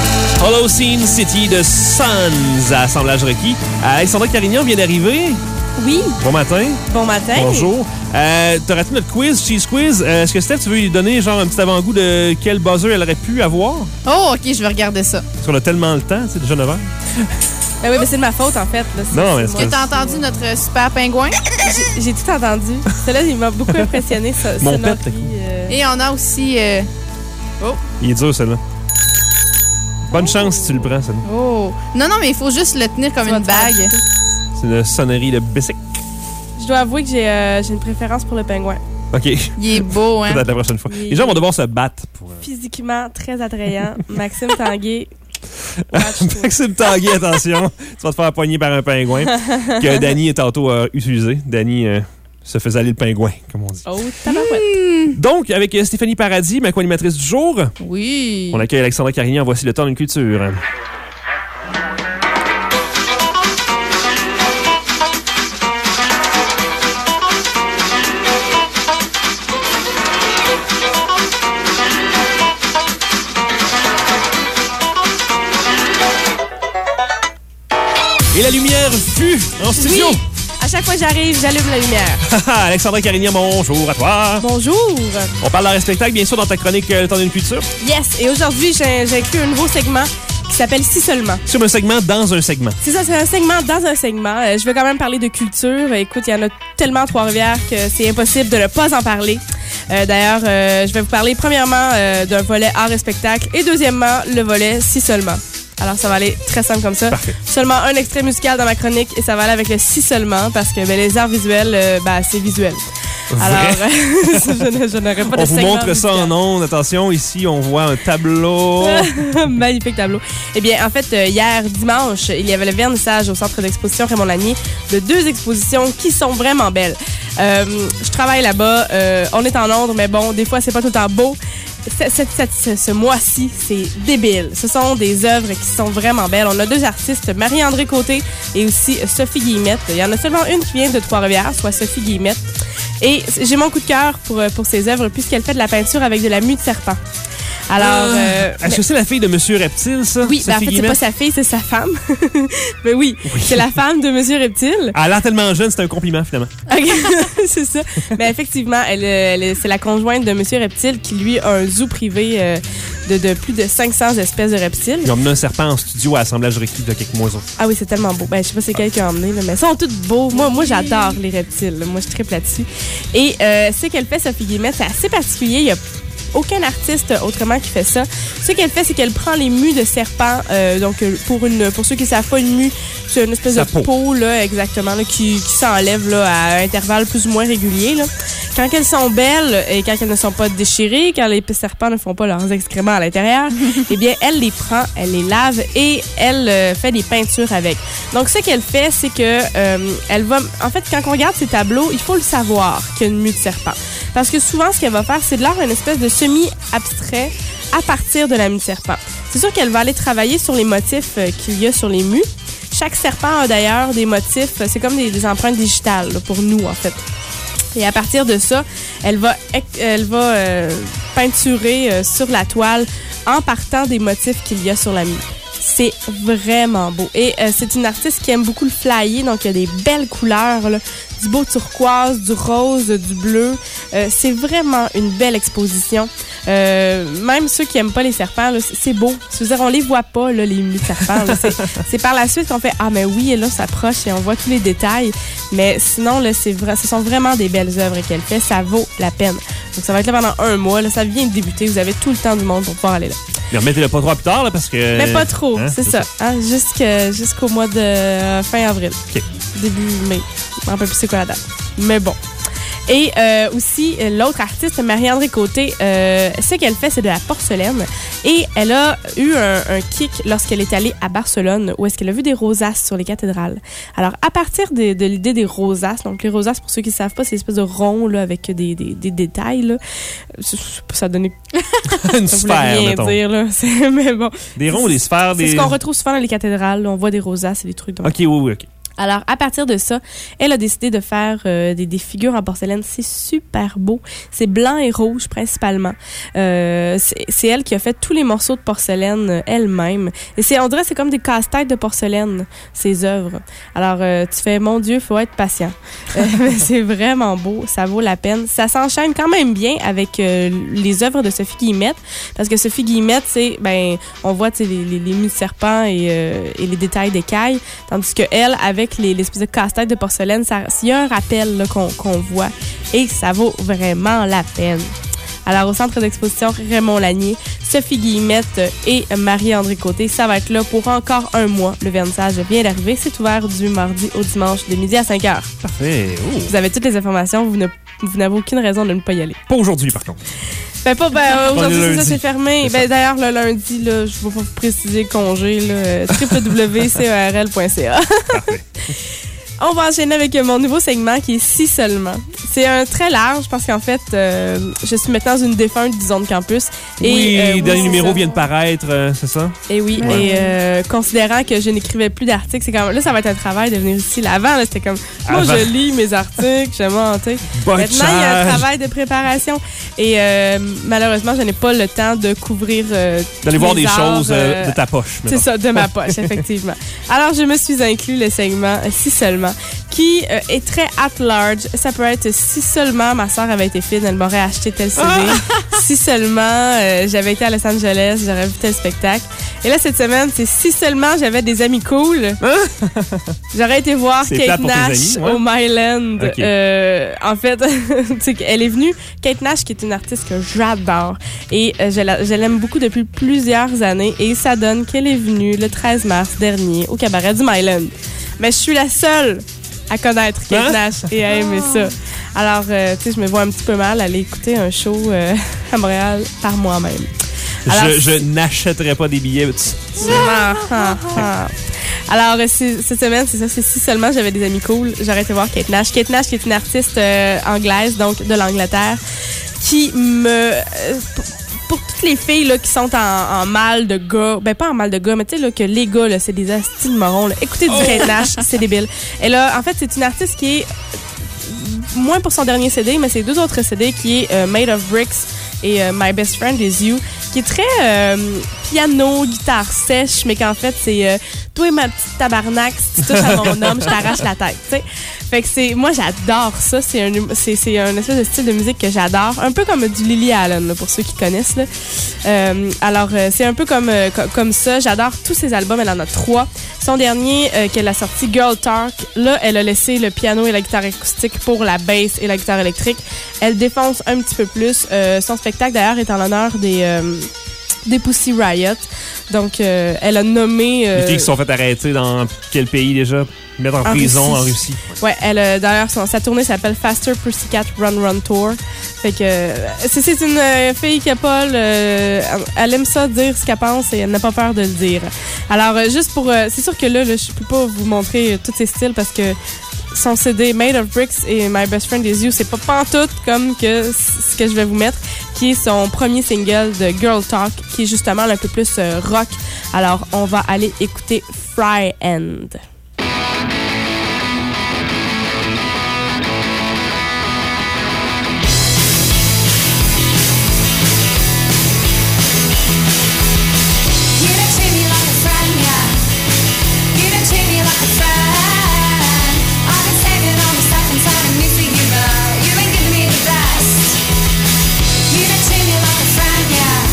Holocene City de Suns à Assemblage requis. Alexandra Carignan vient d'arriver. Oui. Bon matin. Bon matin. Bonjour. T'as raté notre quiz, Cheese Quiz. Est-ce que Steph, tu veux lui donner genre un petit avant-goût de quel buzzer elle aurait pu avoir? Oh, OK, je vais regarder ça. Parce qu'on a tellement le temps, c'est déjà 9h. Ben oui, mais c'est de ma faute, en fait. Là. Non, mais est-ce que t'as entendu notre super pingouin? J'ai tout entendu. Celui-là, il m'a beaucoup impressionné. Mon pet, t'as Et on a aussi... Oh. Il est dur, celui-là. Bonne chance si tu le prends, celui-là. Oh. Non, mais il faut juste le tenir comme une bague. C'est une sonnerie de bicycle. Je dois avouer que j'ai une préférence pour le pingouin. OK. Il est beau, hein? Peut-être la prochaine fois. Les gens vont devoir se battre pour... Physiquement très attrayant. Maxime Tanguay. Maxime Tanguay, attention. Tu vas te faire pogner par un pingouin que Danny tantôt a utilisé. Danny se faisait aller le pingouin, comme on dit. Oh, tabarouette. Donc, avec Stéphanie Paradis, ma co-animatrice du jour. Oui. On accueille Alexandra Carignan. Voici le temps d'une culture. Et la lumière fut en studio. Oui. À chaque fois que j'arrive, j'allume la lumière. Alexandra Carignan, bonjour à toi. Bonjour. On parle d'art et spectacle, bien sûr, dans ta chronique Le temps d'une culture. Yes. Et aujourd'hui, j'ai inclus un nouveau segment qui s'appelle Si seulement. Sur un segment dans un segment. C'est ça, c'est un segment dans un segment. Je vais quand même parler de culture. Écoute, il y en a tellement à Trois-Rivières que c'est impossible de ne pas en parler. D'ailleurs, je vais vous parler premièrement d'un volet art et spectacle et deuxièmement, le volet Si seulement. Alors, ça va aller très simple comme ça. Parfait. Seulement un extrait musical dans ma chronique et ça va aller avec le si seulement parce que les arts visuels, c'est visuel. Alors, je n'aurais pas de segment. On vous montre musical. ça en ondes. Attention, ici, on voit un tableau. Magnifique tableau. Eh bien, en fait, hier, dimanche, il y avait le vernissage au Centre d'exposition Raymond Lanier de 2 expositions qui sont vraiment belles. Je travaille là-bas. On est en Londres, mais bon, des fois, c'est pas tout le temps beau. Ce mois-ci, c'est débile. Ce sont des œuvres qui sont vraiment belles. On a 2 artistes, Marie-André Côté et aussi Sophie Guillemette. Il y en a seulement une qui vient de Trois-Rivières, soit Sophie Guillemette. Et j'ai mon coup de cœur pour ces œuvres puisqu'elle fait de la peinture avec de la mue de serpent. Alors, est-ce que c'est la fille de Monsieur Reptile, ça? Oui, en fait, c'est pas sa fille, c'est sa femme. Mais oui, c'est la femme de Monsieur Reptile. Elle a l'air tellement jeune, c'est un compliment, finalement. Okay. C'est ça. Mais effectivement, c'est la conjointe de Monsieur Reptile qui, lui, a un zoo privé de plus de 500 espèces de reptiles. Ils ont emmené un serpent en studio à Assemblage Requis de quelques mois. Ah oui, c'est tellement beau. Je sais pas c'est quel qui a emmené, là, mais ils sont tous beaux. Moi, j'adore les reptiles. Moi, je triple là-dessus. Et ce qu'elle fait, Sophie Guillemette, c'est assez particulier. Il y a aucun artiste autrement qui fait ça. Ce qu'elle fait, c'est qu'elle prend les mues de serpent. Donc, pour ceux qui ne savent pas, une mue, c'est une espèce de peau, là, exactement, là, qui s'enlève là, à intervalles plus ou moins réguliers. Là. Quand elles sont belles et quand elles ne sont pas déchirées, quand les serpents ne font pas leurs excréments à l'intérieur, eh bien, elle les prend, elle les lave et elle fait des peintures avec. Donc, ce qu'elle fait, c'est que elle va... En fait, quand on regarde ces tableaux, il faut le savoir qu'il y a une mue de serpent. Parce que souvent, ce qu'elle va faire, c'est de l'art une espèce de semi-abstrait à partir de la mue de serpent. C'est sûr qu'elle va aller travailler sur les motifs qu'il y a sur les mues. Chaque serpent a d'ailleurs des motifs, c'est comme des empreintes digitales là, pour nous, en fait. Et à partir de ça, elle va peinturer sur la toile en partant des motifs qu'il y a sur la mue. C'est vraiment beau. Et c'est une artiste qui aime beaucoup le flyer, donc il y a des belles couleurs, là, du beau turquoise, du rose, du bleu. C'est vraiment une belle exposition. Même ceux qui aiment pas les serpents, là, c'est beau. C'est-à-dire, on les voit pas, là, les mues de serpents. Là. C'est par la suite qu'on fait « Ah, mais oui, et là, ça s'approche et on voit tous les détails. » Mais sinon, là, ce sont vraiment des belles œuvres qu'elle fait. Ça vaut la peine. Donc, ça va être là pendant 1 mois. Là, ça vient de débuter. Vous avez tout le temps du monde pour pouvoir aller là. Mais remettez-le pas trop plus tard, là, parce que... Mais pas trop, c'est ça. Hein, jusqu'au mois de fin avril. OK. Début mai. Je ne sais plus c'est quoi la date. Mais bon. Et aussi, l'autre artiste, Marie-André Côté, ce qu'elle fait, c'est de la porcelaine. Et elle a eu un kick lorsqu'elle est allée à Barcelone, où est-ce qu'elle a vu des rosaces sur les cathédrales. Alors, à partir de l'idée des rosaces, donc les rosaces, pour ceux qui ne savent pas, c'est une espèce de rond là, avec des détails. Là. Ça donnait... une sphère, mettons. Dire, là. Mais bon. Des ronds, des sphères, C'est ce qu'on retrouve souvent dans les cathédrales. Là. On voit des rosaces et des trucs. Donc... OK, oui, OK. Alors, à partir de ça, elle a décidé de faire des figures en porcelaine. C'est super beau. C'est blanc et rouge, principalement. C'est elle qui a fait tous les morceaux de porcelaine elle-même. Et on dirait que c'est comme des casse-têtes de porcelaine, ses œuvres. Alors, tu fais, mon Dieu, faut être patient. C'est vraiment beau. Ça vaut la peine. Ça s'enchaîne quand même bien avec les œuvres de Sophie Guillemette. Parce que Sophie Guillemette, c'est, on voit, les mi-serpents et les détails d'écailles. Tandis que elle, avec l'espèce de casse-tête de porcelaine, il y a un rappel là, qu'on voit et ça vaut vraiment la peine. Alors, au centre d'exposition Raymond Lanier, Sophie Guillemette et Marie-André Côté, ça va être là pour encore un mois. Le vernissage vient d'arriver. C'est ouvert du mardi au dimanche de midi à 5h. Parfait. Oh. Vous avez toutes les informations. Vous n'avez aucune raison de ne pas y aller. Pas aujourd'hui, par contre. Aujourd'hui, ça, c'est fermé. D'ailleurs, le lundi, là, je ne vais pas vous préciser congé, www.cerl.ca. Parfait. On va enchaîner avec mon nouveau segment qui est Si seulement. C'est un très large parce qu'en fait, je suis maintenant une défunte du Zone Campus. Le dernier numéro vient de paraître, c'est ça? Et oui, ouais. Et considérant que je n'écrivais plus d'articles, c'est comme là, ça va être un travail de venir ici. Là, avant, là, c'était comme, moi, je lis mes articles, je monte. Maintenant, il y a un travail de préparation. Et malheureusement, je n'ai pas le temps de couvrir d'aller voir des choses de ta poche. C'est ça, de ma poche, effectivement. Alors, je me suis inclus le segment Si seulement, qui est très at large. Ça peut être si seulement ma soeur avait été fine, elle m'aurait acheté tel CD. Si seulement j'avais été à Los Angeles, j'aurais vu tel spectacle. Et là, cette semaine, c'est si seulement j'avais des amis cool. J'aurais été voir Kate Nash au Myland. Okay. En fait, elle est venue. Kate Nash, qui est une artiste que j'adore. Et je l'aime beaucoup depuis plusieurs années. Et ça donne qu'elle est venue le 13 mars dernier au cabaret du Myland. Mais je suis la seule à connaître Kate Nash et à aimer ça. Alors, je me vois un petit peu mal aller écouter un show à Montréal par moi-même. Alors, je n'achèterais pas des billets. Alors, cette semaine, c'est ça, c'est si seulement j'avais des amis cool, j'aurais été voir Kate Nash. Kate Nash, qui est une artiste anglaise, donc de l'Angleterre, qui pour toutes les filles là, qui sont en mal de gars, pas en mal de gars, mais tu sais que les gars, là, c'est des astis de morons. Là. Écoutez du Kate Nash, c'est débile. Et là, en fait, c'est une artiste qui est moins pour son dernier CD, mais c'est deux autres CD qui est Made of Bricks et My Best Friend Is You, qui est très piano, guitare sèche, mais qu'en fait, c'est toi et ma petite tabarnak, si tu touches à mon homme, je t'arrache la tête, tu sais. Fait que moi, j'adore ça. C'est un espèce de style de musique que j'adore. Un peu comme du Lily Allen, là, pour ceux qui connaissent. Là. Alors, c'est un peu comme ça. J'adore tous ses albums. Elle en a 3. Son dernier, qu'elle a sorti, Girl Talk, là, elle a laissé le piano et la guitare acoustique pour la bass et la guitare électrique. Elle défonce un petit peu plus. Son spectacle, d'ailleurs, est en l'honneur des Pussy Riot. Donc, elle a nommé... Les filles qui se sont fait arrêter dans quel pays déjà? Mettre en prison en Russie. Ouais, d'ailleurs, sa tournée s'appelle Faster Pussycat Run Run Tour. Fait que c'est une fille qui a pas elle aime ça dire ce qu'elle pense et elle n'a pas peur de le dire. Alors, juste pour... c'est sûr que là, je peux pas vous montrer tous ses styles parce que son CD Made of Bricks et My Best Friend Is You, c'est pas pantoute comme ce que je vais vous mettre, qui est son premier single de Girl Talk, qui est justement un peu plus rock. Alors, on va aller écouter Fry End.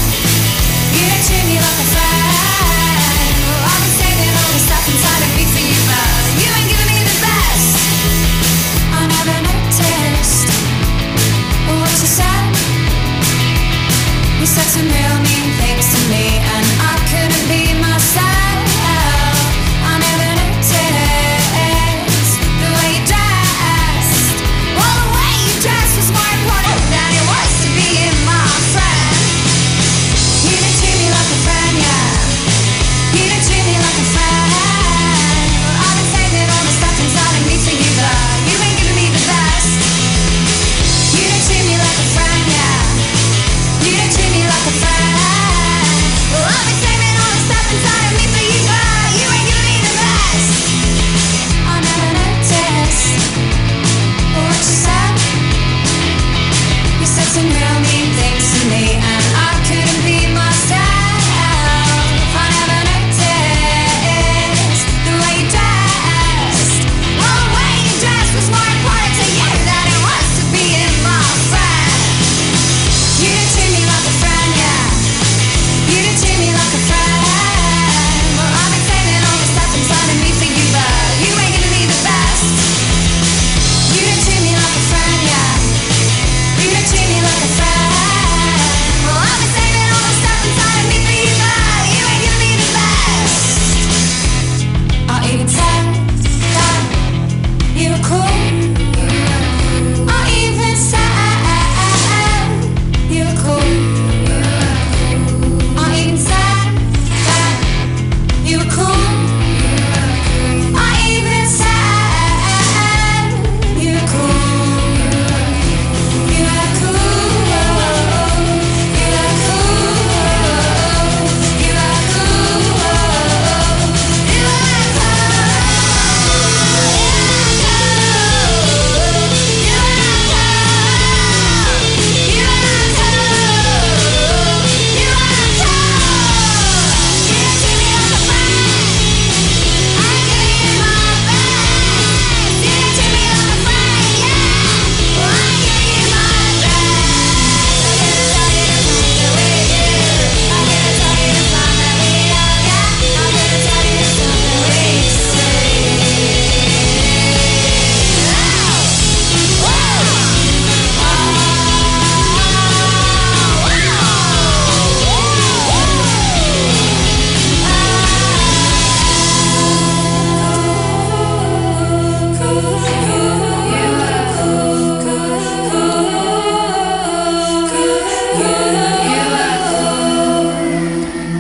Inside of me for you.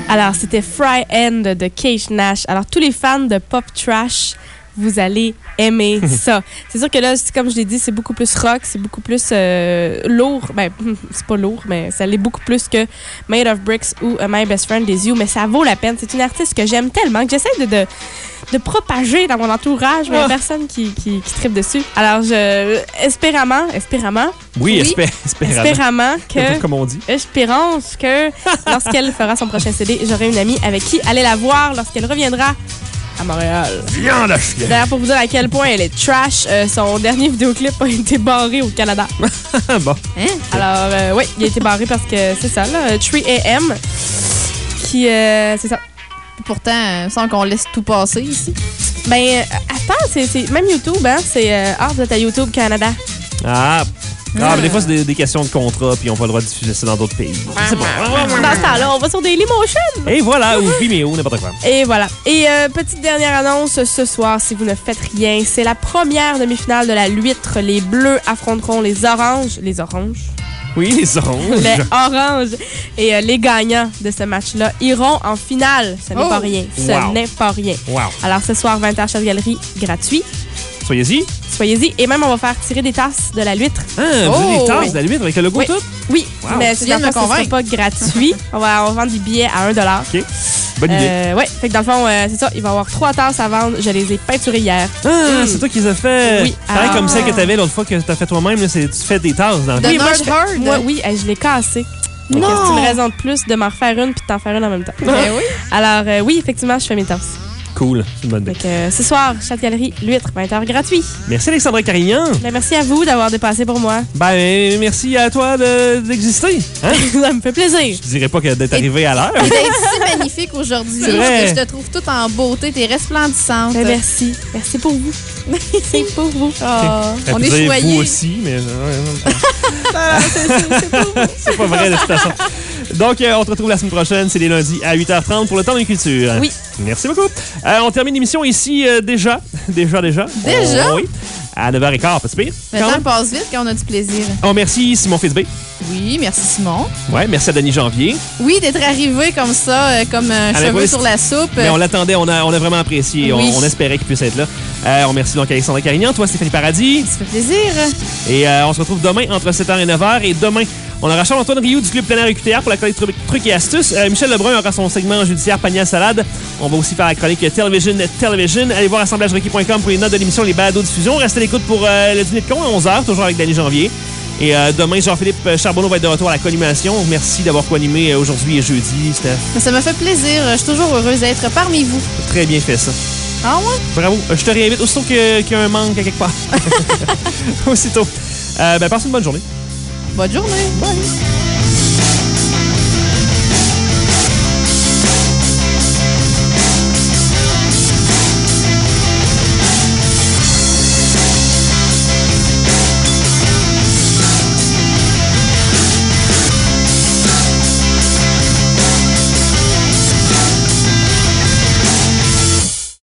Alors, c'était Fry End de Cage Nash. Alors, tous les fans de pop trash, vous allez aimer ça. C'est sûr que là, comme je l'ai dit, c'est beaucoup plus rock, c'est beaucoup plus lourd. Ben, c'est pas lourd, mais ça l'est beaucoup plus que Made of Bricks ou My Best Friend des You, mais ça vaut la peine. C'est une artiste que j'aime tellement, que j'essaie de propager dans mon entourage, mais il y a personne qui tripe dessus. Alors, espéramment. Oui, espéramment que... Comme on dit. Espérance que lorsqu'elle fera son prochain CD, j'aurai une amie avec qui aller la voir lorsqu'elle reviendra à Montréal. Viens la chienne. D'ailleurs, pour vous dire à quel point elle est trash, son dernier vidéoclip a été barré au Canada. Bon. Hein? Alors, oui, il a été barré parce que c'est ça, là, 3AM, qui, c'est ça. Pourtant, sans qu'on laisse tout passer ici. Ben, attends, c'est même YouTube, hein, c'est vous êtes à YouTube Canada. Mais des fois, c'est des questions de contrat, puis on n'a pas le droit de diffuser ça dans d'autres pays. C'est bon. Dans ce temps-là, on va sur Dailymotion. Et voilà, ou Vimeo, n'importe quoi. Et voilà. Et petite dernière annonce ce soir, si vous ne faites rien, c'est la première demi-finale de la L'Huître. Les Bleus affronteront les Oranges. Les Oranges? Oui, les Oranges. Les Oranges. Et les gagnants de ce match-là iront en finale. Ce n'est pas rien. Ce n'est pas rien. Wow. Alors, ce soir, 20h, Chasse Galerie, gratuit. Soyez-y. Et même, on va faire tirer des tasses de la L'Huître. Vous avez des tasses de la L'Huître avec le logo tout? Oui, mais tu viens de me convaincre. Ce sera pas gratuit. on va vendre des billets à $1. OK. Bonne idée. Oui, fait que dans le fond, c'est ça. Il va y avoir 3 tasses à vendre. Je les ai peinturées hier. C'est toi qui les as fait. Oui. Pareil comme celle que tu avais l'autre fois que tu as fait toi-même. Là, tu fais des tasses dans le Oui, moi, je l'ai cassée. Non. C'est une raison de plus de m'en refaire une puis de t'en faire une en même temps. Ben oui. Alors, oui, effectivement, je fais mes tasses. Cool, c'est une bonne idée. Donc, ce soir, Chasse Galerie, L'Huître, 20h gratuit. Merci Alexandra Carignan. Ben, merci à vous d'avoir dépassé pour moi. Ben, merci à toi d'exister. Hein? Ça me fait plaisir. Je dirais pas que d'être arrivé à l'heure. Et d'être si magnifique aujourd'hui. C'est vrai. Je te trouve toute en beauté. T'es resplendissante. Ben, merci. Merci pour vous. C'est pour vous. On est choyés. Vous aussi, mais... c'est pas vrai de toute façon. Donc, on te retrouve la semaine prochaine. C'est les lundis à 8h30 pour le temps de culture. Oui. Merci beaucoup. On termine l'émission ici déjà. Déjà? Oui. À 9h15, pas si pire. Le temps passe vite quand on a du plaisir. On merci Simon Fitzbé. Oui, merci Simon. Ouais, merci à Denis Janvier. Oui, d'être arrivé comme ça, comme un cheveu sur la soupe. Mais on l'attendait, on a vraiment apprécié. Oui. On espérait qu'il puisse être là. On remercie donc Alexandra Carignan, toi Stéphanie Paradis. Ça fait plaisir. Et on se retrouve demain entre 7h et 9h. Et demain, on aura Charles-Antoine Rioux du Club Plein Air UQTR pour la chronique Trucs et Astuces. Michel Lebrun aura son segment judiciaire Panier à salade. On va aussi faire la chronique Television. Allez voir assemblagerequis.com pour les notes de l'émission, les balados diffusion. Restez à l'écoute pour le dîner de con à 11h, toujours avec Danny Janvier. Et demain, Jean-Philippe Charbonneau va être de retour à la co-animation. Merci d'avoir co-animé aujourd'hui et jeudi, Steph. Ça me fait plaisir. Je suis toujours heureuse d'être parmi vous. T'as très bien fait ça. Ah ouais? Bravo. Je te réinvite aussitôt qu'il y a un manque à quelque part. Aussitôt. Passe une bonne journée. Bonne journée. Bye.